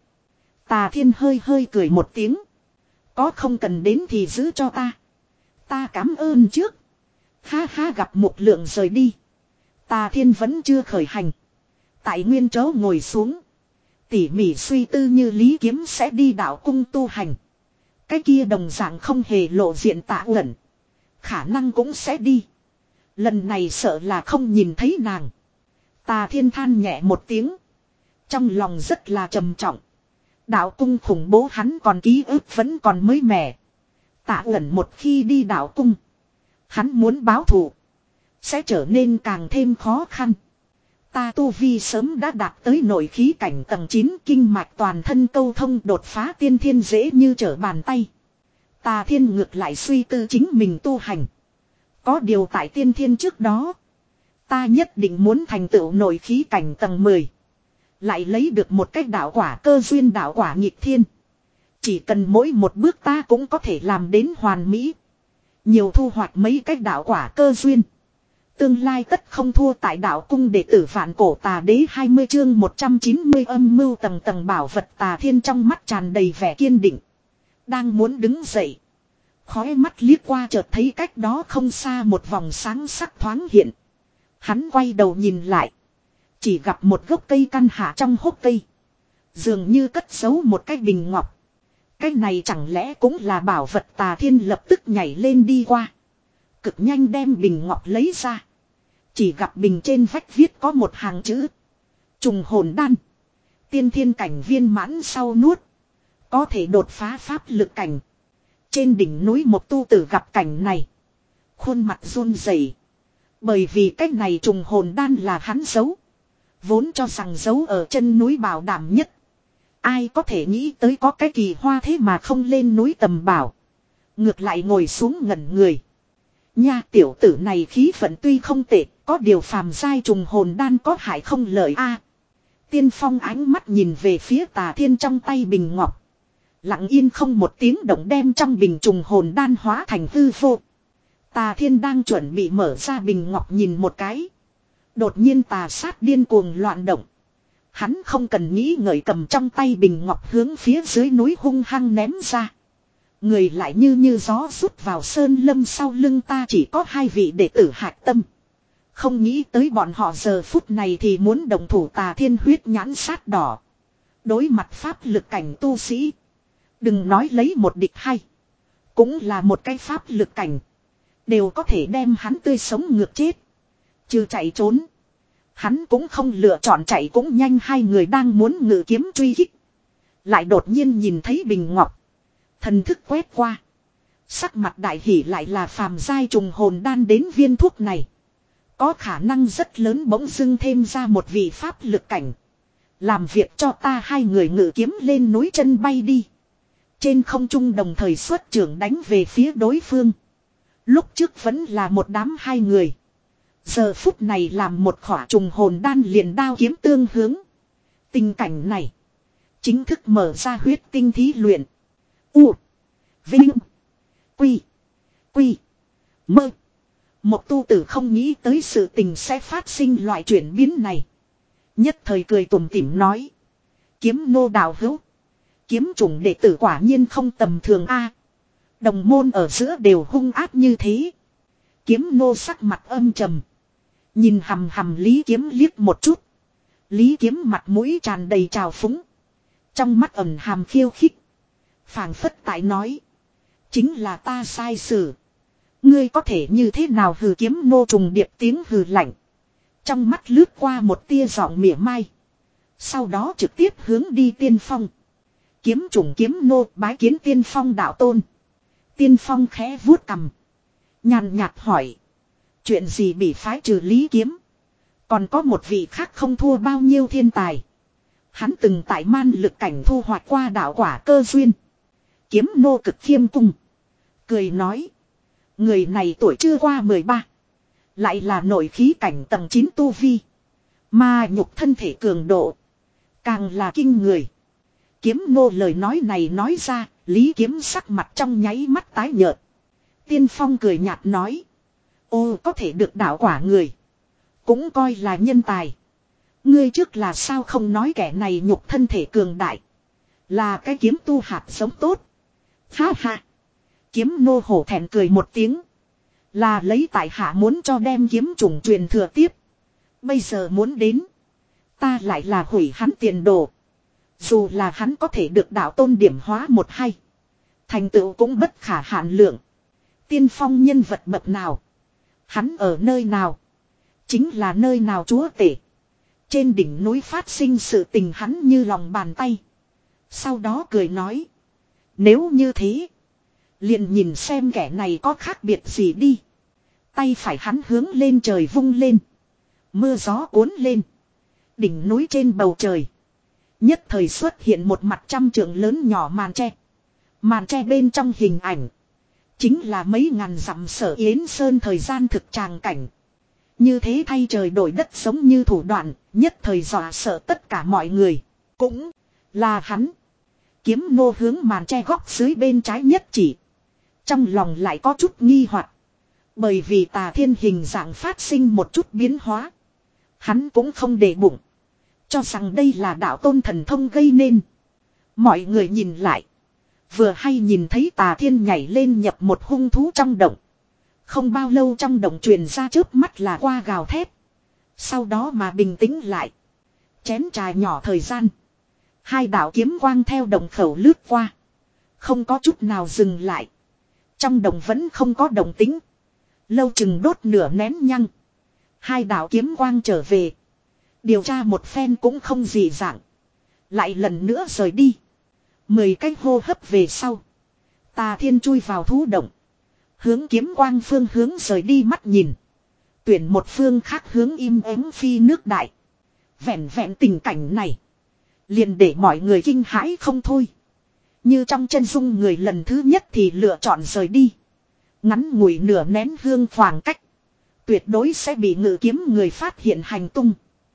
S1: Tà Thiên hơi hơi cười một tiếng. Có không cần đến thì giữ cho ta. Ta cảm ơn trước. Ha ha. Gặp Mục Lượng rời đi. Tà Thiên vẫn chưa khởi hành. Tại nguyên chỗ ngồi xuống. Tỉ mỉ suy tư như Lý Kiếm sẽ đi đạo cung tu hành. Cái kia đồng dạng không hề lộ diện Tạ Uẩn. Khả năng cũng sẽ đi. Lần này sợ là không nhìn thấy nàng. Tà Thiên than nhẹ một tiếng. Trong lòng rất là trầm trọng. Đạo cung khủng bố hắn còn ký ức vẫn còn mới mẻ. Tạ Uẩn một khi đi đạo cung. Hắn muốn báo thù. Sẽ trở nên càng thêm khó khăn. Ta tu vi sớm đã đạt tới nội khí cảnh tầng chín, kinh mạch toàn thân câu thông, đột phá tiên thiên dễ như trở bàn tay. Tà Thiên ngược lại suy tư chính mình tu hành. Có điều tại tiên thiên trước đó. Ta nhất định muốn thành tựu nội khí cảnh tầng mười. Lại lấy được một cách đạo quả cơ duyên, đạo quả nghịch thiên. Chỉ cần mỗi một bước ta cũng có thể làm đến hoàn mỹ. Nhiều thu hoạch mấy cách đạo quả cơ duyên. Tương lai tất không thua tại đạo cung đệ tử Vạn Cổ Tà Đế. Hai mươi chương một trăm chín mươi âm mưu tầng tầng bảo vật. Tà Thiên trong mắt tràn đầy vẻ kiên định. Đang muốn đứng dậy. Khói mắt liếc qua chợt thấy cách đó không xa một vòng sáng sắc thoáng hiện. Hắn quay đầu nhìn lại. Chỉ gặp một gốc cây căn hạ trong hốc cây. Dường như cất giấu một cái bình ngọc. Cái này chẳng lẽ cũng là bảo vật? Tà Thiên lập tức nhảy lên đi qua. Cực nhanh đem bình ngọc lấy ra. Chỉ gặp bình trên vách viết có một hàng chữ. Trùng hồn đan. Tiên thiên cảnh viên mãn sau nuốt. Có thể đột phá pháp lực cảnh. Trên đỉnh núi một tu tử gặp cảnh này. Khuôn mặt run rẩy. Bởi vì cách này trùng hồn đan là hắn giấu. Vốn cho rằng giấu ở chân núi bảo đảm nhất. Ai có thể nghĩ tới có cái kỳ hoa thế mà không lên núi tầm bảo. Ngược lại ngồi xuống ngẩn người. Nha, tiểu tử này khí vận tuy không tệ, có điều phàm giai trùng hồn đan có hại không lợi a. Tiên Phong ánh mắt nhìn về phía Tà Thiên trong tay bình ngọc. Lặng yên không một tiếng động đem trong bình trùng hồn đan hóa thành hư vô. Tà Thiên đang chuẩn bị mở ra bình ngọc nhìn một cái. Đột nhiên tà sát điên cuồng loạn động. Hắn không cần nghĩ ngợi cầm trong tay bình ngọc hướng phía dưới núi hung hăng ném ra. Người lại như như gió rút vào sơn lâm. Sau lưng ta chỉ có hai vị đệ tử hạch tâm. Không nghĩ tới bọn họ giờ phút này thì muốn đồng thủ. Tà Thiên huyết nhãn sát đỏ. Đối mặt pháp lực cảnh tu sĩ. Đừng nói lấy một địch hay. Cũng là một cái pháp lực cảnh. Đều có thể đem hắn tươi sống ngược chết. Trừ chạy trốn. Hắn cũng không lựa chọn chạy cũng nhanh, hai người đang muốn ngự kiếm truy kích. Lại đột nhiên nhìn thấy bình ngọc. Thần thức quét qua. Sắc mặt đại hỉ, lại là phàm giai trùng hồn đan đến viên thuốc này. Có khả năng rất lớn bỗng dưng thêm ra một vị pháp lực cảnh. Làm việc cho ta. Hai người ngự kiếm lên núi chân bay đi. Trên không trung đồng thời xuất trưởng đánh về phía đối phương. Lúc trước vẫn là một đám hai người. Giờ phút này làm một khỏa trùng hồn đan liền đao kiếm tương hướng. Tình cảnh này. Chính thức mở ra huyết tinh thí luyện. U. Vinh. Quy. Quy. Mơ. Một tu tử không nghĩ tới sự tình sẽ phát sinh loại chuyển biến này. Nhất thời cười tủm tỉm nói. Kiếm nô đạo hữu. Kiếm chủng đệ tử quả nhiên không tầm thường a. Đồng môn ở giữa đều hung ác như thế. Kiếm nô sắc mặt âm trầm. Nhìn hầm hầm Lý Kiếm liếc một chút. Lý Kiếm mặt mũi tràn đầy trào phúng. Trong mắt ẩn hàm khiêu khích. Phảng phất tại nói. Chính là ta sai xử. Ngươi có thể như thế nào? Hừ. Kiếm nô trùng điệp tiếng hừ lạnh. Trong mắt lướt qua một tia giọng mỉa mai. Sau đó trực tiếp hướng đi Tiên Phong. Kiếm chủng kiếm nô bái kiến Tiên Phong đạo tôn. Tiên Phong khẽ vuốt cằm. Nhàn nhạt hỏi. Chuyện gì bị phái trừ Lý Kiếm? Còn có một vị khác không thua bao nhiêu thiên tài. Hắn từng tại man lực cảnh thu hoạch qua đạo quả cơ duyên. Kiếm nô cực khiêm cung. Cười nói. Người này tuổi chưa qua mười ba. Lại là nội khí cảnh tầng chín tu vi. Mà nhục thân thể cường độ. Càng là kinh người. Kiếm nô lời nói này nói ra. Lý Kiếm sắc mặt trong nháy mắt tái nhợt. Tiên Phong cười nhạt nói. Ô, có thể được đạo quả người. Cũng coi là nhân tài. Ngươi trước là sao không nói kẻ này nhục thân thể cường đại. Là cái kiếm tu hạt giống tốt. Ha ha. Kiếm nô hổ thẹn cười một tiếng. Là lấy tại hạ muốn cho đem kiếm chủng truyền thừa tiếp. Bây giờ muốn đến. Ta lại là hủy hắn tiền đồ. Dù là hắn có thể được đạo tôn điểm hóa một hay. Thành tựu cũng bất khả hạn lượng. Tiên Phong nhân vật bậc nào. Hắn ở nơi nào. Chính là nơi nào chúa tể. Trên đỉnh núi phát sinh sự tình hắn như lòng bàn tay. Sau đó cười nói. Nếu như thế. Liền nhìn xem kẻ này có khác biệt gì đi. Tay phải hắn hướng lên trời vung lên. Mưa gió cuốn lên. Đỉnh núi trên bầu trời. Nhất thời xuất hiện một mặt trăm trượng lớn nhỏ màn tre. Màn tre bên trong hình ảnh. Chính là mấy ngàn dặm Sở Yến Sơn thời gian thực tràng cảnh. Như thế thay trời đổi đất giống như thủ đoạn. Nhất thời dọa sợ tất cả mọi người. Cũng là hắn. Kiếm nô hướng màn tre góc dưới bên trái nhất chỉ. Trong lòng lại có chút nghi hoặc. Bởi vì Tà Thiên hình dạng phát sinh một chút biến hóa. Hắn cũng không để bụng. Cho rằng đây là đạo tôn thần thông gây nên. Mọi người nhìn lại. Vừa hay nhìn thấy Tà Thiên nhảy lên nhập một hung thú trong động. Không bao lâu trong động truyền ra chớp mắt là qua gào thét. Sau đó mà bình tĩnh lại. Chén trà nhỏ thời gian. Hai đạo kiếm quang theo động khẩu lướt qua. Không có chút nào dừng lại. Trong động vẫn không có động tĩnh. Lâu chừng đốt nửa nén nhăng. Hai đạo kiếm quang trở về. Điều tra một phen cũng không gì dạng. Lại lần nữa rời đi. Mười cái hô hấp về sau. Tà Thiên chui vào thú động. Hướng kiếm quang phương hướng rời đi mắt nhìn. Tuyển một phương khác hướng im ắng phi nước đại. Vẹn vẹn tình cảnh này. Liền để mọi người kinh hãi không thôi. Như trong chân dung người lần thứ nhất thì lựa chọn rời đi. Ngắn ngủi nửa nén hương khoảng cách. Tuyệt đối sẽ bị ngự kiếm người phát hiện hành tung.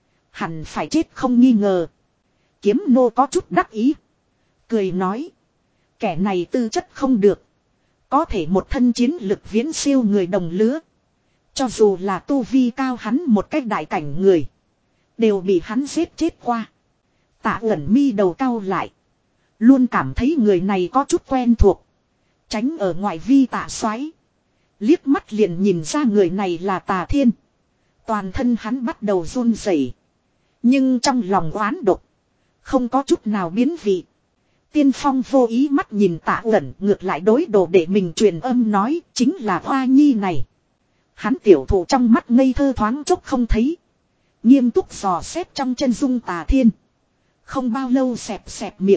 S1: Hẳn phải chết không nghi ngờ. Kiếm nô có chút đắc ý. Cười nói. Kẻ này tư chất không được. Có thể một thân chiến lực viễn siêu người đồng lứa. Cho dù là tu vi cao hắn một cách đại cảnh người. Đều bị hắn giết chết qua. Tạ Ẩn mi đầu cau lại. Luôn cảm thấy người này có chút quen thuộc. Tránh ở ngoại vi Tạ xoáy. Liếc mắt liền nhìn ra người này là Tà Thiên. Toàn thân hắn bắt đầu run rẩy. Nhưng trong lòng oán độc. Không có chút nào biến vị. Tiên Phong vô ý mắt nhìn Tạ Ẩn ngược lại đối đồ để mình truyền âm nói chính là Hoa Nhi này. Hắn tiểu thủ trong mắt ngây thơ thoáng chốc không thấy. Nghiêm túc dò xét trong chân dung Tà Thiên. Không bao lâu xẹp xẹp miệng.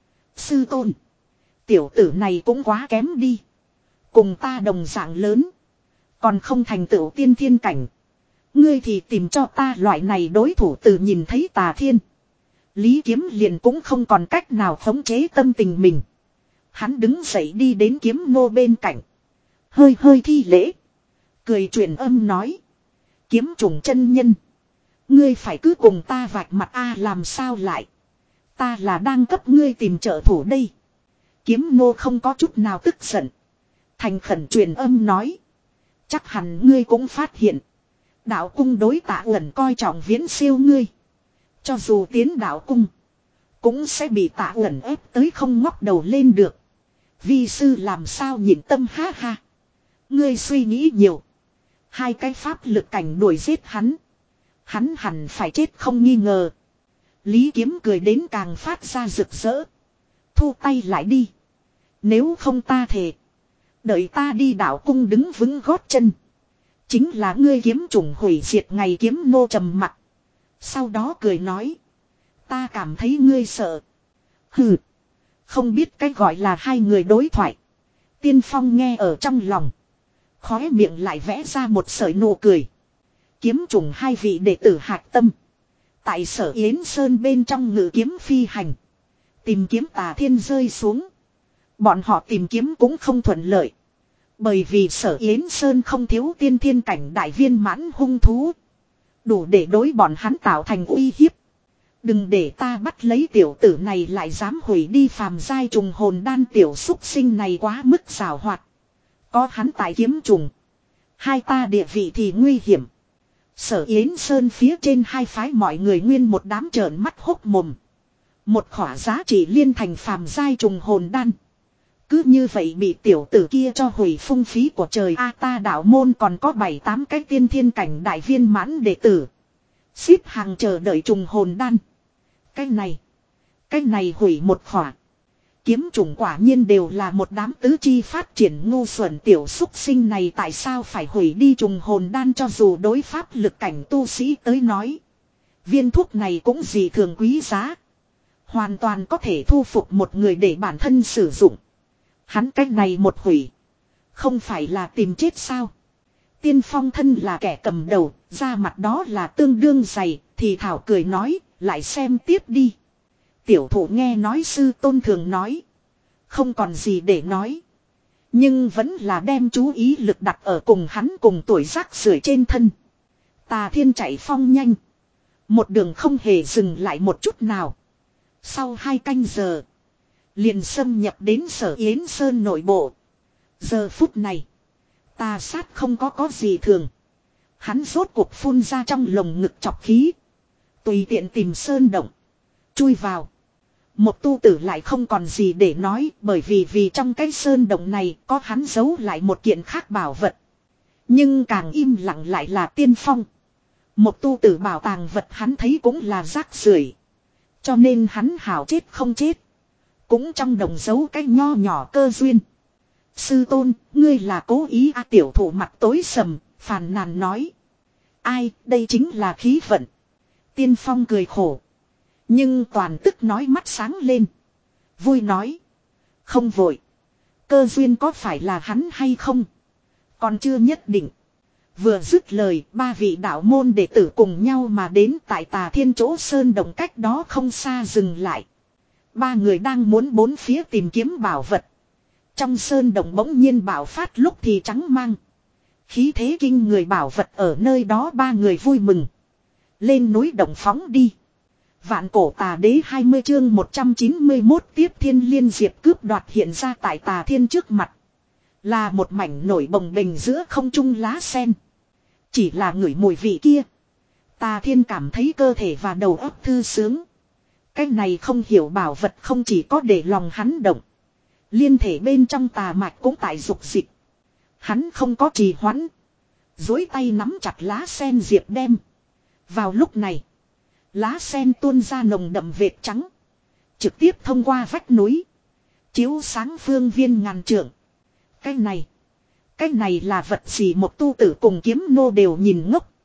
S1: Sư tôn. Tiểu tử này cũng quá kém đi. Cùng ta đồng dạng lớn. Còn không thành tựu tiên thiên cảnh. Ngươi thì tìm cho ta loại này đối thủ từ nhìn thấy Tà Thiên. Lý Kiếm liền cũng không còn cách nào khống chế tâm tình mình. Hắn đứng dậy đi đến Kiếm Nô bên cạnh. Hơi hơi thi lễ. Cười truyền âm nói. Kiếm trùng chân nhân. Ngươi phải cứ cùng ta vạch mặt a làm sao lại. Ta là đang cấp ngươi tìm trợ thủ đây. Kiếm Nô không có chút nào tức giận. Thành khẩn truyền âm nói. Chắc hẳn ngươi cũng phát hiện. Đạo cung đối Tạ Uẩn coi trọng viễn siêu ngươi. Cho dù tiến đạo cung. Cũng sẽ bị Tạ Uẩn ép tới không ngóc đầu lên được. Vi sư làm sao nhịn tâm ha ha. Ngươi suy nghĩ nhiều. Hai cái pháp lực cảnh đuổi giết hắn. Hắn hẳn phải chết không nghi ngờ. Lý Kiếm cười đến càng phát ra rực rỡ. Thu tay lại đi. Nếu không ta thề. Đợi ta đi đạo cung đứng vững gót chân. Chính là ngươi kiếm trùng hủy diệt ngày. Kiếm Nô trầm mặt. Sau đó cười nói. Ta cảm thấy ngươi sợ. Hừ. Không biết cái gọi là hai người đối thoại. Tiên Phong nghe ở trong lòng. Khóe miệng lại vẽ ra một sợi nụ cười. Kiếm trùng hai vị đệ tử hạc tâm. Tại Sở Yến Sơn bên trong ngự kiếm phi hành. Tìm kiếm Tà Thiên rơi xuống. Bọn họ tìm kiếm cũng không thuận lợi. Bởi vì Sở Yến Sơn không thiếu tiên thiên cảnh đại viên mãn hung thú. Đủ để đối bọn hắn tạo thành uy hiếp. Đừng để ta bắt lấy tiểu tử này lại dám hủy đi phàm giai trùng hồn đan. Tiểu xúc sinh này quá mức xảo hoạt. Có hắn tại kiếm trùng. Hai ta địa vị thì nguy hiểm. Sở Yến Sơn phía trên hai phái mọi người nguyên một đám trợn mắt hốc mồm. Một khỏa giá trị liên thành phàm giai trùng hồn đan. Cứ như vậy bị tiểu tử kia cho hủy phung phí của trời. A ta đạo môn còn có bảy tám cái tiên thiên cảnh đại viên mãn đệ tử. Xếp hàng chờ đợi trùng hồn đan. Cái này. Cái này hủy một khỏa. Kiếm trùng quả nhiên đều là một đám tứ chi phát triển ngu xuẩn. Tiểu xúc sinh này tại sao phải hủy đi trùng hồn đan cho dù đối pháp lực cảnh tu sĩ tới nói. Viên thuốc này cũng dị thường quý giá. Hoàn toàn có thể thu phục một người để bản thân sử dụng. Hắn cách này một hủy. Không phải là tìm chết sao. Tiên Phong thân là kẻ cầm đầu. Da mặt đó là tương đương dày. Thì thảo cười nói. Lại xem tiếp đi. Tiểu thủ nghe nói sư tôn thường nói. Không còn gì để nói. Nhưng vẫn là đem chú ý lực đặt ở cùng hắn cùng tuổi rác rưởi trên thân. Tà Thiên chạy phong nhanh. Một đường không hề dừng lại một chút nào. Sau hai canh giờ. Liền xâm nhập đến Sở Yến Sơn nội bộ. Giờ phút này. Tà sát không có có gì thường. Hắn rốt cuộc phun ra trong lồng ngực chọc khí. Tùy tiện tìm sơn động. Chui vào. Một tu tử lại không còn gì để nói. Bởi vì vì trong cái sơn động này có hắn giấu lại một kiện khác bảo vật. Nhưng càng im lặng lại là Tiên Phong. Một tu tử bảo tàng vật hắn thấy cũng là rác rưởi. Cho nên hắn hảo chết không chết. Cũng trong đồng giấu cái nho nhỏ cơ duyên. Sư tôn, ngươi là cố ý a tiểu thủ mặt tối sầm, phàn nàn nói. Ai, đây chính là khí vận. Tiên Phong cười khổ. Nhưng toàn tức nói mắt sáng lên. Vui nói. Không vội. Cơ duyên có phải là hắn hay không? Còn chưa nhất định. Vừa dứt lời, ba vị đạo môn đệ tử cùng nhau mà đến tại Tà Thiên chỗ sơn đồng cách đó không xa dừng lại. Ba người đang muốn bốn phía tìm kiếm bảo vật. Trong sơn đồng bỗng nhiên bạo phát lúc thì trắng mang. Khí thế kinh người bảo vật ở nơi đó ba người vui mừng. Lên núi đồng phóng đi. Vạn cổ tà đế hai mươi chương một trăm chín mươi mốt tiếp thiên liên diệp cướp đoạt hiện ra tại Tà Thiên trước mặt. Là một mảnh nổi bồng bềnh giữa không trung lá sen. Chỉ là ngửi mùi vị kia. Tà Thiên cảm thấy cơ thể và đầu óc thư sướng. Cái này không hiểu bảo vật không chỉ có để lòng hắn động. Liên thể bên trong tà mạch cũng tại dục dịch. Hắn không có trì hoãn. Dối tay nắm chặt lá sen diệp đem. Vào lúc này. Lá sen tuôn ra nồng đậm vệt trắng. Trực tiếp thông qua vách núi. Chiếu sáng phương viên ngàn trượng. Cái này. Cái này là vật gì một tu tử cùng kiếm nô đều nhìn ngốc.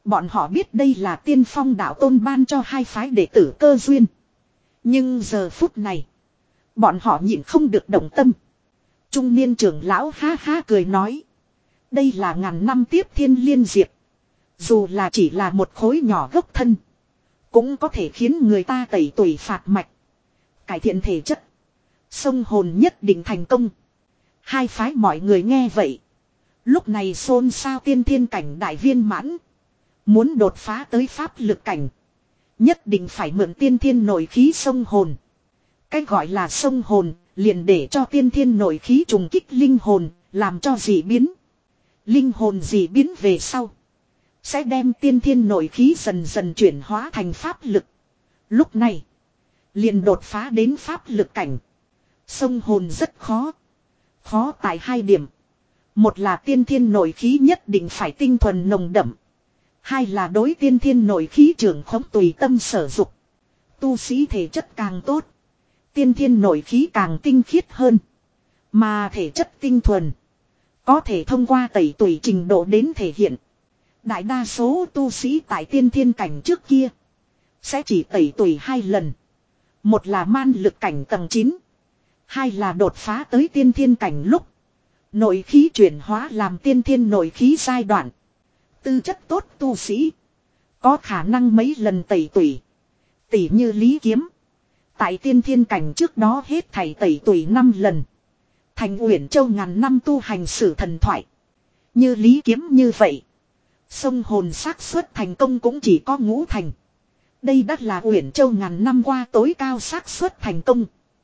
S1: Bọn họ biết đây là Tiên Phong đạo tôn ban cho hai phái đệ tử cơ duyên. Nhưng giờ phút này, bọn họ nhịn không được động tâm. Trung niên trưởng lão ha ha cười nói. Đây là ngàn năm tiếp thiên liên diệp. Dù là chỉ là một khối nhỏ gốc thân, cũng có thể khiến người ta tẩy tuổi phạt mạch, cải thiện thể chất, sông hồn nhất định thành công. Hai phái mọi người nghe vậy, lúc này xôn xao. Tiên thiên cảnh đại viên mãn, muốn đột phá tới pháp lực cảnh, nhất định phải mượn tiên thiên nội khí sông hồn. Cái gọi là sông hồn, liền để cho tiên thiên nội khí trùng kích linh hồn, làm cho dị biến. Linh hồn dị biến về sau, sẽ đem tiên thiên nội khí dần dần chuyển hóa thành pháp lực. Lúc này, liền đột phá đến pháp lực cảnh. Sông hồn rất khó. Khó tại hai điểm. Một là tiên thiên nội khí nhất định phải tinh thuần nồng đậm. Hai là đối tiên thiên nội khí trưởng khống tùy tâm sở dục. Tu sĩ thể chất càng tốt, tiên thiên nội khí càng tinh khiết hơn. Mà thể chất tinh thuần, có thể thông qua tẩy tùy trình độ đến thể hiện. Đại đa số tu sĩ tại tiên thiên cảnh trước kia, sẽ chỉ tẩy tùy hai lần. Một là man lực cảnh tầng chín. Hai là đột phá tới tiên thiên cảnh lúc nội khí chuyển hóa làm tiên thiên nội khí giai đoạn. Tư chất tốt tu sĩ, có khả năng mấy lần tẩy tùy. Tỉ như Lý Kiếm, tại tiên thiên cảnh trước đó hết thảy tẩy tùy năm lần. Thành Uyển Châu ngàn năm tu hành sử thần thoại. Như Lý Kiếm như vậy, sông hồn xác suất thành công cũng chỉ có ngũ thành. Đây đã là Uyển Châu ngàn năm qua tối cao xác suất thành công.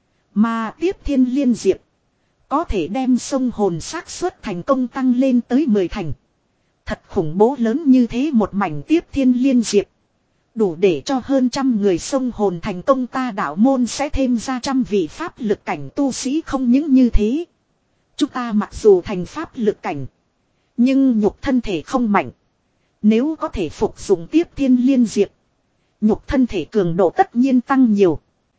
S1: Mà tiếp thiên liên diệp, có thể đem sông hồn xác suất thành công tăng lên tới mười thành. Thật khủng bố lớn như thế một mảnh tiếp thiên liên diệp, đủ để cho hơn trăm người sông hồn thành công. Ta đạo môn sẽ thêm ra trăm vị pháp lực cảnh tu sĩ. Không những như thế, chúng ta mặc dù thành pháp lực cảnh, nhưng nhục thân thể không mạnh. Nếu có thể phục dụng tiếp thiên liên diệp, nhục thân thể cường độ tất nhiên tăng nhiều.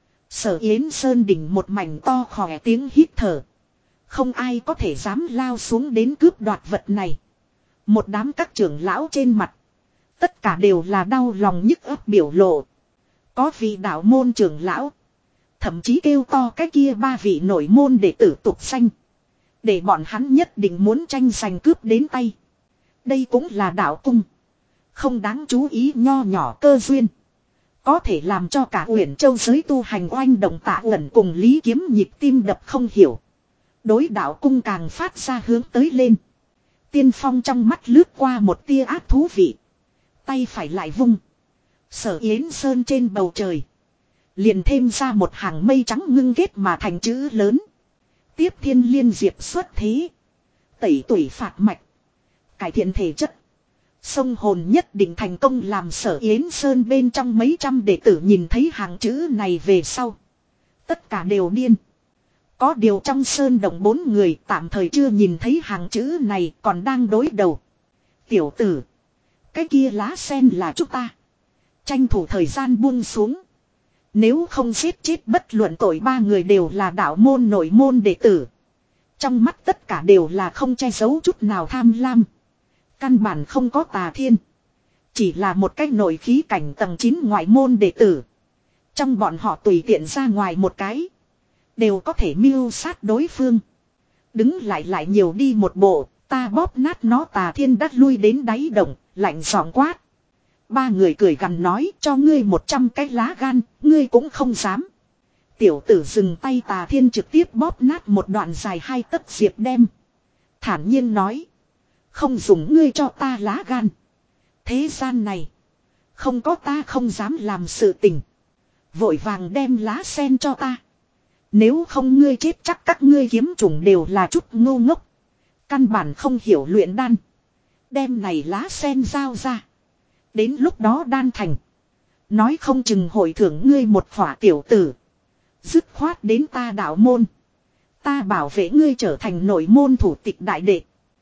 S1: Sở Yến Sơn đỉnh một mảnh to khỏe tiếng hít thở. Không ai có thể dám lao xuống đến cướp đoạt vật này. Một đám các trưởng lão trên mặt, tất cả đều là đau lòng nhức óc biểu lộ. Có vị đạo môn trưởng lão, thậm chí kêu to cái kia ba vị nội môn đệ tử tục danh, để bọn hắn nhất định muốn tranh giành cướp đến tay. Đây cũng là đạo cung, không đáng chú ý nho nhỏ cơ duyên, có thể làm cho cả Uyển Châu giới tu hành oanh động. Tạ Uẩn cùng Lý Kiếm nhịp tim đập không hiểu, đối đạo cung càng phát ra hướng tới lên. Tiên Phong trong mắt lướt qua một tia ác thú vị, tay phải lại vung. Sở Yến Sơn trên bầu trời, liền thêm ra một hàng mây trắng ngưng kết mà thành chữ lớn. Tiếp thiên liên diệp xuất thế, tẩy tủy phạt mạch, cải thiện thể chất, sông hồn nhất định thành công. Làm Sở Yến Sơn bên trong mấy trăm đệ tử nhìn thấy hàng chữ này về sau, tất cả đều điên. Có điều trong sơn động bốn người tạm thời chưa nhìn thấy hàng chữ này, còn đang đối đầu. Tiểu tử, cái kia lá sen là chúng ta. Tranh thủ thời gian buông xuống. Nếu không giết chết bất luận tội. Ba người đều là đạo môn nội môn đệ tử. Trong mắt tất cả đều là không che giấu chút nào tham lam. Căn bản không có tà thiên, chỉ là một cái nội khí cảnh tầng chín ngoại môn đệ tử. Trong bọn họ tùy tiện ra ngoài một cái, đều có thể mưu sát đối phương. Đứng lại lại nhiều đi một bộ, ta bóp nát nó. Tà thiên đắt lui đến đáy động, lạnh giọng quát. Ba người cười gằn nói, cho ngươi một trăm cái lá gan, ngươi cũng không dám. Tiểu tử dừng tay. Tà thiên trực tiếp bóp nát một đoạn dài hai tấc diệp đem, thản nhiên nói, không dùng ngươi cho ta lá gan. Thế gian này, không có ta không dám làm sự tình. Vội vàng đem lá sen cho ta. Nếu không ngươi chết chắc. Các ngươi kiếm chủng đều là chút ngu ngốc, căn bản không hiểu luyện đan. Đem này lá sen giao ra, đến lúc đó đan thành, nói không chừng hội thưởng ngươi một khỏa. Tiểu tử, dứt khoát đến ta đạo môn, ta bảo vệ ngươi trở thành nội môn thủ tịch đại đệ.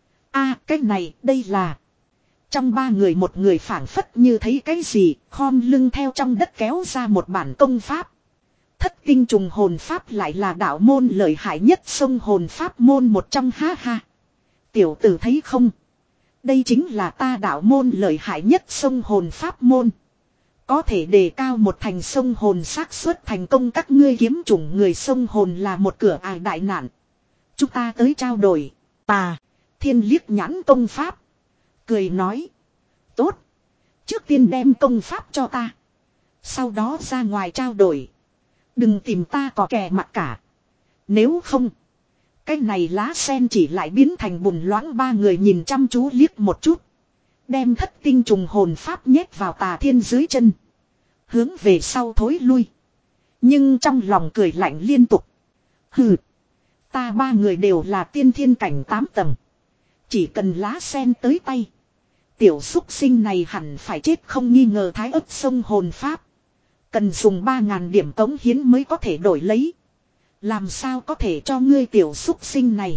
S1: A, cái này, đây là. Trong ba người một người phảng phất như thấy cái gì, khom lưng theo trong đất kéo ra một bản công pháp. Thất tinh trùng hồn pháp lại là đạo môn lợi hại nhất sông hồn pháp môn một trong. Ha ha. Tiểu tử thấy không? Đây chính là ta đạo môn lợi hại nhất sông hồn pháp môn. Có thể đề cao một thành sông hồn xác suất thành công các ngươi kiếm chủng người sông hồn là một cửa ải đại nạn. Chúng ta tới trao đổi. Tà. Thiên liếc nhãn công pháp. Cười nói. Tốt. Trước tiên đem công pháp cho ta. Sau đó ra ngoài trao đổi. Đừng tìm ta có kẻ mặt cả. Nếu không. Cái này lá sen chỉ lại biến thành bùn loãng. Ba người nhìn chăm chú liếc một chút. Đem thất tinh trùng hồn pháp nhét vào Tà Thiên dưới chân. Hướng về sau thối lui. Nhưng trong lòng cười lạnh liên tục. Hừ. Ta ba người đều là tiên thiên cảnh tám tầng. Chỉ cần lá sen tới tay. Tiểu xúc sinh này hẳn phải chết không nghi ngờ. Thái ấp sông hồn pháp. Cần dùng ba ngàn điểm cống hiến mới có thể đổi lấy. Làm sao có thể cho ngươi tiểu xúc sinh này.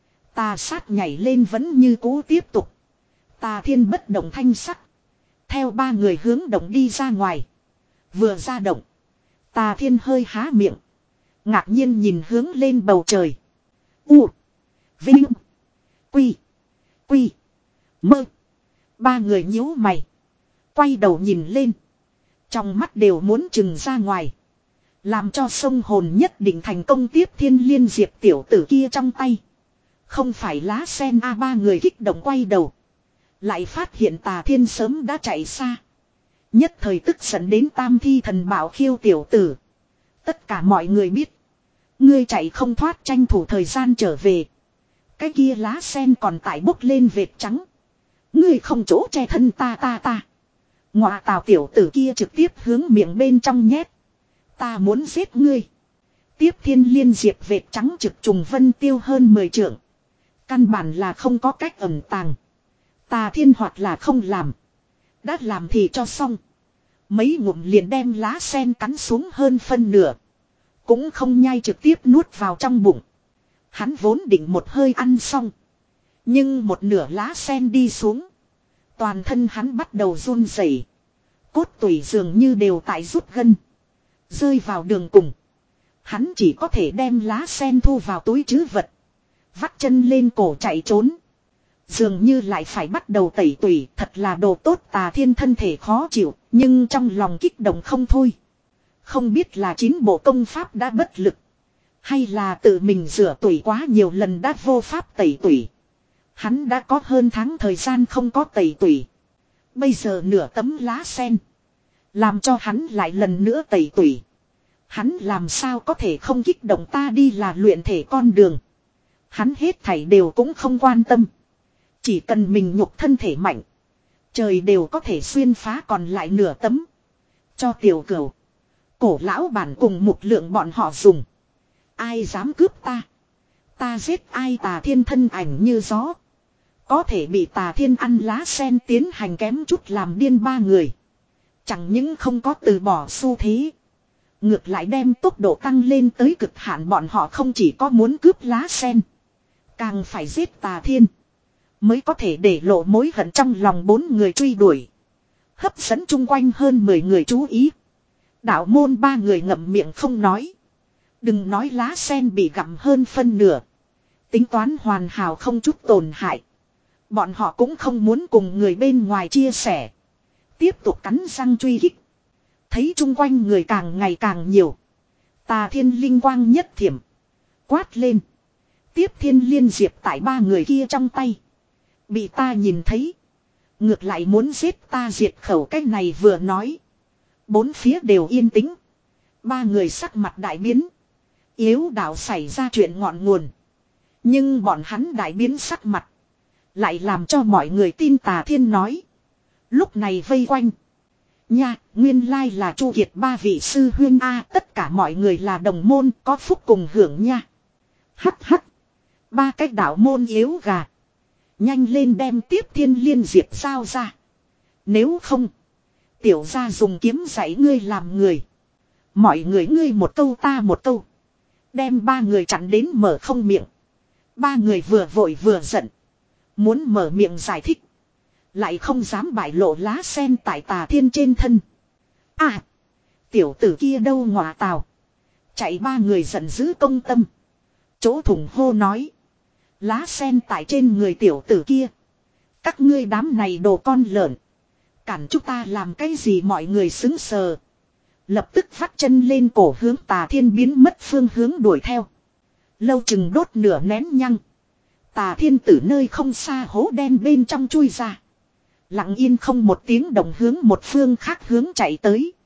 S1: Tà sát nhảy lên vẫn như cũ tiếp tục. Tà Thiên bất động thanh sắc. Theo ba người hướng động đi ra ngoài. Vừa ra động. Tà Thiên hơi há miệng. Ngạc nhiên nhìn hướng lên bầu trời. U. Vinh. Quy. Quy. Mơ. Ba người nhíu mày. Quay đầu nhìn lên. Trong mắt đều muốn trừng ra ngoài. Làm cho sông hồn nhất định thành công tiếp Thiên Liên Diệp tiểu tử kia trong tay. Không phải lá sen a. Ba người kích động quay đầu. Lại phát hiện Tà Thiên sớm đã chạy xa. Nhất thời tức giận đến tam thi thần bảo khiêu tiểu tử. Tất cả mọi người biết. Ngươi chạy không thoát tranh thủ thời gian trở về. Cái kia lá sen còn tải bốc lên vệt trắng. Ngươi không chỗ che thân ta ta ta. Ngọa tào tiểu tử kia trực tiếp hướng miệng bên trong nhét. Ta muốn giết ngươi. Tiếp Thiên Liên Diệp vệt trắng trực trùng vân tiêu hơn mười trượng. Căn bản là không có cách ẩn tàng. Tà Thiên hoặc là không làm. Đã làm thì cho xong. Mấy ngụm liền đem lá sen cắn xuống hơn phân nửa. Cũng không nhai trực tiếp nuốt vào trong bụng. Hắn vốn định một hơi ăn xong. Nhưng một nửa lá sen đi xuống. Toàn thân hắn bắt đầu run rẩy. Cốt tủy dường như đều tại rút gân. Rơi vào đường cùng. Hắn chỉ có thể đem lá sen thu vào túi trữ vật. Vắt chân lên cổ chạy trốn. Dường như lại phải bắt đầu tẩy tủy. Thật là đồ tốt. Tà Thiên thân thể khó chịu. Nhưng trong lòng kích động không thôi. Không biết là chín bộ công pháp đã bất lực. Hay là tự mình rửa tủy quá nhiều lần đã vô pháp tẩy tủy. Hắn đã có hơn tháng thời gian không có tẩy tủy. Bây giờ nửa tấm lá sen. Làm cho hắn lại lần nữa tẩy tủy. Hắn làm sao có thể không kích động. Ta đi là luyện thể con đường. Hắn hết thảy đều cũng không quan tâm. Chỉ cần mình nhục thân thể mạnh. Trời đều có thể xuyên phá còn lại nửa tấm. Cho tiểu cửu. Cổ lão bản cùng một lượng bọn họ dùng. Ai dám cướp ta. Ta giết ai. Tà Thiên thân ảnh như gió. Có thể bị Tà Thiên ăn lá sen tiến hành kém chút làm điên ba người. Chẳng những không có từ bỏ xu thế. Ngược lại đem tốc độ tăng lên tới cực hạn. Bọn họ không chỉ có muốn cướp lá sen. Càng phải giết Tà Thiên. Mới có thể để lộ mối hận trong lòng bốn người truy đuổi. Hấp dẫn chung quanh hơn mười người chú ý. Đạo môn ba người ngậm miệng không nói. Đừng nói lá sen bị gặm hơn phân nửa. Tính toán hoàn hảo không chút tổn hại. Bọn họ cũng không muốn cùng người bên ngoài chia sẻ. Tiếp tục cắn răng truy kích. Thấy chung quanh người càng ngày càng nhiều. Tà Thiên linh quang nhất thiểm. Quát lên. Tiếp Thiên Liên Diệp tại ba người kia trong tay. Bị ta nhìn thấy. Ngược lại muốn giết ta diệt khẩu. Cái này vừa nói. Bốn phía đều yên tĩnh. Ba người sắc mặt đại biến. Yếu đạo xảy ra chuyện ngọn nguồn. Nhưng bọn hắn đại biến sắc mặt. Lại làm cho mọi người tin Tà Thiên nói. Lúc này vây quanh. Nha, nguyên lai là Chu Kiệt ba vị sư huyên A. Tất cả mọi người là đồng môn có phúc cùng hưởng nha. Hắc hắc. Ba cách đạo môn yếu gà. Nhanh lên đem Tiếp Thiên Liên Diệp giao ra. Nếu không. Tiểu gia dùng kiếm dạy ngươi làm người. Mọi người ngươi một câu ta một câu. Đem ba người chặn đến mở không miệng. Ba người vừa vội vừa giận. Muốn mở miệng giải thích. Lại không dám bại lộ lá sen tại Tà Thiên trên thân. À. Tiểu tử kia đâu ngọa tào. Chạy ba người giận dữ công tâm. Chỗ thủng hô nói. Lá sen tại trên người tiểu tử kia. Các ngươi đám này đồ con lợn. Cản chúng ta làm cái gì mọi người xứng sờ. Lập tức vắt chân lên cổ hướng Tà Thiên biến mất phương hướng đuổi theo. Lâu chừng đốt nửa nén nhăng. Tà Thiên từ nơi không xa hố đen bên trong chui ra. Lặng yên không một tiếng động hướng một phương khác hướng chạy tới.